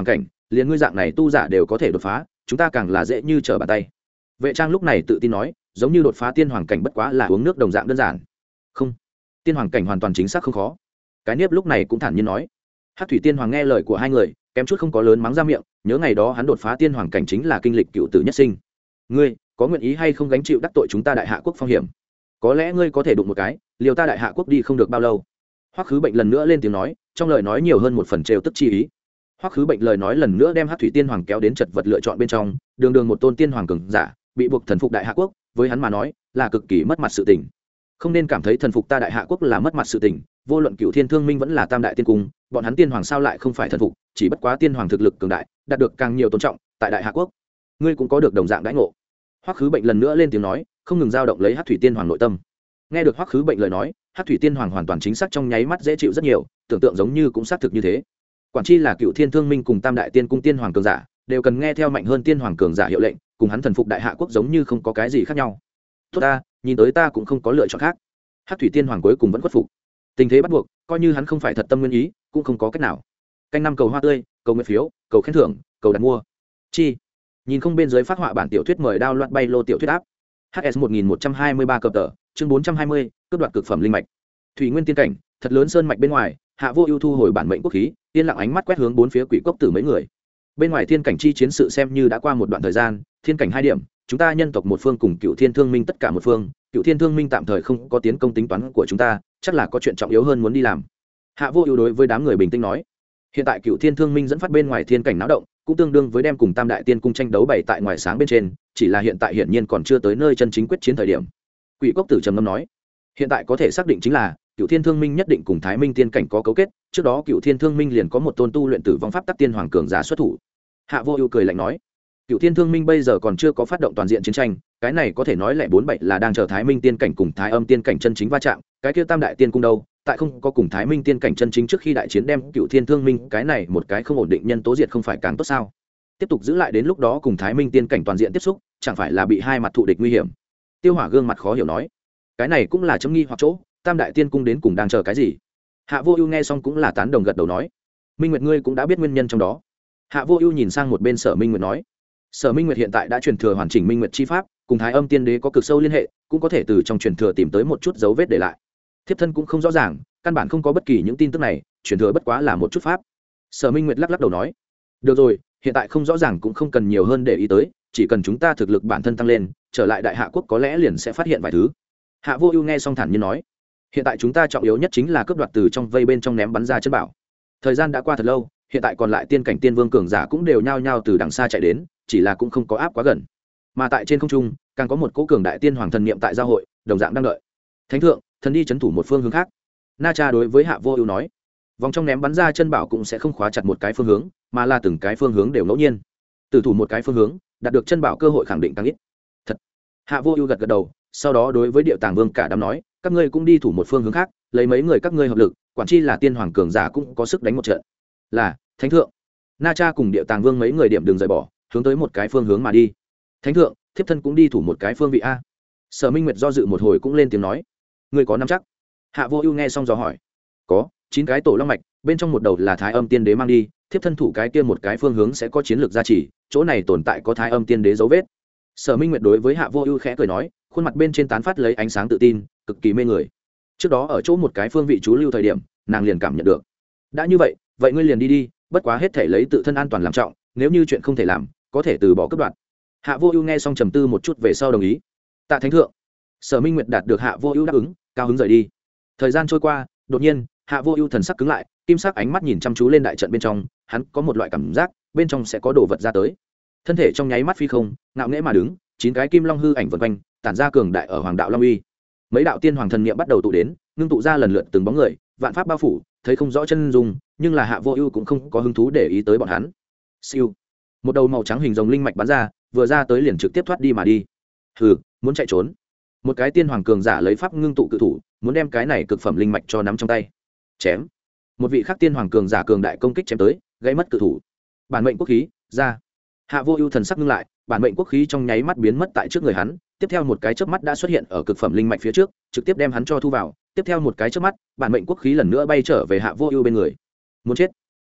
liền ngươi dạng này tu giả đều có thể đột phá, chúng ta càng là dễ như trở bàn tay. Vệ Trang lúc này tự tin nói, giống như đột phá tiên hoàng cảnh bất quá là uống nước đồng dạng đơn giản. Không, tiên hoàng cảnh hoàn toàn chính xác không khó. Cái Niếp lúc này cũng thản nhiên nói. Hắc thủy tiên hoàng nghe lời của hai người, kém chút không có lớn mắng ra miệng, nhớ ngày đó hắn đột phá tiên hoàng cảnh chính là kinh lịch cựu tử nhất sinh. Ngươi có nguyện ý hay không gánh chịu đắc tội chúng ta đại hạ quốc phong hiểm? Có lẽ ngươi có thể đụng một cái, liều ta đại hạ quốc đi không được bao lâu. Hoắc Khứ Bệnh lần nữa lên tiếng nói, trong lời nói nhiều hơn một phần trêu tức chi ý. Hoắc Khứ Bệnh lời nói lần nữa đem Hắc thủy tiên hoàng kéo đến chật vật lựa chọn bên trong, đường đường một tôn tiên hoàng cường giả, bị buộc thần phục đại hạ quốc, với hắn mà nói, là cực kỳ mất mặt sự tình. Không nên cảm thấy thần phục ta đại hạ quốc là mất mặt sự tình, vô luận Cửu Thiên Thương Minh vẫn là Tam đại tiên cung, bọn hắn tiên hoàng sao lại không phải thần phục, chỉ bất quá tiên hoàng thực lực cường đại, đạt được càng nhiều tôn trọng, tại đại hạ quốc, ngươi cũng có được đồng dạng đãi ngộ. Hoắc Khứ Bệnh lần nữa lên tiếng nói, không ngừng dao động lấy Hắc thủy tiên hoàng nội tâm. Nghe được Hoắc Khứ Bệnh lời nói, Hắc thủy tiên hoàng hoàn toàn chính xác trong nháy mắt dễ chịu rất nhiều, tưởng tượng giống như cũng xác thực như thế. Quản chi là Cửu Thiên Thương Minh cùng Tam đại tiên cung tiên hoàng cường giả, đều cần nghe theo mạnh hơn tiên hoàng cường giả hiệu lệnh, cùng hắn thần phục đại hạ quốc giống như không có cái gì khác nhau. Tốt ta, nhìn tới ta cũng không có lựa chọn khác. Hắc thủy tiên hoàng cuối cùng vẫn khuất phục. Tình thế bắt buộc, coi như hắn không phải thật tâm nguyên ý, cũng không có cách nào. Canh năm cầu hoa tươi, cầu nguyện phiếu, cầu khen thưởng, cầu đặt mua. Chi. Nhìn không bên dưới phát họa bản tiểu thuyết mời đao loạt bay lô tiểu thuyết áp. HS 1123 cập tờ, chương 420, cướp đoạt cực phẩm linh mạch. Thủy Nguyên tiên cảnh, thật lớn sơn mạch bên ngoài, Hạ Vô Ưu thu hồi bản mệnh quốc khí, yên lặng ánh mắt quét hướng bốn phía quỷ cốc tử mấy người. Bên ngoài thiên cảnh chi chiến sự xem như đã qua một đoạn thời gian, thiên cảnh 2 điểm, chúng ta nhân tộc một phương cùng Cựu Thiên Thương Minh tất cả một phương, Cựu Thiên Thương Minh tạm thời không có tiến công tính toán của chúng ta, chắc là có chuyện trọng yếu hơn muốn đi làm. Hạ Vô Ưu đối với đám người bình tĩnh nói. Hiện tại Cựu Thiên Thương Minh dẫn phát bên ngoài thiên cảnh náo động, cũng tương đương với đem cùng Tam đại tiên cung tranh đấu bày tại ngoài sáng bên trên, chỉ là hiện tại hiển nhiên còn chưa tới nơi chân chính quyết chiến thời điểm. Quỷ Cốc Tử trầm ngâm nói, hiện tại có thể xác định chính là Cựu Thiên Thương Minh nhất định cùng Thái Minh tiên cảnh có cấu kết, trước đó Cựu Thiên Thương Minh liền có một tôn tu luyện tử vong pháp tắc tiên hoàng cường giả xuất thủ. Hạ Vô Ưu cười lạnh nói, Cựu Thiên Thương Minh bây giờ còn chưa có phát động toàn diện chiến tranh, cái này có thể nói lẻ 47 là đang chờ Thái Minh tiên cảnh cùng Thái Âm tiên cảnh chân chính va chạm, cái kia Tam đại tiên cung đâu, tại không có cùng Thái Minh tiên cảnh chân chính trước khi đại chiến đem Cựu Thiên Thương Minh cái này một cái không ổn định nhân tố diệt không phải càng tốt sao? Tiếp tục giữ lại đến lúc đó cùng Thái Minh tiên cảnh toàn diện tiếp xúc, chẳng phải là bị hai mặt thù địch nguy hiểm. Tiêu Hỏa gương mặt khó hiểu nói, cái này cũng là chấm nghi hoặc chỗ, Tam đại tiên cung đến cùng đang chờ cái gì? Hạ Vô Ưu nghe xong cũng là tán đồng gật đầu nói, Minh Nguyệt ngươi cũng đã biết nguyên nhân trong đó. Hạ Vô Ưu nhìn sang một bên Sở Minh Nguyệt nói, Sở Minh Nguyệt hiện tại đã truyền thừa hoàn chỉnh Minh Nguyệt chi pháp, cùng Thái Âm tiên đế có cực sâu liên hệ, cũng có thể từ trong truyền thừa tìm tới một chút dấu vết để lại. Thiếp thân cũng không rõ ràng, căn bản không có bất kỳ những tin tức này, truyền thừa bất quá là một chút pháp. Sở Minh Nguyệt lắc lắc đầu nói, được rồi, hiện tại không rõ ràng cũng không cần nhiều hơn để ý tới, chỉ cần chúng ta thực lực bản thân tăng lên, trở lại đại hạ quốc có lẽ liền sẽ phát hiện vài thứ. Hạ Vô Ưu nghe xong thản nhiên nói, hiện tại chúng ta trọng yếu nhất chính là cướp đoạt từ trong vây bên trong ném bắn ra chân bảo. Thời gian đã qua thật lâu, hiện tại còn lại tiên cảnh tiên vương cường giả cũng đều nhao nhao từ đằng xa chạy đến, chỉ là cũng không có áp quá gần. Mà tại trên không trung, càng có một cỗ cường đại tiên hoàng thần niệm tại giao hội, đồng dạng đang đợi. Thánh thượng, thần đi trấn thủ một phương hướng khác. Na Cha đối với Hạ Vô Ưu nói, vòng trong ném bắn ra chân bảo cũng sẽ không khóa chặt một cái phương hướng, mà là từng cái phương hướng đều ngẫu nhiên. Tử thủ một cái phương hướng, đạt được chân bảo cơ hội khẳng định càng ít. Thật. Hạ Vô Ưu gật gật đầu, sau đó đối với Điệu Tàng Vương cả đám nói, các ngươi cũng đi thủ một phương hướng khác, lấy mấy người các ngươi hợp lực, quản chi là tiên hoàng cường giả cũng có sức đánh một trận. Là, thánh thượng. Na Cha cùng Điệu Tàng Vương mấy người điểm đường rời bỏ, hướng tới một cái phương hướng mà đi. Thánh thượng, thiếp thân cũng đi thủ một cái phương vị a. Sở Minh Nguyệt do dự một hồi cũng lên tiếng nói, ngươi có nắm chắc? Hạ Vô Ưu nghe xong dò hỏi, có, 9 cái tổ long mạch, bên trong một đầu là Thái Âm tiên đế mang đi, thiếp thân thủ cái kia một cái phương hướng sẽ có chiến lược gia trì, chỗ này tồn tại có Thái Âm tiên đế dấu vết. Sở Minh Nguyệt đối với Hạ Vô Ưu khẽ cười nói, khuôn mặt bên trên tán phát lấy ánh sáng tự tin, cực kỳ mê người. Trước đó ở chỗ một cái phương vị chú lưu thời điểm, nàng liền cảm nhận được. Đã như vậy, vậy ngươi liền đi đi, bất quá hết thể lấy tự thân an toàn làm trọng, nếu như chuyện không thể làm, có thể từ bỏ cấp đoạn. Hạ Vô Ưu nghe xong trầm tư một chút về sau đồng ý. Tạ thánh thượng. Sở Minh Nguyệt đạt được Hạ Vô Ưu đáp ứng, cao hứng rời đi. Thời gian trôi qua, đột nhiên, Hạ Vô Ưu thần sắc cứng lại, kim sắc ánh mắt nhìn chăm chú lên đại trận bên trong, hắn có một loại cảm giác, bên trong sẽ có đồ vật ra tới. Thân thể trong nháy mắt phi không, ngạo nghễ mà đứng, 9 cái kim long hư ảnh vần quanh, tản ra cường đại ở Hoàng đạo Long uy. Mấy đạo tiên hoàng thần niệm bắt đầu tụ đến, ngưng tụ ra lần lượt từng bóng người, vạn pháp bao phủ, thấy không rõ chân dung, nhưng là Hạ Vô Ưu cũng không có hứng thú để ý tới bọn hắn. Siêu. Một đầu màu trắng hình rồng linh mạch bắn ra, vừa ra tới liền trực tiếp thoát đi mà đi. Hừ, muốn chạy trốn. Một cái tiên hoàng cường giả lấy pháp ngưng tụ cự thủ, muốn đem cái này cực phẩm linh mạch cho nắm trong tay. Chém. Một vị khác tiên hoàng cường giả cường đại công kích chém tới, gây mất cự thủ. Bản mệnh quốc khí, ra. Hạ Vô Ưu thần sắc ngưng lại, bản mệnh quốc khí trong nháy mắt biến mất tại trước người hắn, tiếp theo một cái chớp mắt đã xuất hiện ở cực phẩm linh mạch phía trước, trực tiếp đem hắn cho thu vào, tiếp theo một cái chớp mắt, bản mệnh quốc khí lần nữa bay trở về Hạ Vô Ưu bên người. Muốn chết.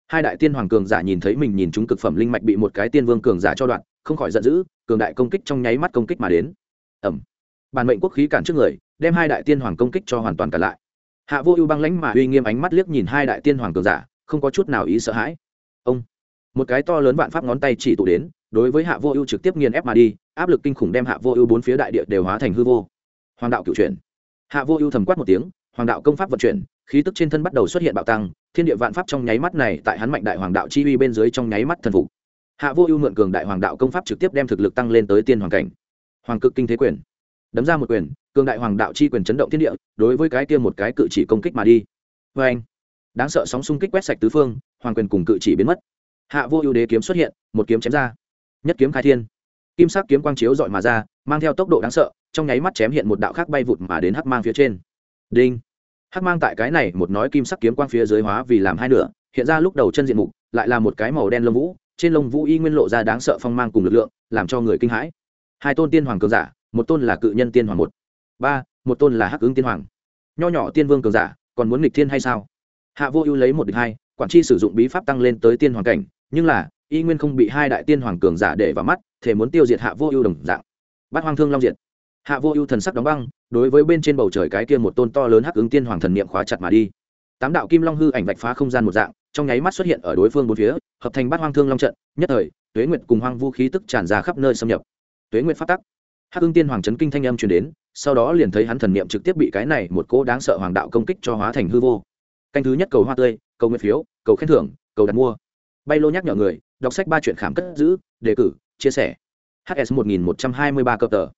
hai đại tiên hoàng cường giả nhìn thấy mình nhìn chúng cực phẩm linh mạch bị một cái tiên vương cường giả cho đoạn, không khỏi giận dữ, cường đại công kích trong nháy mắt công kích mà đến. Ẩm. Bản mệnh quốc khí cản trước người, đem hai đại tiên hoàng công kích cho hoàn toàn cản lại. Hạ Vô Ưu băng lãnh mà uy nghiêm ánh mắt liếc nhìn hai đại tiên hoàng cường giả, không có chút nào ý sợ hãi. Ông, một cái to lớn vạn pháp ngón tay chỉ tụ đến, đối với Hạ Vô Ưu trực tiếp nghiền ép mà đi, áp lực kinh khủng đem Hạ Vô Ưu bốn phía đại địa đều hóa thành hư vô. Hoàng đạo cửu chuyển. Hạ Vô Ưu thầm quát một tiếng, hoàng đạo công pháp vận chuyển, khí tức trên thân bắt đầu xuất hiện bạo tăng, thiên địa vạn pháp trong nháy mắt này tại hắn mạnh đại hoàng đạo chi uy bên dưới trong nháy mắt thần phục. Hạ Vô Ưu mượn cường đại hoàng đạo công pháp trực tiếp đem thực lực tăng lên tới tiên hoàng cảnh. Hoàng cực kinh thế quyền. Đấm ra một quyền, cường đại hoàng đạo chi quyền chấn động thiên địa, đối với cái kia một cái cự chỉ công kích mà đi. Oeng! Đáng sợ sóng xung kích quét sạch tứ phương, hoàng quyền cùng cự chỉ biến mất. Hạ Vô Ưu đế kiếm xuất hiện, một kiếm chém ra. Nhất kiếm khai thiên. Kim sắc kiếm quang chiếu rọi mà ra, mang theo tốc độ đáng sợ, trong nháy mắt chém hiện một đạo khác bay vụt mà đến hắc mang phía trên. Đinh! Hắc mang tại cái này một nói kim sắc kiếm quang phía dưới hóa vì làm hai nửa, hiện ra lúc đầu chân diện mục, lại là một cái màu đen lông vũ, trên lông vũ y nguyên lộ ra đáng sợ phong mang cùng lực lượng, làm cho người kinh hãi. Hai tôn tiên hoàng cường giả, một tôn là cự nhân tiên hoàng một tôn là hắc ứng tiên hoàng. Nho nhỏ tiên vương cường giả, còn muốn nghịch thiên hay sao? Hạ Vô Ưu lấy một địch hai, quản chi sử dụng bí pháp tăng lên tới tiên hoàng cảnh, nhưng là y nguyên không bị hai đại tiên hoàng cường giả để vào mắt, thể muốn tiêu diệt Hạ Vô Ưu đồng dạng. Bát Hoang Thương Long diệt. Hạ Vô Ưu thần sắc đóng băng, đối với bên trên bầu trời cái kia một tôn to lớn hắc ứng tiên hoàng thần niệm khóa chặt mà đi. Tám đạo kim long hư ảnh vạch phá không gian một dạng, trong nháy mắt xuất hiện ở đối phương bốn phía, hợp thành Bát Hoang Thương Long trận, nhất thời, Tuế Nguyệt cùng hoang vu khí tức tràn ra khắp nơi xâm nhập. Tuế Nguyệt phát tắc. Hắc ứng tiên hoàng chấn kinh thanh âm truyền đến, sau đó liền thấy hắn thần niệm trực tiếp bị cái này một cỗ đáng sợ hoàng đạo công kích cho hóa thành hư vô. Canh thứ nhất cầu hoa tươi, cầu nguyện phiếu, cầu khen thưởng, cầu đặt mua. Bay lô nhắc nhở người, đọc sách ba chuyện khám cất giữ, đề cử, chia sẻ. HS 1123 cập tờ.